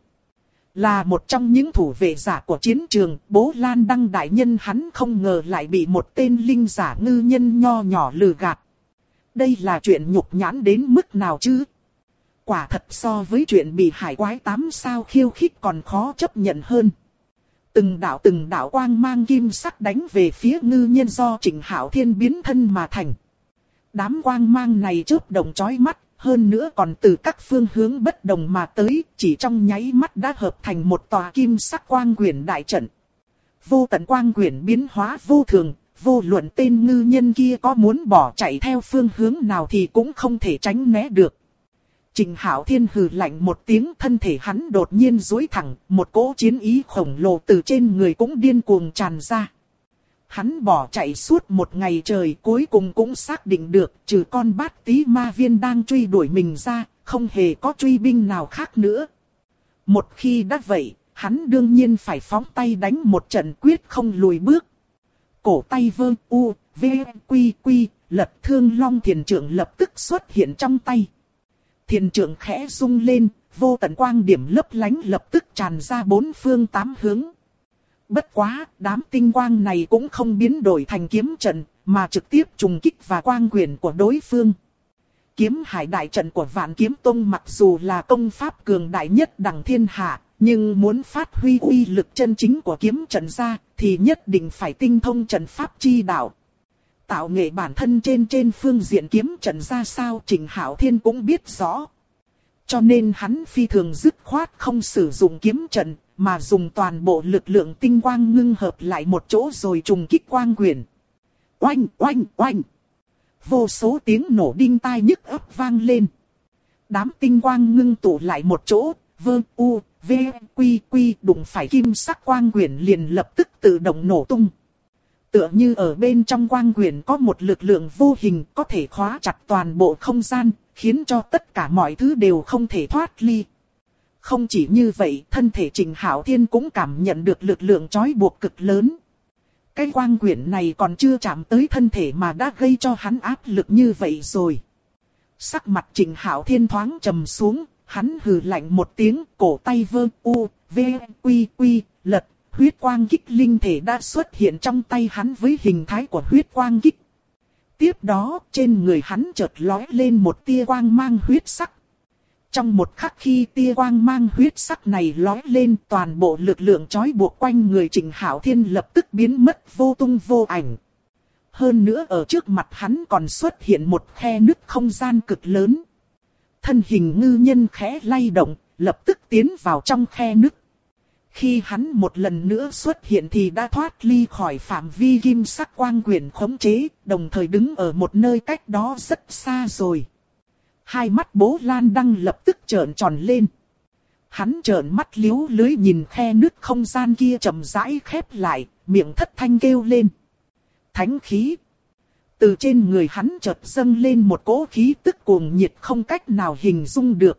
Speaker 1: Là một trong những thủ vệ giả của chiến trường, Bố Lan Đăng đại nhân hắn không ngờ lại bị một tên linh giả ngư nhân nho nhỏ lừa gạt. Đây là chuyện nhục nhãn đến mức nào chứ? Quả thật so với chuyện bị hải quái 8 sao khiêu khích còn khó chấp nhận hơn. Từng đạo quang mang kim sắc đánh về phía ngư nhân do Trịnh Hạo Thiên biến thân mà thành. Đám quang mang này chớp động chói mắt, hơn nữa còn từ các phương hướng bất đồng mà tới, chỉ trong nháy mắt đã hợp thành một tòa kim sắc quang quyển đại trận. Vô tận quang quyển biến hóa vô thường, vô luận tên ngư nhân kia có muốn bỏ chạy theo phương hướng nào thì cũng không thể tránh né được. Trịnh Hạo Thiên hừ lạnh một tiếng, thân thể hắn đột nhiên duỗi thẳng, một cỗ chiến ý khổng lồ từ trên người cũng điên cuồng tràn ra. Hắn bỏ chạy suốt một ngày trời, cuối cùng cũng xác định được trừ con bát tí ma viên đang truy đuổi mình ra, không hề có truy binh nào khác nữa. Một khi đã vậy, hắn đương nhiên phải phóng tay đánh một trận quyết không lùi bước. Cổ tay vơ u, v, quy quy, lật thương long thiền trượng lập tức xuất hiện trong tay. Thiền trượng khẽ rung lên, vô tận quang điểm lấp lánh lập tức tràn ra 4 phương 8 hướng. Bất quá, đám tinh quang này cũng không biến đổi thành kiếm trận, mà trực tiếp trùng kích vào quang quyển của đối phương. Kiếm hải đại trận của Vạn Kiếm Tông mặc dù là công pháp cường đại nhất đẳng thiên hạ, nhưng muốn phát huy uy lực chân chính của kiếm trận ra, thì nhất định phải tinh thông trận pháp chi đạo. Tạo nghệ bản thân trên phương diện kiếm trận ra sao Trịnh Hạo Thiên cũng biết rõ. Cho nên hắn phi thường dứt khoát không sử dụng kiếm trận, mà dùng toàn bộ lực lượng tinh quang ngưng hợp lại một chỗ rồi trùng kích quang quyển. Oanh oanh oanh! Vô số tiếng nổ đinh tai nhức óc vang lên. Đám tinh quang ngưng tụ lại một chỗ, vơ u, v, quy quy đụng phải kim sắc quang quyển liền lập tức tự động nổ tung. Tựa như ở bên trong quang quyển có một lực lượng vô hình có thể khóa chặt toàn bộ không gian, khiến cho tất cả mọi thứ đều không thể thoát ly. Không chỉ như vậy, thân thể Trịnh Hạo Thiên cũng cảm nhận được lực lượng trói buộc cực lớn. Cái quang quyển này còn chưa chạm tới thân thể mà đã gây cho hắn áp lực như vậy rồi. Sắc mặt Trịnh Hạo Thiên thoáng trầm xuống, hắn hừ lạnh một tiếng, cổ tay vơ u, v, quy quy, lật. Huyết quang kích linh thể đã xuất hiện trong tay hắn với hình thái của huyết quang kích. Tiếp đó, trên người hắn chợt lóe lên một tia quang mang huyết sắc. Trong một khắc khi tia quang mang huyết sắc này lóe lên, toàn bộ lực lượng trói buộc quanh người Trịnh Hạo Thiên lập tức biến mất vô tung vô ảnh. Hơn nữa ở trước mặt hắn còn xuất hiện một khe nứt không gian cực lớn. Thân hình ngư nhân khẽ lay động, lập tức tiến vào trong khe nứt. Khi hắn một lần nữa xuất hiện thì đã thoát ly khỏi phạm vi kim sắc quang quyển khống chế, đồng thời đứng ở một nơi cách đó rất xa rồi. Hai mắt Bố Lan Đăng lập tức trợn tròn lên. Hắn trợn mắt liếu lưới nhìn khe nứt không gian kia chậm rãi khép lại, miệng thất thanh kêu lên. Thánh khí! Từ trên người hắn chợt dâng lên một cỗ khí tức cuồng nhiệt không cách nào hình dung được.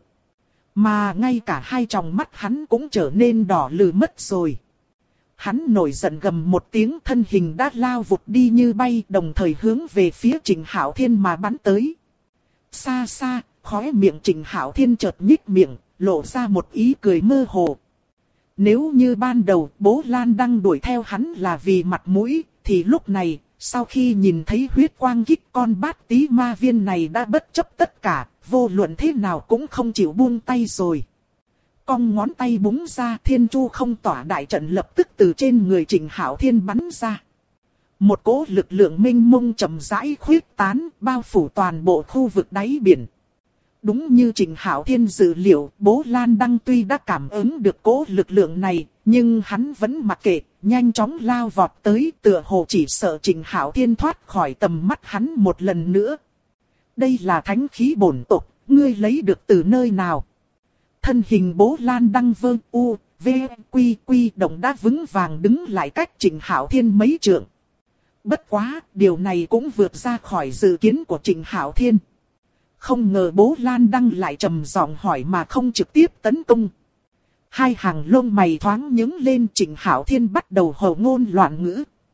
Speaker 1: Mà ngay cả hai tròng mắt hắn cũng trở nên đỏ lừ mất rồi. Hắn nổi giận gầm một tiếng, thân hình đã lao vụt đi như bay, đồng thời hướng về phía Trịnh Hạo Thiên mà bắn tới. Xa xa, khóe miệng Trịnh Hạo Thiên chợt nhích miệng, lộ ra một ý cười mơ hồ. Nếu như ban đầu Bố Lan Đăng đuổi theo hắn là vì mặt mũi, thì lúc này, sau khi nhìn thấy huyết quang kích con bát tí ma viên này đã bất chấp tất cả, vô luận thế nào cũng không chịu buông tay rồi. Cong ngón tay búng ra, thiên chu không tỏa đại trận lập tức từ trên người Trịnh Hạo Thiên bắn ra. Một cỗ lực lượng mênh mông chậm rãi khuyết tán, bao phủ toàn bộ khu vực đáy biển. Đúng như Trịnh Hạo Thiên dự liệu, Bố Lan Đăng tuy đã cảm ứng được cỗ lực lượng này, nhưng hắn vẫn mặc kệ, nhanh chóng lao vọt tới, tựa hồ chỉ sợ Trịnh Hạo Thiên thoát khỏi tầm mắt hắn một lần nữa. Đây là thánh khí bổn tộc, ngươi lấy được từ nơi nào? Thân hình Bố Lan Đăng vơ u, v, quy quy động đã vững vàng đứng lại cách Trịnh Hạo Thiên mấy trượng. Bất quá, điều này cũng vượt ra khỏi dự kiến của Trịnh Hạo Thiên. Không ngờ Bố Lan Đăng lại trầm giọng hỏi mà không trực tiếp tấn công. Hai hàng lông mày thoáng nhướng lên, Trịnh Hạo Thiên bắt đầu hồ ngôn loạn ngữ.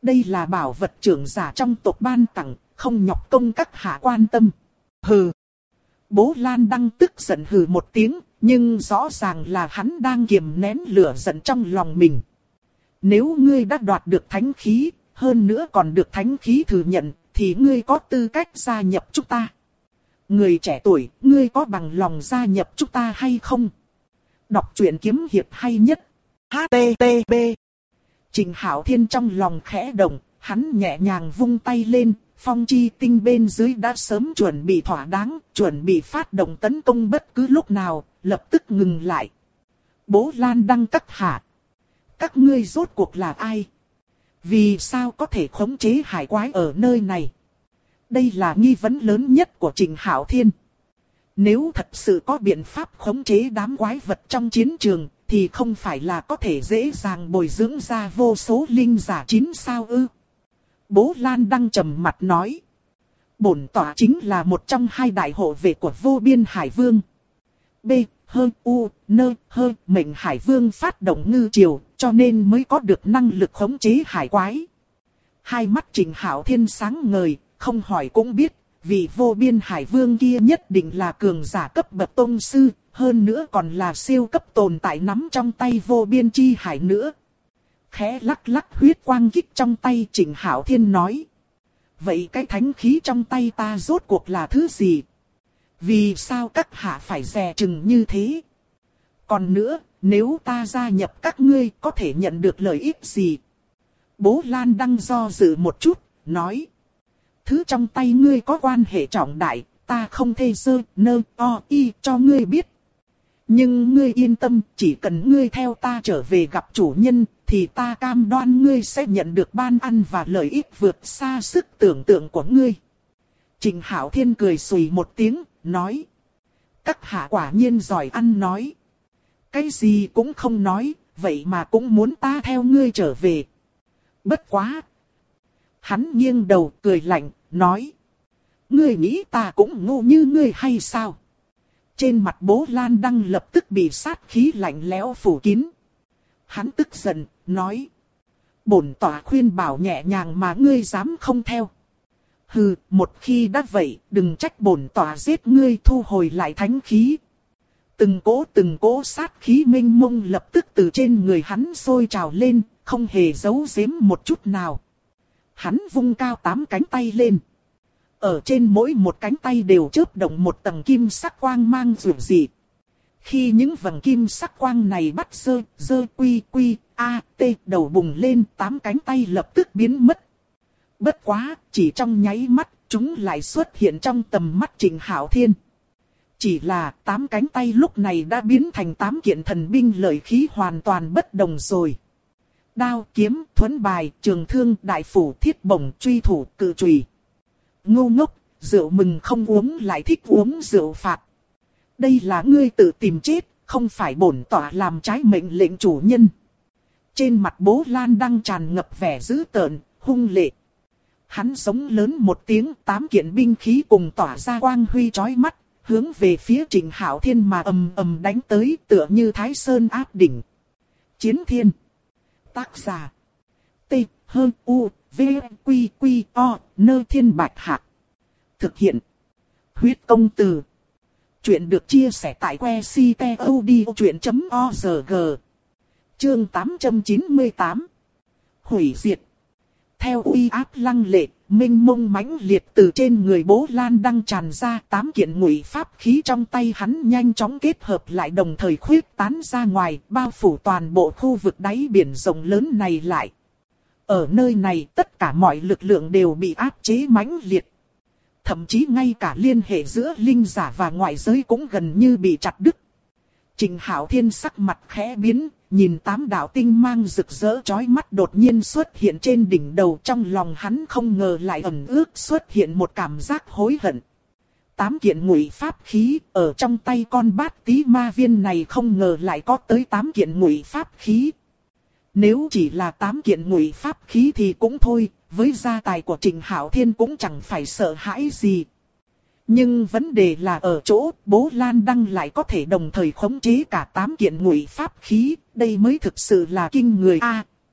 Speaker 1: Đây là bảo vật trưởng giả trong tộc ban tặng, không nhọc công các hạ quan tâm. Hừ. Bố Lan Đăng tức giận hừ một tiếng, nhưng rõ ràng là hắn đang kiềm nén lửa giận trong lòng mình. Nếu ngươi đã đoạt được thánh khí, hơn nữa còn được thánh khí thừa nhận, thì ngươi có tư cách gia nhập chúng ta. Người trẻ tuổi, ngươi có bằng lòng gia nhập chúng ta hay không? Đọc truyện kiếm hiệp hay nhất. HTTP. Trình Hạo Thiên trong lòng khẽ động, hắn nhẹ nhàng vung tay lên, phong chi tinh bên dưới đã sớm chuẩn bị thỏa đáng, chuẩn bị phát động tấn công bất cứ lúc nào, lập tức ngừng lại. Bố Lan Đăng các hạ. Các ngươi rốt cuộc là ai? Vì sao có thể khống chế hải quái ở nơi này? Đây là nghi vấn lớn nhất của Trình Hạo Thiên. Nếu thật sự có biện pháp khống chế đám quái vật trong chiến trường, thì không phải là có thể dễ dàng bồi dưỡng ra vô số linh giả 9 sao ư? Bố Lan Đăng trầm mặt nói. Bổn tọa chính là một trong hai đại hộ vệ của vô biên hải vương. B, H, U, N, H, mệnh hải vương phát động ngư triều, cho nên mới có được năng lực khống chế hải quái. Hai mắt Trình Hạo Thiên sáng ngời, không hỏi cũng biết, vì vô biên hải vương kia nhất định là cường giả cấp bậc tông sư, hơn nữa còn là siêu cấp tồn tại nắm trong tay vô biên chi hải nữa. Khẽ lắc lắc huyết quang kích trong tay, Trình Hạo Thiên nói. Vậy cái thánh khí trong tay ta rốt cuộc là thứ gì? Vì sao các hạ phải dè chừng như thế? Còn nữa, nếu ta gia nhập các ngươi có thể nhận được lợi ích gì? Bố Lan Đăng do dự một chút, nói. Thứ trong tay ngươi có quan hệ trọng đại, ta không thể sơ, nơ, o, y cho ngươi biết. Nhưng ngươi yên tâm, chỉ cần ngươi theo ta trở về gặp chủ nhân, thì ta cam đoan ngươi sẽ nhận được ban ăn và lợi ích vượt xa sức tưởng tượng của ngươi. Trình Hạo Thiên cười xùy một tiếng, nói. Các hạ quả nhiên giỏi ăn nói. Cái gì cũng không nói, vậy mà cũng muốn ta theo ngươi trở về. Bất quá. Hắn nghiêng đầu cười lạnh, nói. Ngươi nghĩ ta cũng ngu như ngươi hay sao? Trên mặt Bố Lan Đăng lập tức bị sát khí lạnh lẽo phủ kín. Hắn tức giận, nói. Bổn tọa khuyên bảo nhẹ nhàng mà ngươi dám không theo. Hừ, một khi đã vậy, đừng trách bổn tọa giết ngươi, thu hồi lại thánh khí. Từng cỗ sát khí mênh mông lập tức từ trên người hắn sôi trào lên, không hề giấu giếm một chút nào. Hắn vung cao 8 cánh tay lên. Ở trên mỗi một cánh tay đều chớp động một tầng kim sắc quang mang rực rỡ. Khi những vầng kim sắc quang này bắt dơ quy a t đầu bùng lên, 8 cánh tay lập tức biến mất. Bất quá, chỉ trong nháy mắt, chúng lại xuất hiện trong tầm mắt Trình Hạo Thiên. Chỉ là 8 cánh tay lúc này đã biến thành 8 kiện thần binh lợi khí hoàn toàn bất đồng rồi. Đao, kiếm, thuẫn bài, trường thương, đại phủ, thiết bổng, truy thủ, cự chùy. Ngu ngốc, rượu mừng không uống lại thích uống rượu phạt. Đây là ngươi tự tìm chết, không phải bổn tọa làm trái mệnh lệnh chủ nhân. Trên mặt Bố Lan Đăng tràn ngập vẻ dữ tợn, hung lệ. Hắn giống lớn một tiếng, 8 kiện binh khí cùng tỏa ra quang huy chói mắt, hướng về phía Trình Hạo Thiên mà ầm ầm đánh tới, tựa như Thái Sơn áp đỉnh. Chiến Thiên. Tác giả. T, H, U, V, Quy, Quy, O, Nơ Thiên Bạch Hạc. Thực hiện. Huyết công từ. Chuyện được chia sẻ tại website.odchuyện.org. Chương 898. Hủy diệt. Theo uy áp lăng lệ, mênh mông mãnh liệt từ trên người Bố Lan Đăng tràn ra, 8 kiện ngụy pháp khí trong tay hắn nhanh chóng kết hợp lại đồng thời khuyết tán ra ngoài, bao phủ toàn bộ khu vực đáy biển rộng lớn này lại. Ở nơi này tất cả mọi lực lượng đều bị áp chế mãnh liệt. Thậm chí ngay cả liên hệ giữa linh giả và ngoại giới cũng gần như bị chặt đứt. Trình Hạo Thiên sắc mặt khẽ biến, nhìn 8 đạo tinh mang rực rỡ chói mắt đột nhiên xuất hiện trên đỉnh đầu, trong lòng hắn không ngờ lại ẩn ước xuất hiện một cảm giác hối hận. 8 kiện ngụy pháp khí, ở trong tay con bát tí ma viên này không ngờ lại có tới 8 kiện ngụy pháp khí. Nếu chỉ là 8 kiện ngụy pháp khí thì cũng thôi, với gia tài của Trình Hạo Thiên cũng chẳng phải sợ hãi gì. Nhưng vấn đề là ở chỗ Bố Lan Đăng lại có thể đồng thời khống chế cả 8 kiện ngụy pháp khí, đây mới thực sự là kinh người a.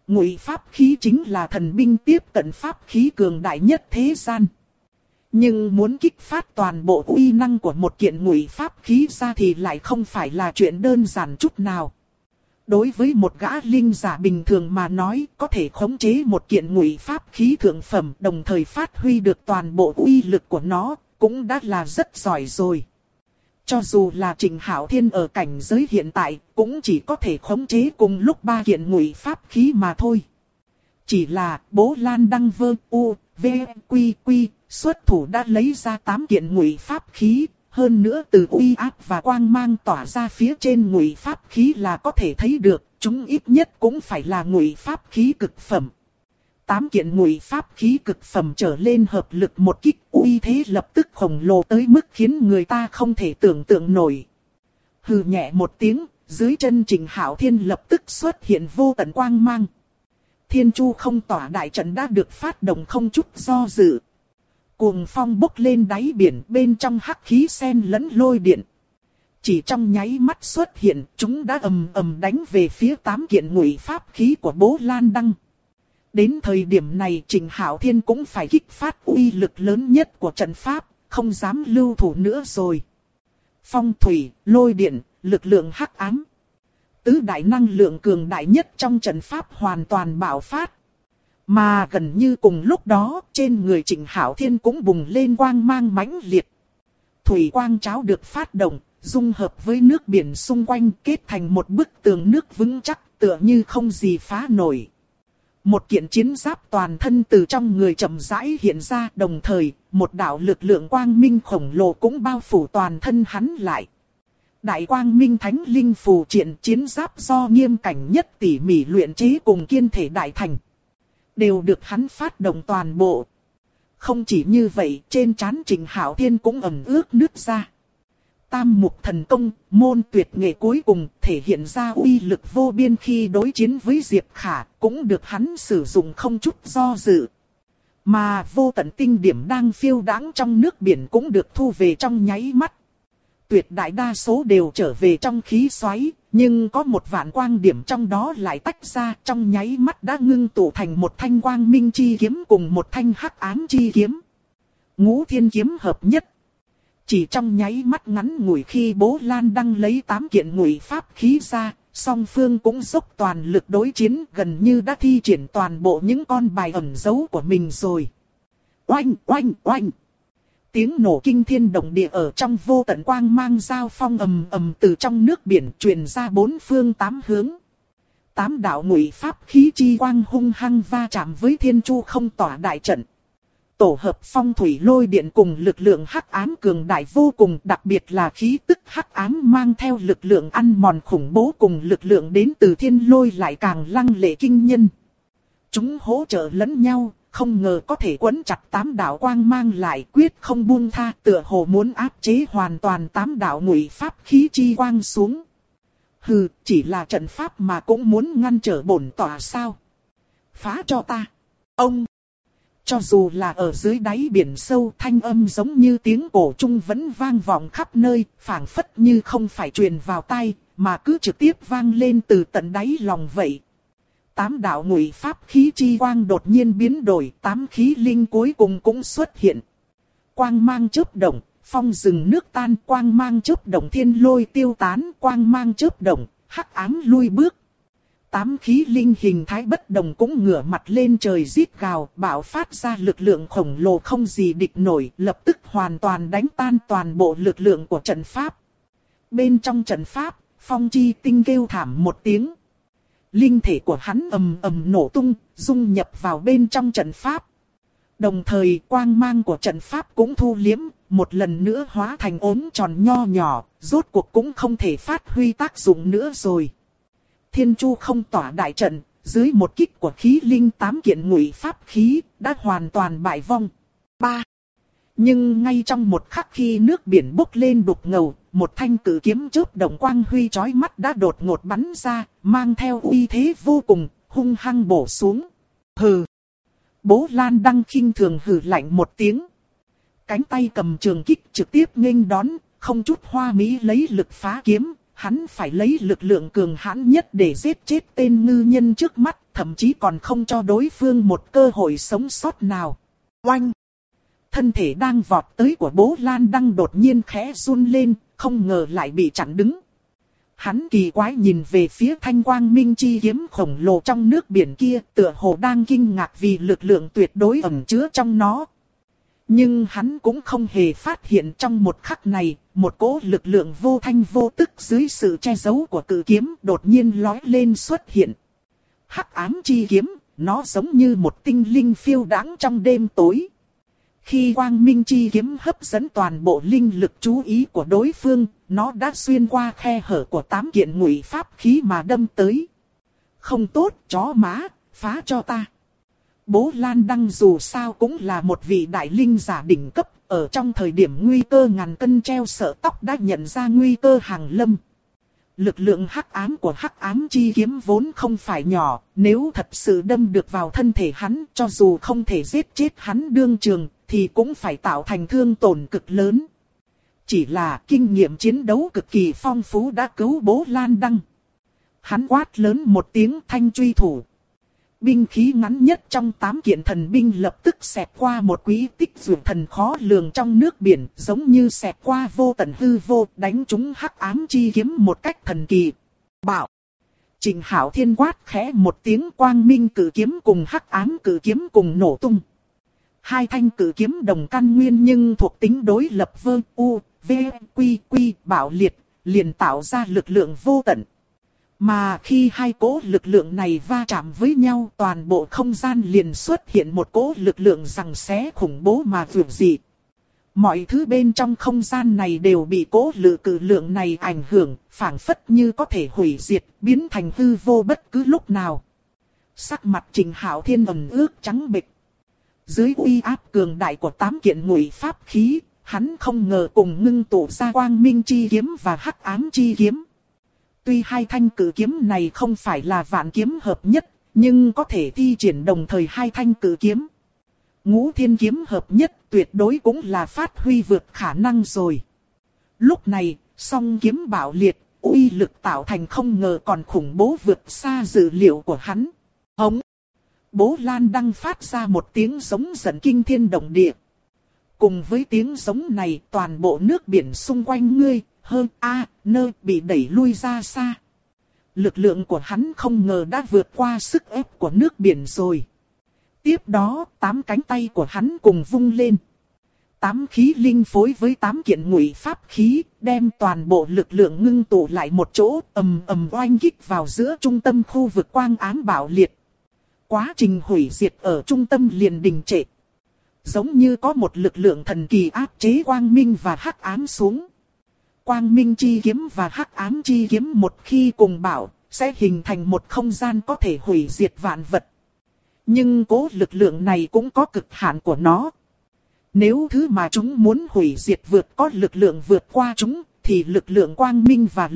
Speaker 1: Ngụy pháp khí chính là thần binh tiếp cận pháp khí cường đại nhất thế gian. Nhưng muốn kích phát toàn bộ uy năng của một kiện ngụy pháp khí ra thì lại không phải là chuyện đơn giản chút nào. Đối với một gã linh giả bình thường mà nói, có thể khống chế một kiện ngụy pháp khí thượng phẩm đồng thời phát huy được toàn bộ uy lực của nó, cũng đã là rất giỏi rồi. Cho dù là Trịnh Hạo Thiên ở cảnh giới hiện tại, cũng chỉ có thể khống chế cùng lúc 3 kiện ngụy pháp khí mà thôi. Chỉ là Bố Lan Đăng Vơ U, V, Quy, Quy, xuất thủ đã lấy ra 8 kiện ngụy pháp khí, hơn nữa từ uy áp và quang mang tỏa ra phía trên ngụy pháp khí là có thể thấy được, chúng ít nhất cũng phải là ngụy pháp khí cực phẩm. 8 kiện ngụy pháp khí cực phẩm trở lên hợp lực một kích, uy thế lập tức khổng lồ tới mức khiến người ta không thể tưởng tượng nổi. Hừ nhẹ một tiếng, dưới chân Trịnh Hạo Thiên lập tức xuất hiện vô tận quang mang. Thiên Chu không tỏa đại trận đã được phát động không chút do dự. Cuồng phong bốc lên đáy biển, bên trong hắc khí xen lẫn lôi điện. Chỉ trong nháy mắt xuất hiện, chúng đã ầm ầm đánh về phía 8 kiện ngụy pháp khí của Bố Lan Đăng. Đến thời điểm này Trịnh Hạo Thiên cũng phải kích phát uy lực lớn nhất của trận pháp, không dám lưu thủ nữa rồi. Phong thủy, lôi điện, lực lượng hắc ám. Tứ đại năng lượng cường đại nhất trong trận pháp hoàn toàn bạo phát. Mà gần như cùng lúc đó, trên người Trịnh Hạo Thiên cũng bùng lên quang mang mãnh liệt. Thủy quang cháo được phát động, dung hợp với nước biển xung quanh kết thành một bức tường nước vững chắc, tựa như không gì phá nổi. Một kiện chiến giáp toàn thân từ trong người chậm rãi hiện ra, đồng thời, một đạo lực lượng quang minh khổng lồ cũng bao phủ toàn thân hắn lại. Đại quang minh thánh linh phù triện chiến giáp do nghiêm cảnh nhất tỉ mỉ luyện chế cùng kiên thể đại thành. Đều được hắn phát động toàn bộ. Không chỉ như vậy, trên trán Trịnh Hạo Thiên cũng ẩm ướt nứt ra. Tam mục thần công, môn tuyệt nghệ cuối cùng thể hiện ra uy lực vô biên khi đối chiến với Diệp Khả, cũng được hắn sử dụng không chút do dự. Mà vô tận tinh điểm đang phiêu đãng trong nước biển cũng được thu về trong nháy mắt. Tuyệt đại đa số đều trở về trong khí xoáy, nhưng có một vạn quang điểm trong đó lại tách ra, trong nháy mắt đã ngưng tụ thành một thanh quang minh chi kiếm cùng một thanh hắc ám chi kiếm. Ngũ thiên kiếm hợp nhất. Chỉ trong nháy mắt ngắn ngủi khi Bố Lan Đăng lấy 8 kiện ngụy pháp khí ra, song phương cũng dốc toàn lực đối chiến, gần như đã thi triển toàn bộ những con bài ẩn giấu của mình rồi. Oanh, oanh, oanh. Tiếng nổ kinh thiên động địa ở trong vô tận quang mang giao phong ầm ầm từ trong nước biển truyền ra 4 phương 8 hướng. 8 đạo ngụy pháp khí chi quang hung hăng va chạm với Thiên Chu không tỏa đại trận. Tổ hợp phong thủy lôi điện cùng lực lượng hắc ám cường đại vô cùng, đặc biệt là khí tức hắc ám mang theo lực lượng ăn mòn khủng bố cùng lực lượng đến từ thiên lôi lại càng lăng lệ kinh nhân. Chúng hỗ trợ lẫn nhau, không ngờ có thể quấn chặt 8 đạo quang mang lại, quyết không buông tha, tựa hồ muốn áp chế hoàn toàn 8 đạo ngụy pháp khí chi quang xuống. Hừ, chỉ là trận pháp mà cũng muốn ngăn trở bổn tọa sao? Phá cho ta. Ông! Cho dù là ở dưới đáy biển sâu, thanh âm giống như tiếng cổ trung vẫn vang vọng khắp nơi, phảng phất như không phải truyền vào tai, mà cứ trực tiếp vang lên từ tận đáy lòng vậy. 8 đạo ngụy pháp khí chi quang đột nhiên biến đổi, 8 khí linh cuối cùng cũng xuất hiện. Quang mang chớp động, phong rừng nước tan, quang mang chớp động thiên lôi tiêu tán, quang mang chớp động, hắc ám lui bước. 8 khí linh hình thái bất đồng cũng ngửa mặt lên trời rít gào, bạo phát ra lực lượng khổng lồ không gì địch nổi, lập tức hoàn toàn đánh tan toàn bộ lực lượng của trận pháp. Bên trong trận pháp, Phong Chi Tinh kêu thảm một tiếng. Linh thể của hắn ầm ầm nổ tung, dung nhập vào bên trong trận pháp. Đồng thời quang mang của trận pháp cũng thu liếm, một lần nữa hóa thành ốm tròn nho nhỏ, rốt cuộc cũng không thể phát huy tác dụng nữa rồi. Thiên Chu không tỏa đại trận, dưới một kích của khí linh 8 kiện ngụy pháp khí, đã hoàn toàn bại vong. 3. Nhưng ngay trong một khắc khi nước biển bốc lên đục ngầu, một thanh cử kiếm chớp động quang huy chói mắt đã đột ngột bắn ra, mang theo uy thế vô cùng, hung hăng bổ xuống. Hừ! Bố Lan Đăng khinh thường hừ lạnh một tiếng. Cánh tay cầm trường kích trực tiếp nghênh đón, không chút hoa mỹ lấy lực phá kiếm. Hắn phải lấy lực lượng cường hãn nhất để giết chết tên ngư nhân trước mắt, thậm chí còn không cho đối phương một cơ hội sống sót nào. Oanh! Thân thể đang vọt tới của Bố Lan Đăng đột nhiên khẽ run lên, không ngờ lại bị chặn đứng. Hắn kỳ quái nhìn về phía thanh quang minh chi kiếm khổng lồ trong nước biển kia, tựa hồ đang kinh ngạc vì lực lượng tuyệt đối ẩn chứa trong nó. Nhưng hắn cũng không hề phát hiện trong một khắc này, một cỗ lực lượng vô thanh vô tức dưới sự che giấu của cự kiếm đột nhiên lói lên xuất hiện. Hắc ám chi kiếm, nó giống như một tinh linh phiêu đãng trong đêm tối. Khi quang minh chi kiếm hấp dẫn toàn bộ linh lực chú ý của đối phương, nó đã xuyên qua khe hở của 8 kiện ngụy pháp khí mà đâm tới. Không tốt, chó má, phá cho ta. Bố Lan Đăng dù sao cũng là một vị đại linh giả đỉnh cấp, ở trong thời điểm nguy cơ ngàn cân treo sợi tóc đã nhận ra nguy cơ hàng lâm. Lực lượng hắc ám của hắc ám chi kiếm vốn không phải nhỏ, nếu thật sự đâm được vào thân thể hắn, cho dù không thể giết chết hắn đương trường, thì cũng phải tạo thành thương tổn cực lớn. Chỉ là kinh nghiệm chiến đấu cực kỳ phong phú đã cứu Bố Lan Đăng. Hắn quát lớn một tiếng thanh truy thủ. Binh khí ngắn nhất trong 8 kiện thần binh lập tức xẹt qua một quỹ tích dường thần khó lường trong nước biển, giống như xẹt qua vô tận hư vô, đánh trúng hắc ám chi kiếm một cách thần kỳ. Bạo! Trình Hạo Thiên quát khẽ một tiếng, quang minh cử kiếm cùng hắc ám cử kiếm cùng nổ tung. Hai thanh cử kiếm đồng căn nguyên nhưng thuộc tính đối lập vơ u, v, quy quy, bạo liệt, liền tạo ra lực lượng vô tận. Mà khi hai cỗ lực lượng này va chạm với nhau, toàn bộ không gian liền xuất hiện một cỗ lực lượng giằng xé khủng bố mà vượt dị. Mọi thứ bên trong không gian này đều bị cỗ lực lượng này ảnh hưởng, phảng phất như có thể hủy diệt, biến thành hư vô bất cứ lúc nào. Sắc mặt Trình Hạo Thiên ẩn ướt trắng bệch. Dưới uy áp cường đại của 8 kiện ngụy pháp khí, hắn không ngờ cùng ngưng tụ ra quang minh chi kiếm và hắc ám chi kiếm. Tuy hai thanh cử kiếm này không phải là vạn kiếm hợp nhất, nhưng có thể thi triển đồng thời hai thanh cử kiếm. Ngũ thiên kiếm hợp nhất tuyệt đối cũng là phát huy vượt khả năng rồi. Lúc này, song kiếm bạo liệt, uy lực tạo thành không ngờ còn khủng bố vượt xa dự liệu của hắn. Hống! Bố Lan Đăng phát ra một tiếng giống giận kinh thiên động địa. Cùng với tiếng giống này, toàn bộ nước biển xung quanh ngươi, nơi bị đẩy lui ra xa. Lực lượng của hắn không ngờ đã vượt qua sức ép của nước biển rồi. Tiếp đó, 8 cánh tay của hắn cùng vung lên. 8 khí linh phối với 8 kiện ngụy pháp khí, đem toàn bộ lực lượng ngưng tụ lại một chỗ, ầm ầm oanh kích vào giữa trung tâm khu vực quang ám bạo liệt. Quá trình hủy diệt ở trung tâm liền đình trệ. Giống như có một lực lượng thần kỳ áp chế quang minh và hắc ám xuống. Quang minh chi kiếm và hắc ám chi kiếm một khi cùng bạo, sẽ hình thành một không gian có thể hủy diệt vạn vật. Nhưng cố lực lượng này cũng có cực hạn của nó. Nếu thứ mà chúng muốn hủy diệt có lực lượng vượt qua chúng, thì lực lượng quang minh và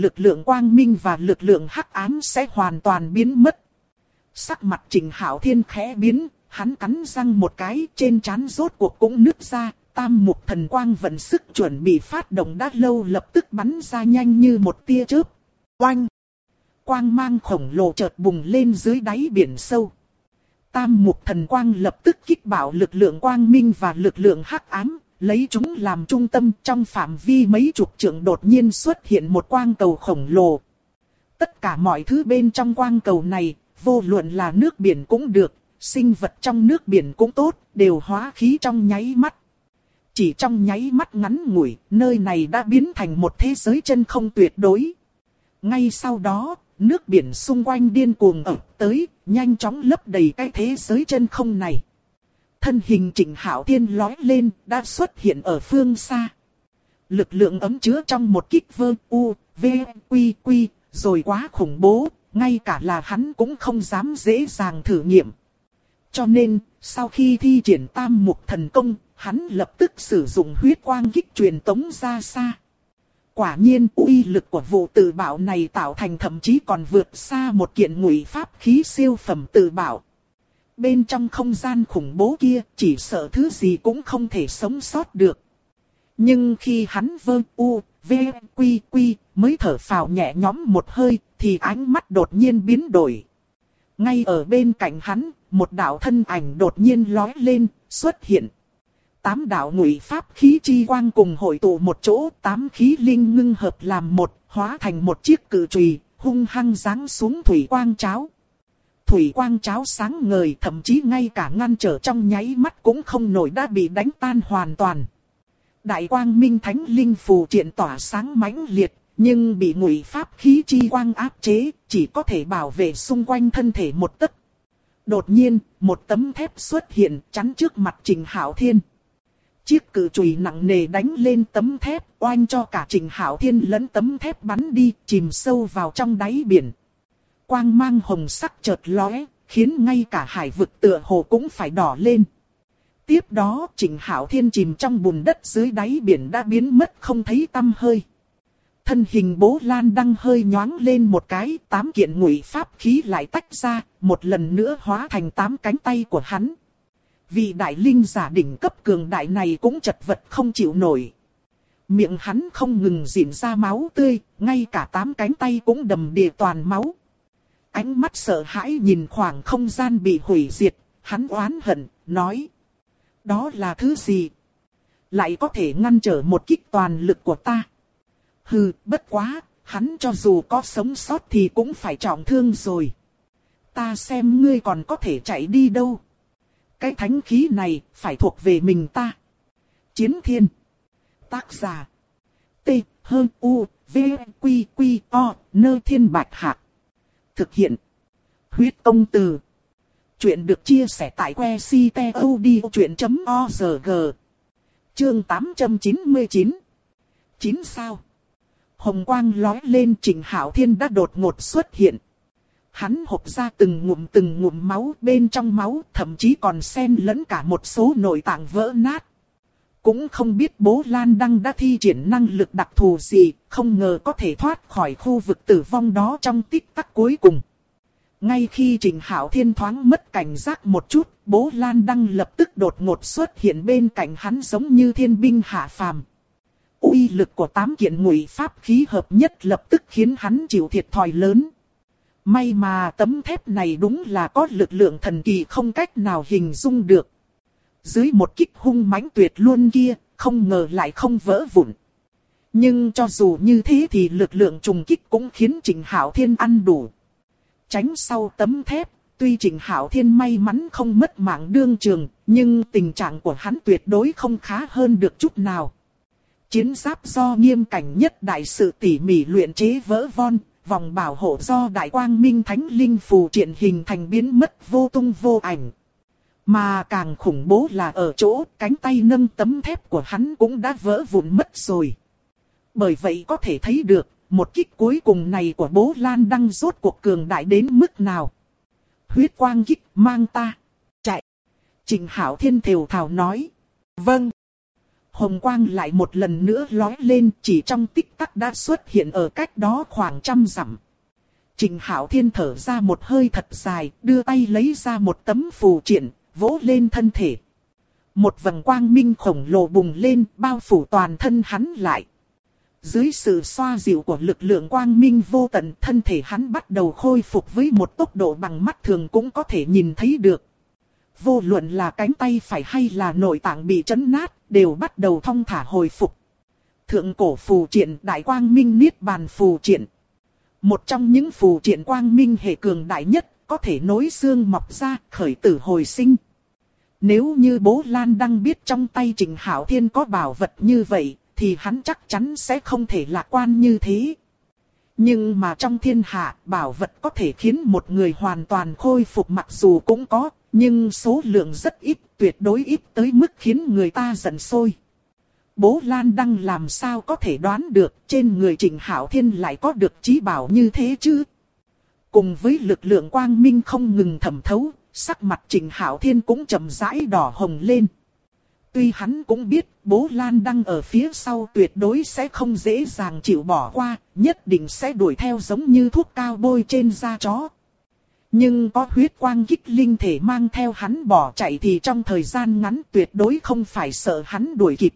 Speaker 1: lực lượng hắc ám sẽ hoàn toàn biến mất. Sắc mặt Trình Hạo Thiên khẽ biến, hắn cắn răng một cái, trên trán rốt cuộc cũng nứt ra, tam mục thần quang vận sức chuẩn bị phát động đã lâu lập tức bắn ra nhanh như một tia chớp. Oanh! Quang mang khổng lồ chợt bùng lên dưới đáy biển sâu. Tam mục thần quang lập tức kích bạo lực lượng quang minh và lực lượng hắc ám, lấy chúng làm trung tâm, trong phạm vi mấy chục trượng đột nhiên xuất hiện một quang cầu khổng lồ. Tất cả mọi thứ bên trong quang cầu này, vô luận là nước biển cũng được, sinh vật trong nước biển cũng tốt, đều hóa khí trong nháy mắt. Chỉ trong nháy mắt ngắn ngủi, nơi này đã biến thành một thế giới chân không tuyệt đối. Ngay sau đó, nước biển xung quanh điên cuồng ập tới, nhanh chóng lấp đầy cái thế giới chân không này. Thân hình Trình Hạo Thiên lói lên, đã xuất hiện ở phương xa. Lực lượng ấm chứa trong một kích vơ u, v, quy quy, rồi quá khủng bố, ngay cả là hắn cũng không dám dễ dàng thử nghiệm. Cho nên, sau khi thi triển tam mục thần công, hắn lập tức sử dụng huyết quang kích truyền tống ra xa. Quả nhiên uy lực của vụ tự bạo này tạo thành thậm chí còn vượt xa một kiện ngụy pháp khí siêu phẩm tự bạo. Bên trong không gian khủng bố kia, chỉ sợ thứ gì cũng không thể sống sót được. Nhưng khi hắn vơ u, v, quy mới thở phào nhẹ nhõm một hơi, thì ánh mắt đột nhiên biến đổi. Ngay ở bên cạnh hắn, một đạo thân ảnh đột nhiên lói lên, xuất hiện. 8 đạo ngụy pháp khí chi quang cùng hội tụ một chỗ, 8 khí linh ngưng hợp làm một, hóa thành một chiếc cự chùy, hung hăng giáng xuống thủy quang cháo. Thủy quang cháo sáng ngời, thậm chí ngay cả ngăn trở trong nháy mắt cũng không nổi đã bị đánh tan hoàn toàn. Đại quang minh thánh linh phù triện tỏa sáng mãnh liệt, nhưng bị ngụy pháp khí chi quang áp chế, chỉ có thể bảo vệ xung quanh thân thể một tấc. Đột nhiên, một tấm thép xuất hiện chắn trước mặt Trình Hạo Thiên. Chiếc cự chùy nặng nề đánh lên tấm thép, oanh cho cả Trình Hạo Thiên lẫn tấm thép bắn đi, chìm sâu vào trong đáy biển. Quang mang hồng sắc chợt lóe, khiến ngay cả hải vực tựa hồ cũng phải đỏ lên. Tiếp đó, Trình Hạo Thiên chìm trong bùn đất dưới đáy biển đã biến mất không thấy tăm hơi. Thân hình Bố Lan Đăng hơi nhoáng lên một cái, 8 kiện ngụy pháp khí lại tách ra, một lần nữa hóa thành 8 cánh tay của hắn. Vị đại linh giả đỉnh cấp cường đại này cũng chật vật không chịu nổi. Miệng hắn không ngừng rỉn ra máu tươi, ngay cả 8 cánh tay cũng đầm đìa toàn máu. Ánh mắt sợ hãi nhìn khoảng không gian bị hủy diệt, hắn oán hận, nói. Đó là thứ gì? Lại có thể ngăn trở một kích toàn lực của ta? Hừ, bất quá, hắn cho dù có sống sót thì cũng phải trọng thương rồi. Ta xem ngươi còn có thể chạy đi đâu. Cái thánh khí này phải thuộc về mình ta. Chiến Thiên. Tác giả. T, H, U, V, Quy, Quy, O, Nơ Thiên Bạch Hạc. Thực hiện. Huyết Công Từ. Chuyện được chia sẻ tại que ctod.org. Chương 899. 9 sao. Hồng quang lói lên, Trình Hạo Thiên đã đột ngột xuất hiện. Hắn hộc ra từng ngụm máu, bên trong máu thậm chí còn xen lẫn cả một số nội tạng vỡ nát. Cũng không biết Bố Lan Đăng đã thi triển năng lực đặc thù gì, không ngờ có thể thoát khỏi khu vực tử vong đó trong tích tắc cuối cùng. Ngay khi Trình Hạo Thiên thoáng mất cảnh giác một chút, Bố Lan Đăng lập tức đột ngột xuất hiện bên cạnh hắn giống như thiên binh hạ phàm. Uy lực của 8 kiện ngụy pháp khí hợp nhất lập tức khiến hắn chịu thiệt thòi lớn. May mà tấm thép này đúng là có lực lượng thần kỳ không cách nào hình dung được. Dưới một kích hung mãnh tuyệt luôn kia, không ngờ lại không vỡ vụn. Nhưng cho dù như thế thì lực lượng trùng kích cũng khiến Trình Hạo Thiên ăn đủ. Tránh sau tấm thép, tuy Trình Hạo Thiên may mắn không mất mạng đương trường, nhưng tình trạng của hắn tuyệt đối không khá hơn được chút nào. Chiến giáp do Nghiêm Cảnh Nhất đại sự tỉ mỉ luyện chế vỡ von, vòng bảo hộ do Đại Quang Minh Thánh Linh phù triện hình thành biến mất vô tung vô ảnh. Mà càng khủng bố là ở chỗ cánh tay nâng tấm thép của hắn cũng đã vỡ vụn mất rồi. Bởi vậy có thể thấy được, một kích cuối cùng này của Bố Lan Đăng rốt cuộc cường đại đến mức nào. Huyết quang kích mang ta. Chạy. Trình Hạo Thiên thều thào nói. Vâng. Hồng quang lại một lần nữa lói lên, chỉ trong tích tắc đã xuất hiện ở cách đó khoảng 100 dặm. Trình Hạo Thiên thở ra một hơi thật dài, đưa tay lấy ra một tấm phù triện, vỗ lên thân thể. Một vầng quang minh khổng lồ bùng lên, bao phủ toàn thân hắn lại. Dưới sự xoa dịu của lực lượng quang minh vô tận, thân thể hắn bắt đầu khôi phục với một tốc độ bằng mắt thường cũng có thể nhìn thấy được. Vô luận là cánh tay phải hay là nội tạng bị chấn nát, đều bắt đầu thong thả hồi phục. Thượng cổ phù triện Đại Quang Minh Niết Bàn phù triện. Một trong những phù triện quang minh hệ cường đại nhất, có thể nối xương mọc ra, khởi tử hồi sinh. Nếu như Bố Lan Đăng biết trong tay Trình Hạo Thiên có bảo vật như vậy, thì hắn chắc chắn sẽ không thể lạc quan như thế. Nhưng mà trong thiên hạ, bảo vật có thể khiến một người hoàn toàn khôi phục mặc dù cũng có, nhưng số lượng rất ít, tuyệt đối ít tới mức khiến người ta giận sôi. Bố Lan Đăng làm sao có thể đoán được trên người Trình Hạo Thiên lại có được chí bảo như thế chứ? Cùng với lực lượng quang minh không ngừng thẩm thấu, sắc mặt Trình Hạo Thiên cũng chậm rãi đỏ hồng lên. Tuy hắn cũng biết Bố Lan Đăng ở phía sau tuyệt đối sẽ không dễ dàng chịu bỏ qua, nhất định sẽ đuổi theo giống như thuốc cao bôi trên da chó. Nhưng có huyết quang kích linh thể mang theo hắn bỏ chạy thì trong thời gian ngắn tuyệt đối không phải sợ hắn đuổi kịp.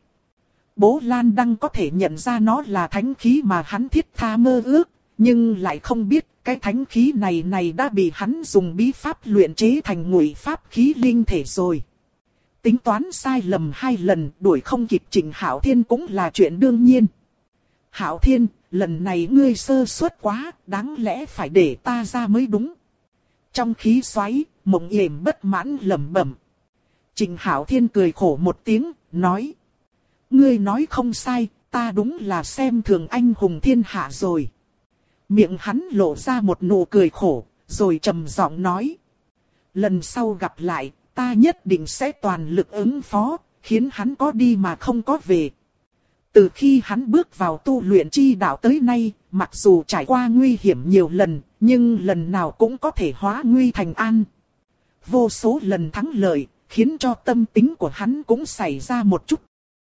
Speaker 1: Bố Lan Đăng có thể nhận ra nó là thánh khí mà hắn thiết tha mơ ước, nhưng lại không biết cái thánh khí này đã bị hắn dùng bí pháp luyện chế thành ngụy pháp khí linh thể rồi. Tính toán sai lầm 2 lần, đuổi không kịp Trịnh Hạo Thiên cũng là chuyện đương nhiên. Hạo Thiên, lần này ngươi sơ suất quá, đáng lẽ phải để ta ra mới đúng. Trong khí xoáy, Mộng Yểm bất mãn lẩm bẩm. Trịnh Hạo Thiên cười khổ một tiếng, nói. Ngươi nói không sai, ta đúng là xem thường anh hùng thiên hạ rồi. Miệng hắn lộ ra một nụ cười khổ, rồi trầm giọng nói. Lần sau gặp lại, ta nhất định sẽ toàn lực ứng phó, khiến hắn có đi mà không có về. Từ khi hắn bước vào tu luyện chi đạo tới nay, mặc dù trải qua nguy hiểm nhiều lần, nhưng lần nào cũng có thể hóa nguy thành an. Vô số lần thắng lợi, khiến cho tâm tính của hắn cũng xảy ra một chút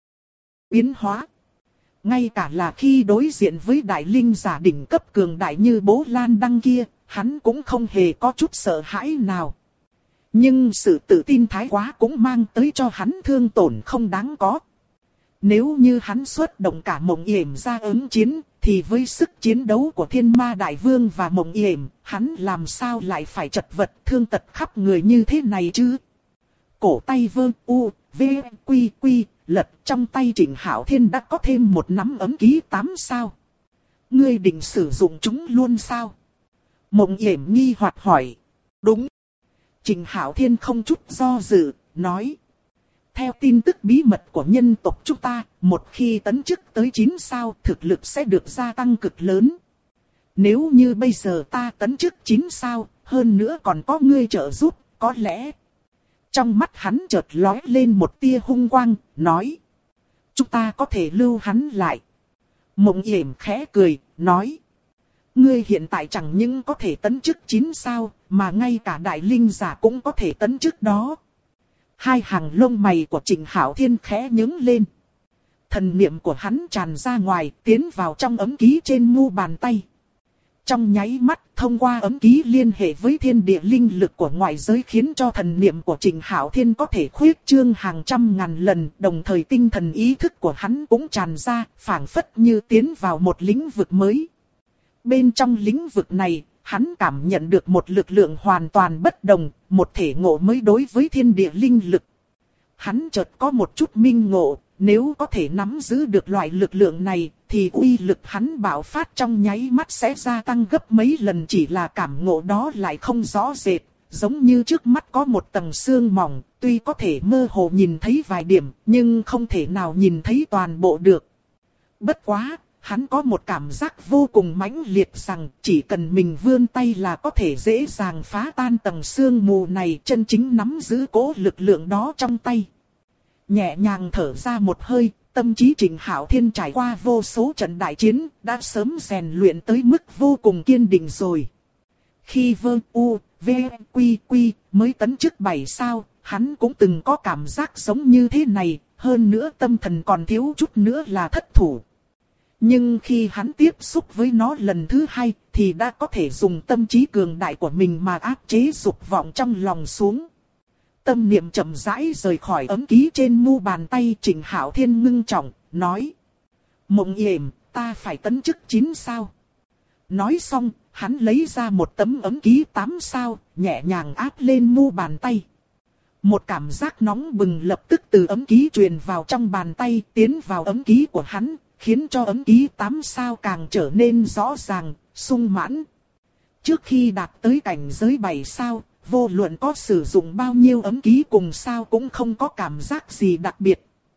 Speaker 1: biến hóa. Ngay cả là khi đối diện với đại linh giả đỉnh cấp cường đại như Bố Lan Đăng kia, hắn cũng không hề có chút sợ hãi nào. Nhưng sự tự tin thái quá cũng mang tới cho hắn thương tổn không đáng có. Nếu như hắn xuất động cả Mộng Yểm ra ứng chiến, thì với sức chiến đấu của Thiên Ma Đại Vương và Mộng Yểm, hắn làm sao lại phải chật vật thương tật khắp người như thế này chứ? Cổ tay Vương U, V, Quy, Quy, lật trong tay Trịnh Hạo Thiên đã có thêm một nắm ấm ký 8 sao. Ngươi định sử dụng chúng luôn sao? Mộng Yểm nghi hoặc hỏi. Đúng. Trịnh Hạo Thiên không chút do dự, nói. Theo tin tức bí mật của nhân tộc chúng ta, một khi tấn chức tới 9 sao, thực lực sẽ được gia tăng cực lớn. Nếu như bây giờ ta tấn chức 9 sao, hơn nữa còn có ngươi trợ giúp, có lẽ... Trong mắt hắn chợt lóe lên một tia hung quang, nói. Chúng ta có thể lưu hắn lại. Mộng Yểm khẽ cười, nói. Ngươi hiện tại chẳng những có thể tấn chức 9 sao, mà ngay cả đại linh giả cũng có thể tấn chức đó. Hai hàng lông mày của Trịnh Hạo Thiên khẽ nhướng lên. Thần niệm của hắn tràn ra ngoài, tiến vào trong ấm ký trên mu bàn tay. Trong nháy mắt, thông qua ấm ký liên hệ với thiên địa linh lực của ngoại giới khiến cho thần niệm của Trịnh Hạo Thiên có thể khuyết trương hàng trăm ngàn lần, đồng thời tinh thần ý thức của hắn cũng tràn ra, phảng phất như tiến vào một lĩnh vực mới. Bên trong lĩnh vực này, hắn cảm nhận được một lực lượng hoàn toàn bất đồng, một thể ngộ mới đối với thiên địa linh lực. Hắn chợt có một chút minh ngộ, nếu có thể nắm giữ được loại lực lượng này, thì uy lực hắn bạo phát trong nháy mắt sẽ gia tăng gấp mấy lần, chỉ là cảm ngộ đó lại không rõ rệt, giống như trước mắt có một tầng sương mỏng, tuy có thể mơ hồ nhìn thấy vài điểm, nhưng không thể nào nhìn thấy toàn bộ được. Bất quá, hắn có một cảm giác vô cùng mãnh liệt rằng chỉ cần mình vươn tay là có thể dễ dàng phá tan tầng sương mù này, chân chính nắm giữ cố lực lượng đó trong tay. Nhẹ nhàng thở ra một hơi, tâm trí Trịnh Hạo Thiên trải qua vô số trận đại chiến, đã sớm rèn luyện tới mức vô cùng kiên định rồi. Khi Vương U, V, Quy, Quy mới tấn chức 7 sao, hắn cũng từng có cảm giác giống như thế này, hơn nữa tâm thần còn thiếu chút nữa là thất thủ. Nhưng khi hắn tiếp xúc với nó lần thứ 2, thì đã có thể dùng tâm trí cường đại của mình mà áp chế dục vọng trong lòng xuống. Tâm niệm chậm rãi rời khỏi ấm ký trên mu bàn tay, Trịnh Hạo Thiên ngưng trọng, nói. Mộng Yểm, ta phải tấn chức 9 sao. Nói xong, hắn lấy ra một tấm ấm ký 8 sao, nhẹ nhàng áp lên mu bàn tay. Một cảm giác nóng bừng lập tức từ ấm ký truyền vào trong bàn tay, tiến vào ấm ký của hắn, khiến cho ấm ký 8 sao càng trở nên rõ ràng, sung mãn. Trước khi đạt tới cảnh giới 7 sao, vô luận có sử dụng bao nhiêu ấm ký cùng sao cũng không có cảm giác gì đặc biệt.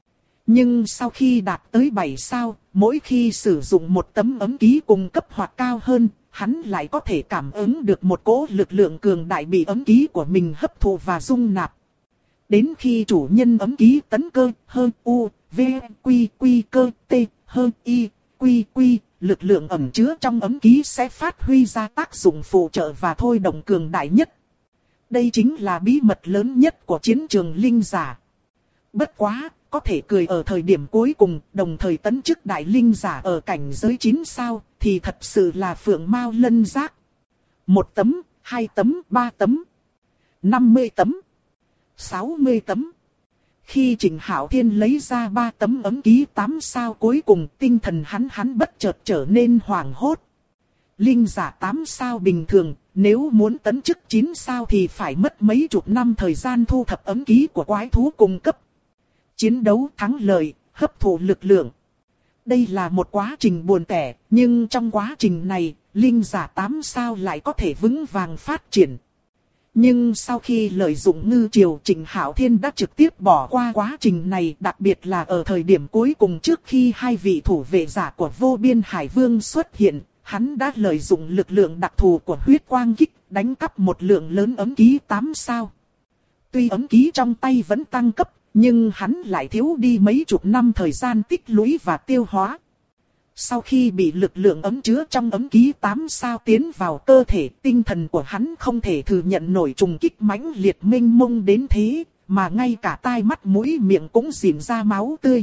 Speaker 1: Nhưng sau khi đạt tới 7 sao, mỗi khi sử dụng một tấm ấm ký cùng cấp hoặc cao hơn, hắn lại có thể cảm ứng được một cỗ lực lượng cường đại bị ấm ký của mình hấp thụ và dung nạp. Đến khi chủ nhân ấm ký tấn cơ, hơn U, V, Quy, Quy cơ, T, hơn Y, Quy, Quy, lực lượng ẩn chứa trong ấm ký sẽ phát huy ra tác dụng phụ trợ và thôi động cường đại nhất. Đây chính là bí mật lớn nhất của chiến trường linh giả. Bất quá, có thể cười ở thời điểm cuối cùng, đồng thời tấn chức đại linh giả ở cảnh giới 9 sao, thì thật sự là phượng mao lân giác. 1 tấm, 2 tấm, 3 tấm, 50 tấm, 60 tấm. Khi Trịnh Hạo Thiên lấy ra 3 tấm ấm ký 8 sao cuối cùng, tinh thần hắn bất chợt trở nên hoảng hốt. Linh giả 8 sao bình thường, nếu muốn tấn chức 9 sao thì phải mất mấy chục năm thời gian thu thập ấm ký của quái thú cung cấp. Chiến đấu thắng lợi, hấp thụ lực lượng. Đây là một quá trình buồn tẻ, nhưng trong quá trình này, linh giả 8 sao lại có thể vững vàng phát triển. Nhưng sau khi lợi dụng ngư triều, Trịnh Hạo Thiên đã trực tiếp bỏ qua quá trình này, đặc biệt là ở thời điểm cuối cùng trước khi hai vị thủ vệ giả của Vô Biên Hải Vương xuất hiện, hắn đã lợi dụng lực lượng đặc thù của huyết quang kích, đánh cắp một lượng lớn ấm ký 8 sao. Tuy ấm ký trong tay vẫn tăng cấp, nhưng hắn lại thiếu đi mấy chục năm thời gian tích lũy và tiêu hóa. Sau khi bị lực lượng ấm chứa trong ấm ký 8 sao tiến vào cơ thể, tinh thần của hắn không thể thừa nhận nổi trùng kích mãnh liệt mênh mông đến thế, mà ngay cả tai mắt mũi miệng cũng rỉn ra máu tươi.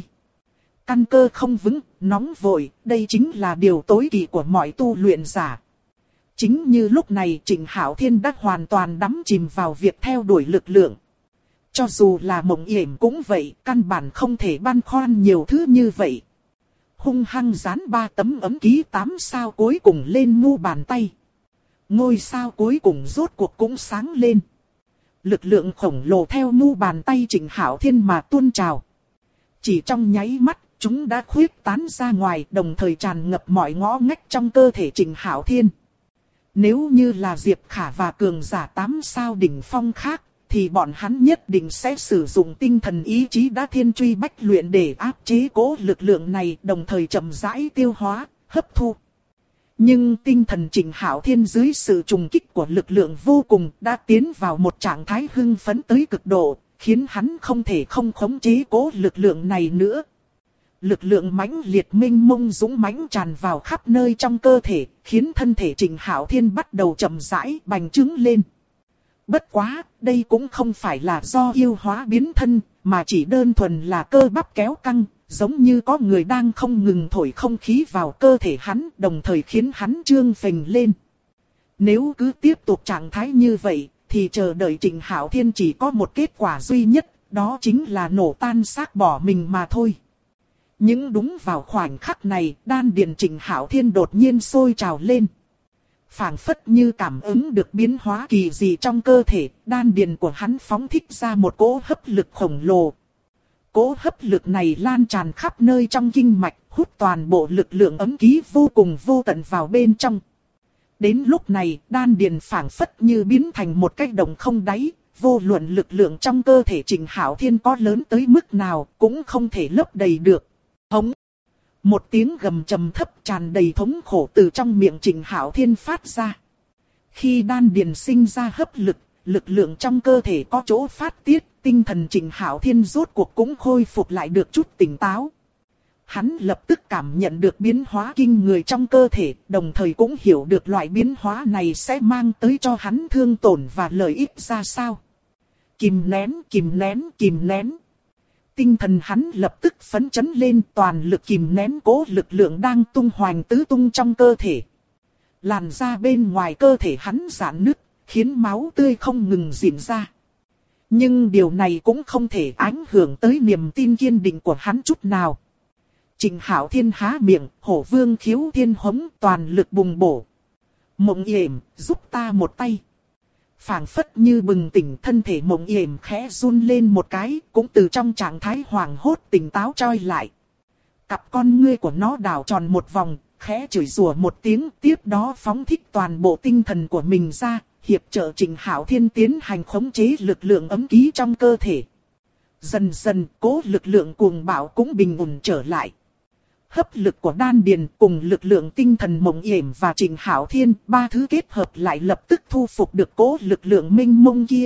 Speaker 1: Căn cơ không vững, nóng vội, đây chính là điều tối kỵ của mọi tu luyện giả. Chính như lúc này Trịnh Hạo Thiên đã hoàn toàn đắm chìm vào việc theo đuổi lực lượng. Cho dù là Mộng Yểm cũng vậy, căn bản không thể băn khoăn nhiều thứ như vậy. Hung hăng dán 3 tấm ấm ký 8 sao cuối cùng lên mu bàn tay. Ngôi sao cuối cùng rốt cuộc cũng sáng lên. Lực lượng khổng lồ theo mu bàn tay Trịnh Hạo Thiên mà tuôn trào. Chỉ trong nháy mắt, chúng đã khuyết tán ra ngoài, đồng thời tràn ngập mọi ngõ ngách trong cơ thể Trịnh Hạo Thiên. Nếu như là Diệp Khả và cường giả 8 sao đỉnh phong khác, thì bọn hắn nhất định sẽ sử dụng tinh thần ý chí đã thiên truy bách luyện để áp chế cố lực lượng này, đồng thời chậm rãi tiêu hóa, hấp thu. Nhưng tinh thần Trịnh Hạo Thiên dưới sự trùng kích của lực lượng vô cùng đã tiến vào một trạng thái hưng phấn tới cực độ, khiến hắn không thể không khống chế cố lực lượng này nữa. Lực lượng mãnh liệt mênh mông dũng mãnh tràn vào khắp nơi trong cơ thể, khiến thân thể Trịnh Hạo Thiên bắt đầu chậm rãi bành trướng lên. Bất quá, đây cũng không phải là do yêu hóa biến thân, mà chỉ đơn thuần là cơ bắp kéo căng, giống như có người đang không ngừng thổi không khí vào cơ thể hắn, đồng thời khiến hắn trương phình lên. Nếu cứ tiếp tục trạng thái như vậy, thì chờ đợi Trịnh Hạo Thiên chỉ có một kết quả duy nhất, đó chính là nổ tan xác bỏ mình mà thôi. Nhưng đúng vào khoảnh khắc này, đan điền Trịnh Hạo Thiên đột nhiên sôi trào lên. Phảng phất như cảm ứng được biến hóa kỳ dị trong cơ thể, đan điền của hắn phóng thích ra một cỗ hấp lực khổng lồ. Cỗ hấp lực này lan tràn khắp nơi trong kinh mạch, hút toàn bộ lực lượng ấm ký vô cùng vô tận vào bên trong. Đến lúc này, đan điền phảng phất như biến thành một cái đồng không đáy, vô luận lực lượng trong cơ thể Trịnh Hạo Thiên có lớn tới mức nào, cũng không thể lấp đầy được. Hống! Một tiếng gầm trầm thấp tràn đầy thống khổ từ trong miệng Trịnh Hạo Thiên phát ra. Khi đan điền sinh ra hấp lực, lực lượng trong cơ thể có chỗ phát tiết, tinh thần Trịnh Hạo Thiên rốt cuộc cũng khôi phục lại được chút tỉnh táo. Hắn lập tức cảm nhận được biến hóa kinh người trong cơ thể, đồng thời cũng hiểu được loại biến hóa này sẽ mang tới cho hắn thương tổn và lợi ích ra sao. Kìm nén, kìm nén, kìm nén. Tinh thần hắn lập tức phấn chấn lên, toàn lực kìm nén cố lực lượng đang tung hoành tứ tung trong cơ thể. Làn da bên ngoài cơ thể hắn rạn nứt, khiến máu tươi không ngừng rỉ ra. Nhưng điều này cũng không thể ảnh hưởng tới niềm tin kiên định của hắn chút nào. Trịnh Hạo Thiên há miệng, Hổ Vương khiếu thiên hống, toàn lực bùng bổ. Mộng Yểm, giúp ta một tay. Phảng phất như bừng tỉnh, thân thể Mộng Yểm khẽ run lên một cái, cũng từ trong trạng thái hoảng hốt tỉnh táo choi lại. Cặp con ngươi của nó đảo tròn một vòng, khẽ chửi rủa một tiếng, tiếp đó phóng thích toàn bộ tinh thần của mình ra, hiệp trợ Trịnh Hạo Thiên tiến hành khống chế lực lượng ấm ký trong cơ thể. Dần dần, cố lực lượng cuồng bạo cũng bình ổn trở lại. Hấp lực của đan điền cùng lực lượng tinh thần Mộng Yểm và Trịnh Hạo Thiên, ba thứ kết hợp lại lập tức thu phục được cố lực lượng mênh mông kia.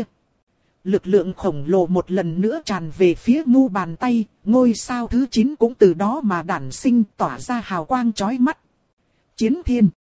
Speaker 1: Lực lượng khổng lồ một lần nữa tràn về phía mu bàn tay, ngôi sao thứ 9 cũng từ đó mà đản sinh, tỏa ra hào quang chói mắt. Chiến thiên.